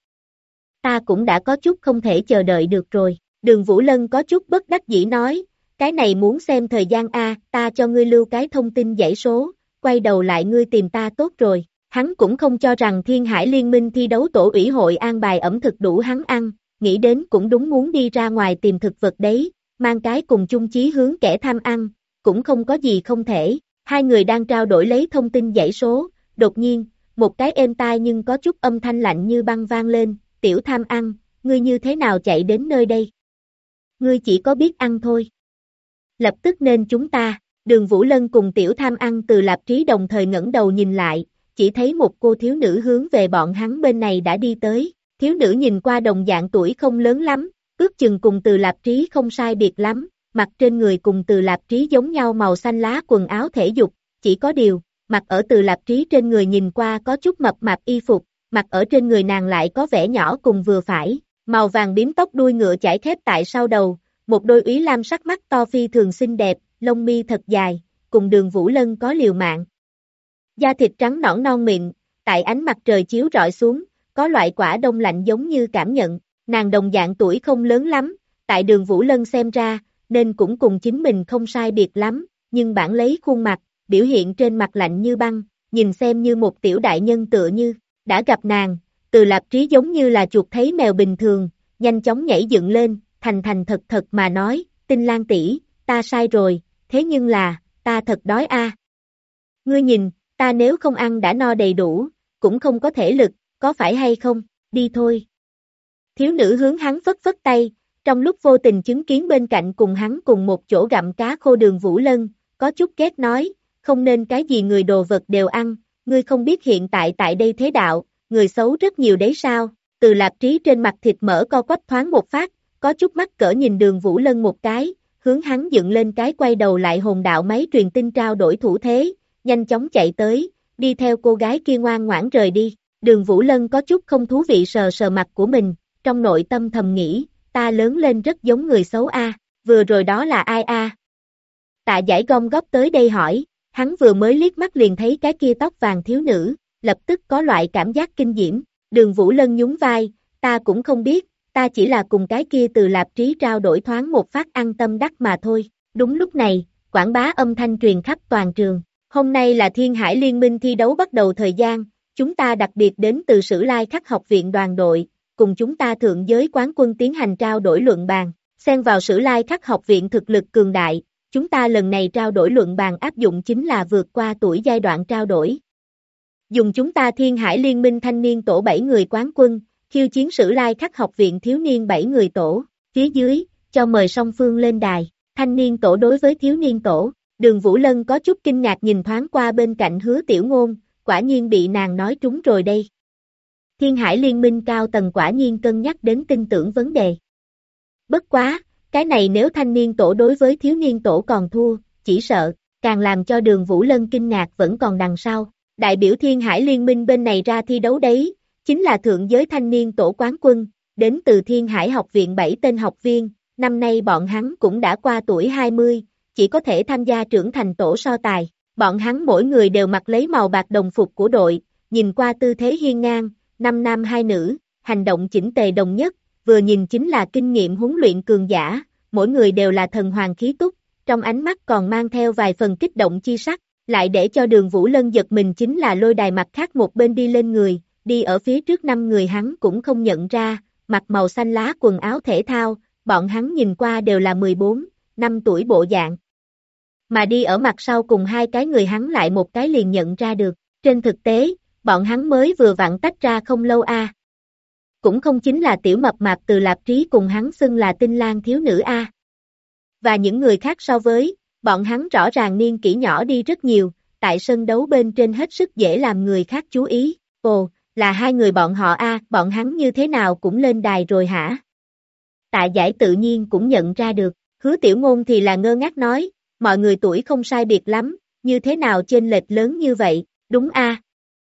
Ta cũng đã có chút không thể chờ đợi được rồi, Đường Vũ Lân có chút bất đắc dĩ nói, cái này muốn xem thời gian a, ta cho ngươi lưu cái thông tin dãy số, quay đầu lại ngươi tìm ta tốt rồi. Hắn cũng không cho rằng Thiên Hải Liên minh thi đấu tổ ủy hội an bài ẩm thực đủ hắn ăn, nghĩ đến cũng đúng muốn đi ra ngoài tìm thực vật đấy, mang cái cùng chung chí hướng kẻ tham ăn, cũng không có gì không thể. Hai người đang trao đổi lấy thông tin dãy số, đột nhiên, một cái êm tai nhưng có chút âm thanh lạnh như băng vang lên, tiểu tham ăn, ngươi như thế nào chạy đến nơi đây? Ngươi chỉ có biết ăn thôi. Lập tức nên chúng ta, Đường Vũ Lân cùng tiểu tham ăn Từ Lạp Trí đồng thời ngẩng đầu nhìn lại, chỉ thấy một cô thiếu nữ hướng về bọn hắn bên này đã đi tới, thiếu nữ nhìn qua đồng dạng tuổi không lớn lắm, ước chừng cùng Từ Lạp Trí không sai biệt lắm, mặc trên người cùng Từ Lạp Trí giống nhau màu xanh lá quần áo thể dục, chỉ có điều, mặc ở Từ Lạp Trí trên người nhìn qua có chút mập mạp y phục, mặc ở trên người nàng lại có vẻ nhỏ cùng vừa phải, màu vàng bím tóc đuôi ngựa chải khép tại sau đầu, một đôi úy lam sắc mắt to phi thường xinh đẹp, lông mi thật dài, cùng Đường Vũ Lân có liều mạng. Da thịt trắng nõn non mịn, tại ánh mặt trời chiếu rọi xuống, có loại quả đông lạnh giống như cảm nhận, nàng đồng dạng tuổi không lớn lắm, tại Đường Vũ Lân xem ra, nên cũng cùng chính mình không sai biệt lắm, nhưng bản lấy khuôn mặt, biểu hiện trên mặt lạnh như băng, nhìn xem như một tiểu đại nhân tựa như, đã gặp nàng, Từ Lạp Trí giống như là chuột thấy mèo bình thường, nhanh chóng nhảy dựng lên, thành thành thật thật mà nói, Tinh Lan tỷ, ta sai rồi, thế nhưng là, ta thật đói a. Ngươi nhìn, ta nếu không ăn đã no đầy đủ, cũng không có thể lực, có phải hay không, đi thôi. Thiếu nữ hướng hắn phất phất tay, trong lúc vô tình chứng kiến bên cạnh cùng hắn cùng một chỗ gặm cá khô Đường Vũ Lân, có chút ghét nói, không nên cái gì người đồ vật đều ăn, ngươi không biết hiện tại tại đây thế đạo, người xấu rất nhiều đấy sao, Từ Lạp Trí trên mặt thịt mỡ co quắp thoáng một phát, có chút mắc cỡ nhìn Đường Vũ Lân một cái, hướng hắn dựng lên cái quay đầu lại hồn đạo máy truyền tin trao đổi thủ thế, nhanh chóng chạy tới, đi theo cô gái kia ngoan ngoãn rời đi. Đường Vũ Lân có chút không thú vị sờ sờ mặt của mình, trong nội tâm thầm nghĩ, ta lớn lên rất giống người xấu a, vừa rồi đó là ai a? Tạ Giải gom góp tới đây hỏi, hắn vừa mới liếc mắt liền thấy cái kia tóc vàng thiếu nữ, lập tức có loại cảm giác kinh diễm. Đường Vũ Lân nhún vai, ta cũng không biết, ta chỉ là cùng cái kia Từ Lạp Trí trao đổi thoáng một phát ăn tâm đắc mà thôi. Đúng lúc này, quảng bá âm thanh truyền khắp toàn trường. Hôm nay là Thiên Hải Liên minh thi đấu bắt đầu thời gian, chúng ta đặc biệt đến từ Sử Lai Khắc học viện đoàn đội, cùng chúng ta thượng giới quán quân tiến hành trao đổi luận bàn. Xen vào Sử Lai Khắc học viện thực lực cường đại, chúng ta lần này trao đổi luận bàn áp dụng chính là vượt qua tuổi giai đoạn trao đổi. Dùng chúng ta Thiên Hải Liên minh thanh niên tổ 7 người quán quân, khiêu chiến Sử Lai Khắc học viện thiếu niên 7 người tổ, phía dưới, cho mời song phương lên đài, thanh niên tổ đối với thiếu niên tổ. Đường Vũ Lân có chút kinh ngạc nhìn thoáng qua bên cạnh Hứa Tiểu Ngôn, quả nhiên bị nàng nói trúng rồi đây. Thiên Hải Liên minh cao tầng quả nhiên cân nhắc đến tin tưởng vấn đề. Bất quá, cái này nếu thanh niên tổ đối với thiếu niên tổ còn thua, chỉ sợ, càng làm cho Đường Vũ Lân kinh ngạc vẫn còn đằng sau. Đại biểu Thiên Hải Liên minh bên này ra thi đấu đấy, chính là thượng giới thanh niên tổ quán quân, đến từ Thiên Hải học viện 7 tên học viên, năm nay bọn hắn cũng đã qua tuổi 20, chỉ có thể tham gia trưởng thành tổ so tài. Bọn hắn mỗi người đều mặc lấy màu bạc đồng phục của đội, nhìn qua tư thế hiên ngang, 5 nam 2 nữ, hành động chỉnh tề đồng nhất, vừa nhìn chính là kinh nghiệm huấn luyện cường giả, mỗi người đều là thần hoàng khí túc, trong ánh mắt còn mang theo vài phần kích động chi sắc, lại để cho Đường Vũ Lân giật mình chính là lôi đài mặt khác một bên đi lên người, đi ở phía trước 5 người hắn cũng không nhận ra, mặc màu xanh lá quần áo thể thao, bọn hắn nhìn qua đều là 14, 5 tuổi bộ dạng. Mà đi ở mặt sau cùng hai cái người hắn lại một cái liền nhận ra được, trên thực tế, bọn hắn mới vừa vặn tách ra không lâu a. Cũng không chính là tiểu mập mạp Từ Lạp Trí cùng hắn xưng là Tinh Lang thiếu nữ a. Và những người khác so với, bọn hắn rõ ràng niên kỷ nhỏ đi rất nhiều, tại sân đấu bên trên hết sức dễ làm người khác chú ý. Ồ, là hai người bọn họ a, bọn hắn như thế nào cũng lên đài rồi hả? Tạ Giải tự nhiên cũng nhận ra được, Hứa Tiểu Ngôn thì là ngơ ngác nói, mọi người tuổi không sai biệt lắm, như thế nào chênh lệch lớn như vậy, đúng a?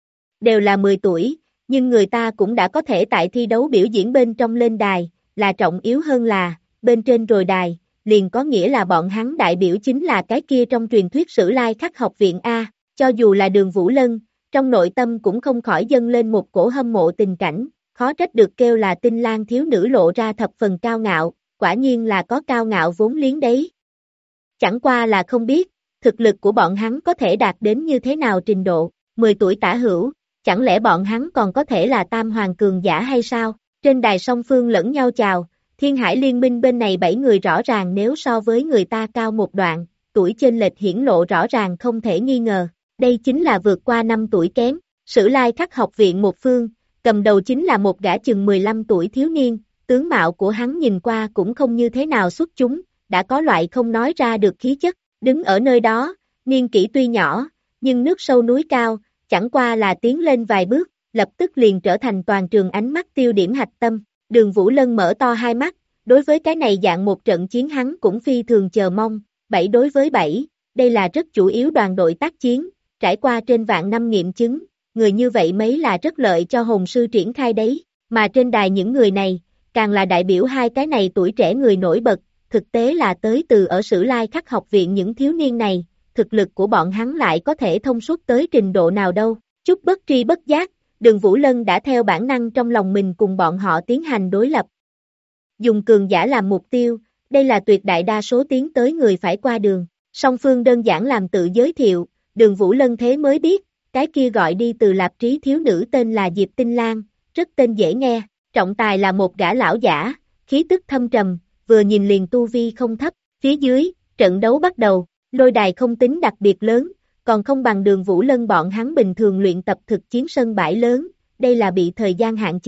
Đều là 10 tuổi, nhưng người ta cũng đã có thể tại thi đấu biểu diễn bên trong lên đài, là trọng yếu hơn là, bên trên rồi đài, liền có nghĩa là bọn hắn đại biểu chính là cái kia trong truyền thuyết Sử Lai Khắc học viện A, cho dù là Đường Vũ Lân, trong nội tâm cũng không khỏi dâng lên một cổ hâm mộ tình cảnh, khó trách được kêu là Tinh Lang thiếu nữ lộ ra thập phần cao ngạo, quả nhiên là có cao ngạo vốn liếng đấy. Chẳng qua là không biết, thực lực của bọn hắn có thể đạt đến như thế nào trình độ, 10 tuổi tả hữu, chẳng lẽ bọn hắn còn có thể là tam hoàng cường giả hay sao? Trên đài song phương lẫn nhau chào, Thiên Hải Liên minh bên này 7 người rõ ràng nếu so với người ta cao một đoạn, tuổi chênh lệch hiển lộ rõ ràng không thể nghi ngờ, đây chính là vượt qua 5 tuổi kém, Sử Lai Khắc học viện một phương, cầm đầu chính là một gã chừng 15 tuổi thiếu niên, tướng mạo của hắn nhìn qua cũng không như thế nào xuất chúng, đã có loại không nói ra được khí chất, đứng ở nơi đó, niên kỷ tuy nhỏ, nhưng nước sâu núi cao, chẳng qua là tiến lên vài bước, lập tức liền trở thành toàn trường ánh mắt tiêu điểm hạch tâm. Đường Vũ Lân mở to hai mắt, đối với cái này dạng một trận chiến hắn cũng phi thường chờ mong, 7 đối với 7, đây là rất chủ yếu đoàn đội tác chiến, trải qua trên vạn năm nghiệm chứng, người như vậy mấy là rất lợi cho hồn sư triển khai đấy, mà trên đài những người này, càng là đại biểu hai cái này tuổi trẻ người nổi bật, thực tế là tới từ ở Sử Lai Khắc học viện những thiếu niên này, thực lực của bọn hắn lại có thể thông suốt tới trình độ nào đâu, chút bất tri bất giác, Đường Vũ Lân đã theo bản năng trong lòng mình cùng bọn họ tiến hành đối lập. Dùng cường giả làm mục tiêu, đây là tuyệt đại đa số tiến tới người phải qua đường, song phương đơn giản làm tự giới thiệu, Đường Vũ Lân thế mới biết, cái kia gọi đi từ Lạp Trí thiếu nữ tên là Diệp Tinh Lang, rất tên dễ nghe, trọng tài là một gã lão giả, khí tức thâm trầm, vừa nhìn liền tu vi không thấp, phía dưới, trận đấu bắt đầu, lôi đài không tính đặc biệt lớn, còn không bằng Đường Vũ Lân bọn hắn bình thường luyện tập thực chiến sân bãi lớn, đây là bị thời gian hạn chế,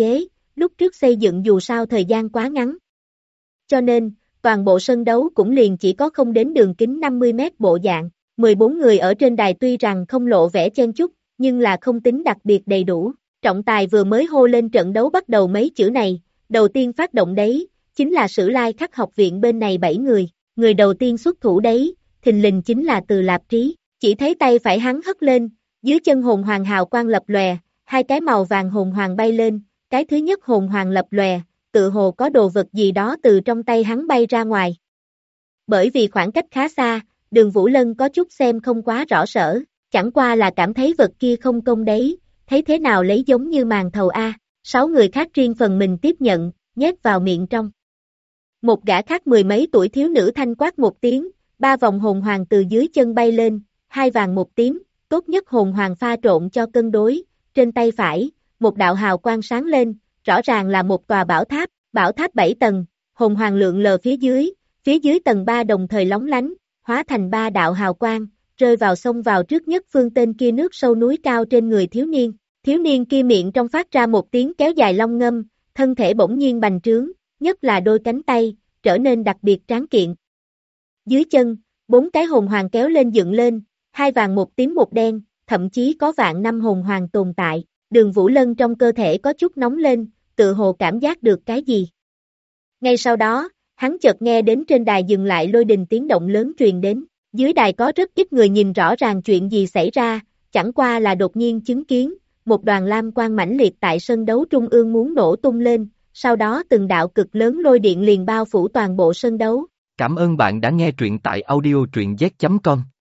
lúc trước xây dựng dù sao thời gian quá ngắn. Cho nên, toàn bộ sân đấu cũng liền chỉ có không đến đường kính 50 mét bộ dạng. 14 người ở trên đài tuy rằng không lộ vẻ chen chúc, nhưng là không tính đặc biệt đầy đủ. Trọng tài vừa mới hô lên trận đấu bắt đầu mấy chữ này, đầu tiên phát động đấy, chính là Sử Lai Khắc học viện bên này 7 người. Người đầu tiên xuất thủ đấy, thình lình chính là Từ Lạp Trí. Chỉ thấy tay phải hắn hất lên, dưới chân hồn hoàng hào quang lập lòe, hai cái màu vàng hồn hoàng bay lên, cái thứ nhất hồn hoàng lập lòe, tự hồ có đồ vật gì đó từ trong tay hắn bay ra ngoài. Bởi vì khoảng cách khá xa, Đường Vũ Lân có chút xem không quá rõ sở, chẳng qua là cảm thấy vật kia không công đấy, thấy thế nào lấy giống như màn thầu A, 6 người khác riêng phần mình tiếp nhận, nhét vào miệng trong. Một gã khác mười mấy tuổi thiếu nữ thanh quát một tiếng, 3 vòng hồn hoàng từ dưới chân bay lên, 2 vàng một tím, tốt nhất hồn hoàng pha trộn cho cân đối, trên tay phải, một đạo hào quang sáng lên, rõ ràng là một tòa bảo tháp 7 tầng, hồn hoàng lượn lờ phía dưới tầng 3 đồng thời lóng lánh, hóa thành 3 đạo hào quang, rơi vào sông vào trước nhất phương tên kia nước sâu núi cao trên người thiếu niên kia miệng trong phát ra một tiếng kéo dài long ngâm, thân thể bỗng nhiên bành trướng, nhất là đôi cánh tay, trở nên đặc biệt tráng kiện. Dưới chân, 4 cái hồn hoàng kéo lên dựng lên, 2 vàng một tím một đen, thậm chí có vạn năm hồn hoàng tồn tại, Đường Vũ Lân trong cơ thể có chút nóng lên, tự hồ cảm giác được cái gì. Ngay sau đó, hắn chợt nghe đến trên đài dừng lại lôi đình tiếng động lớn truyền đến, dưới đài có rất ít người nhìn rõ ràng chuyện gì xảy ra, chẳng qua là đột nhiên chứng kiến, một đoàn lam quang mãnh liệt tại sân đấu trung ương muốn nổ tung lên, sau đó từng đạo cực lớn lôi điện liền bao phủ toàn bộ sân đấu. Cảm ơn bạn đã nghe truyện tại audio truyện z.com.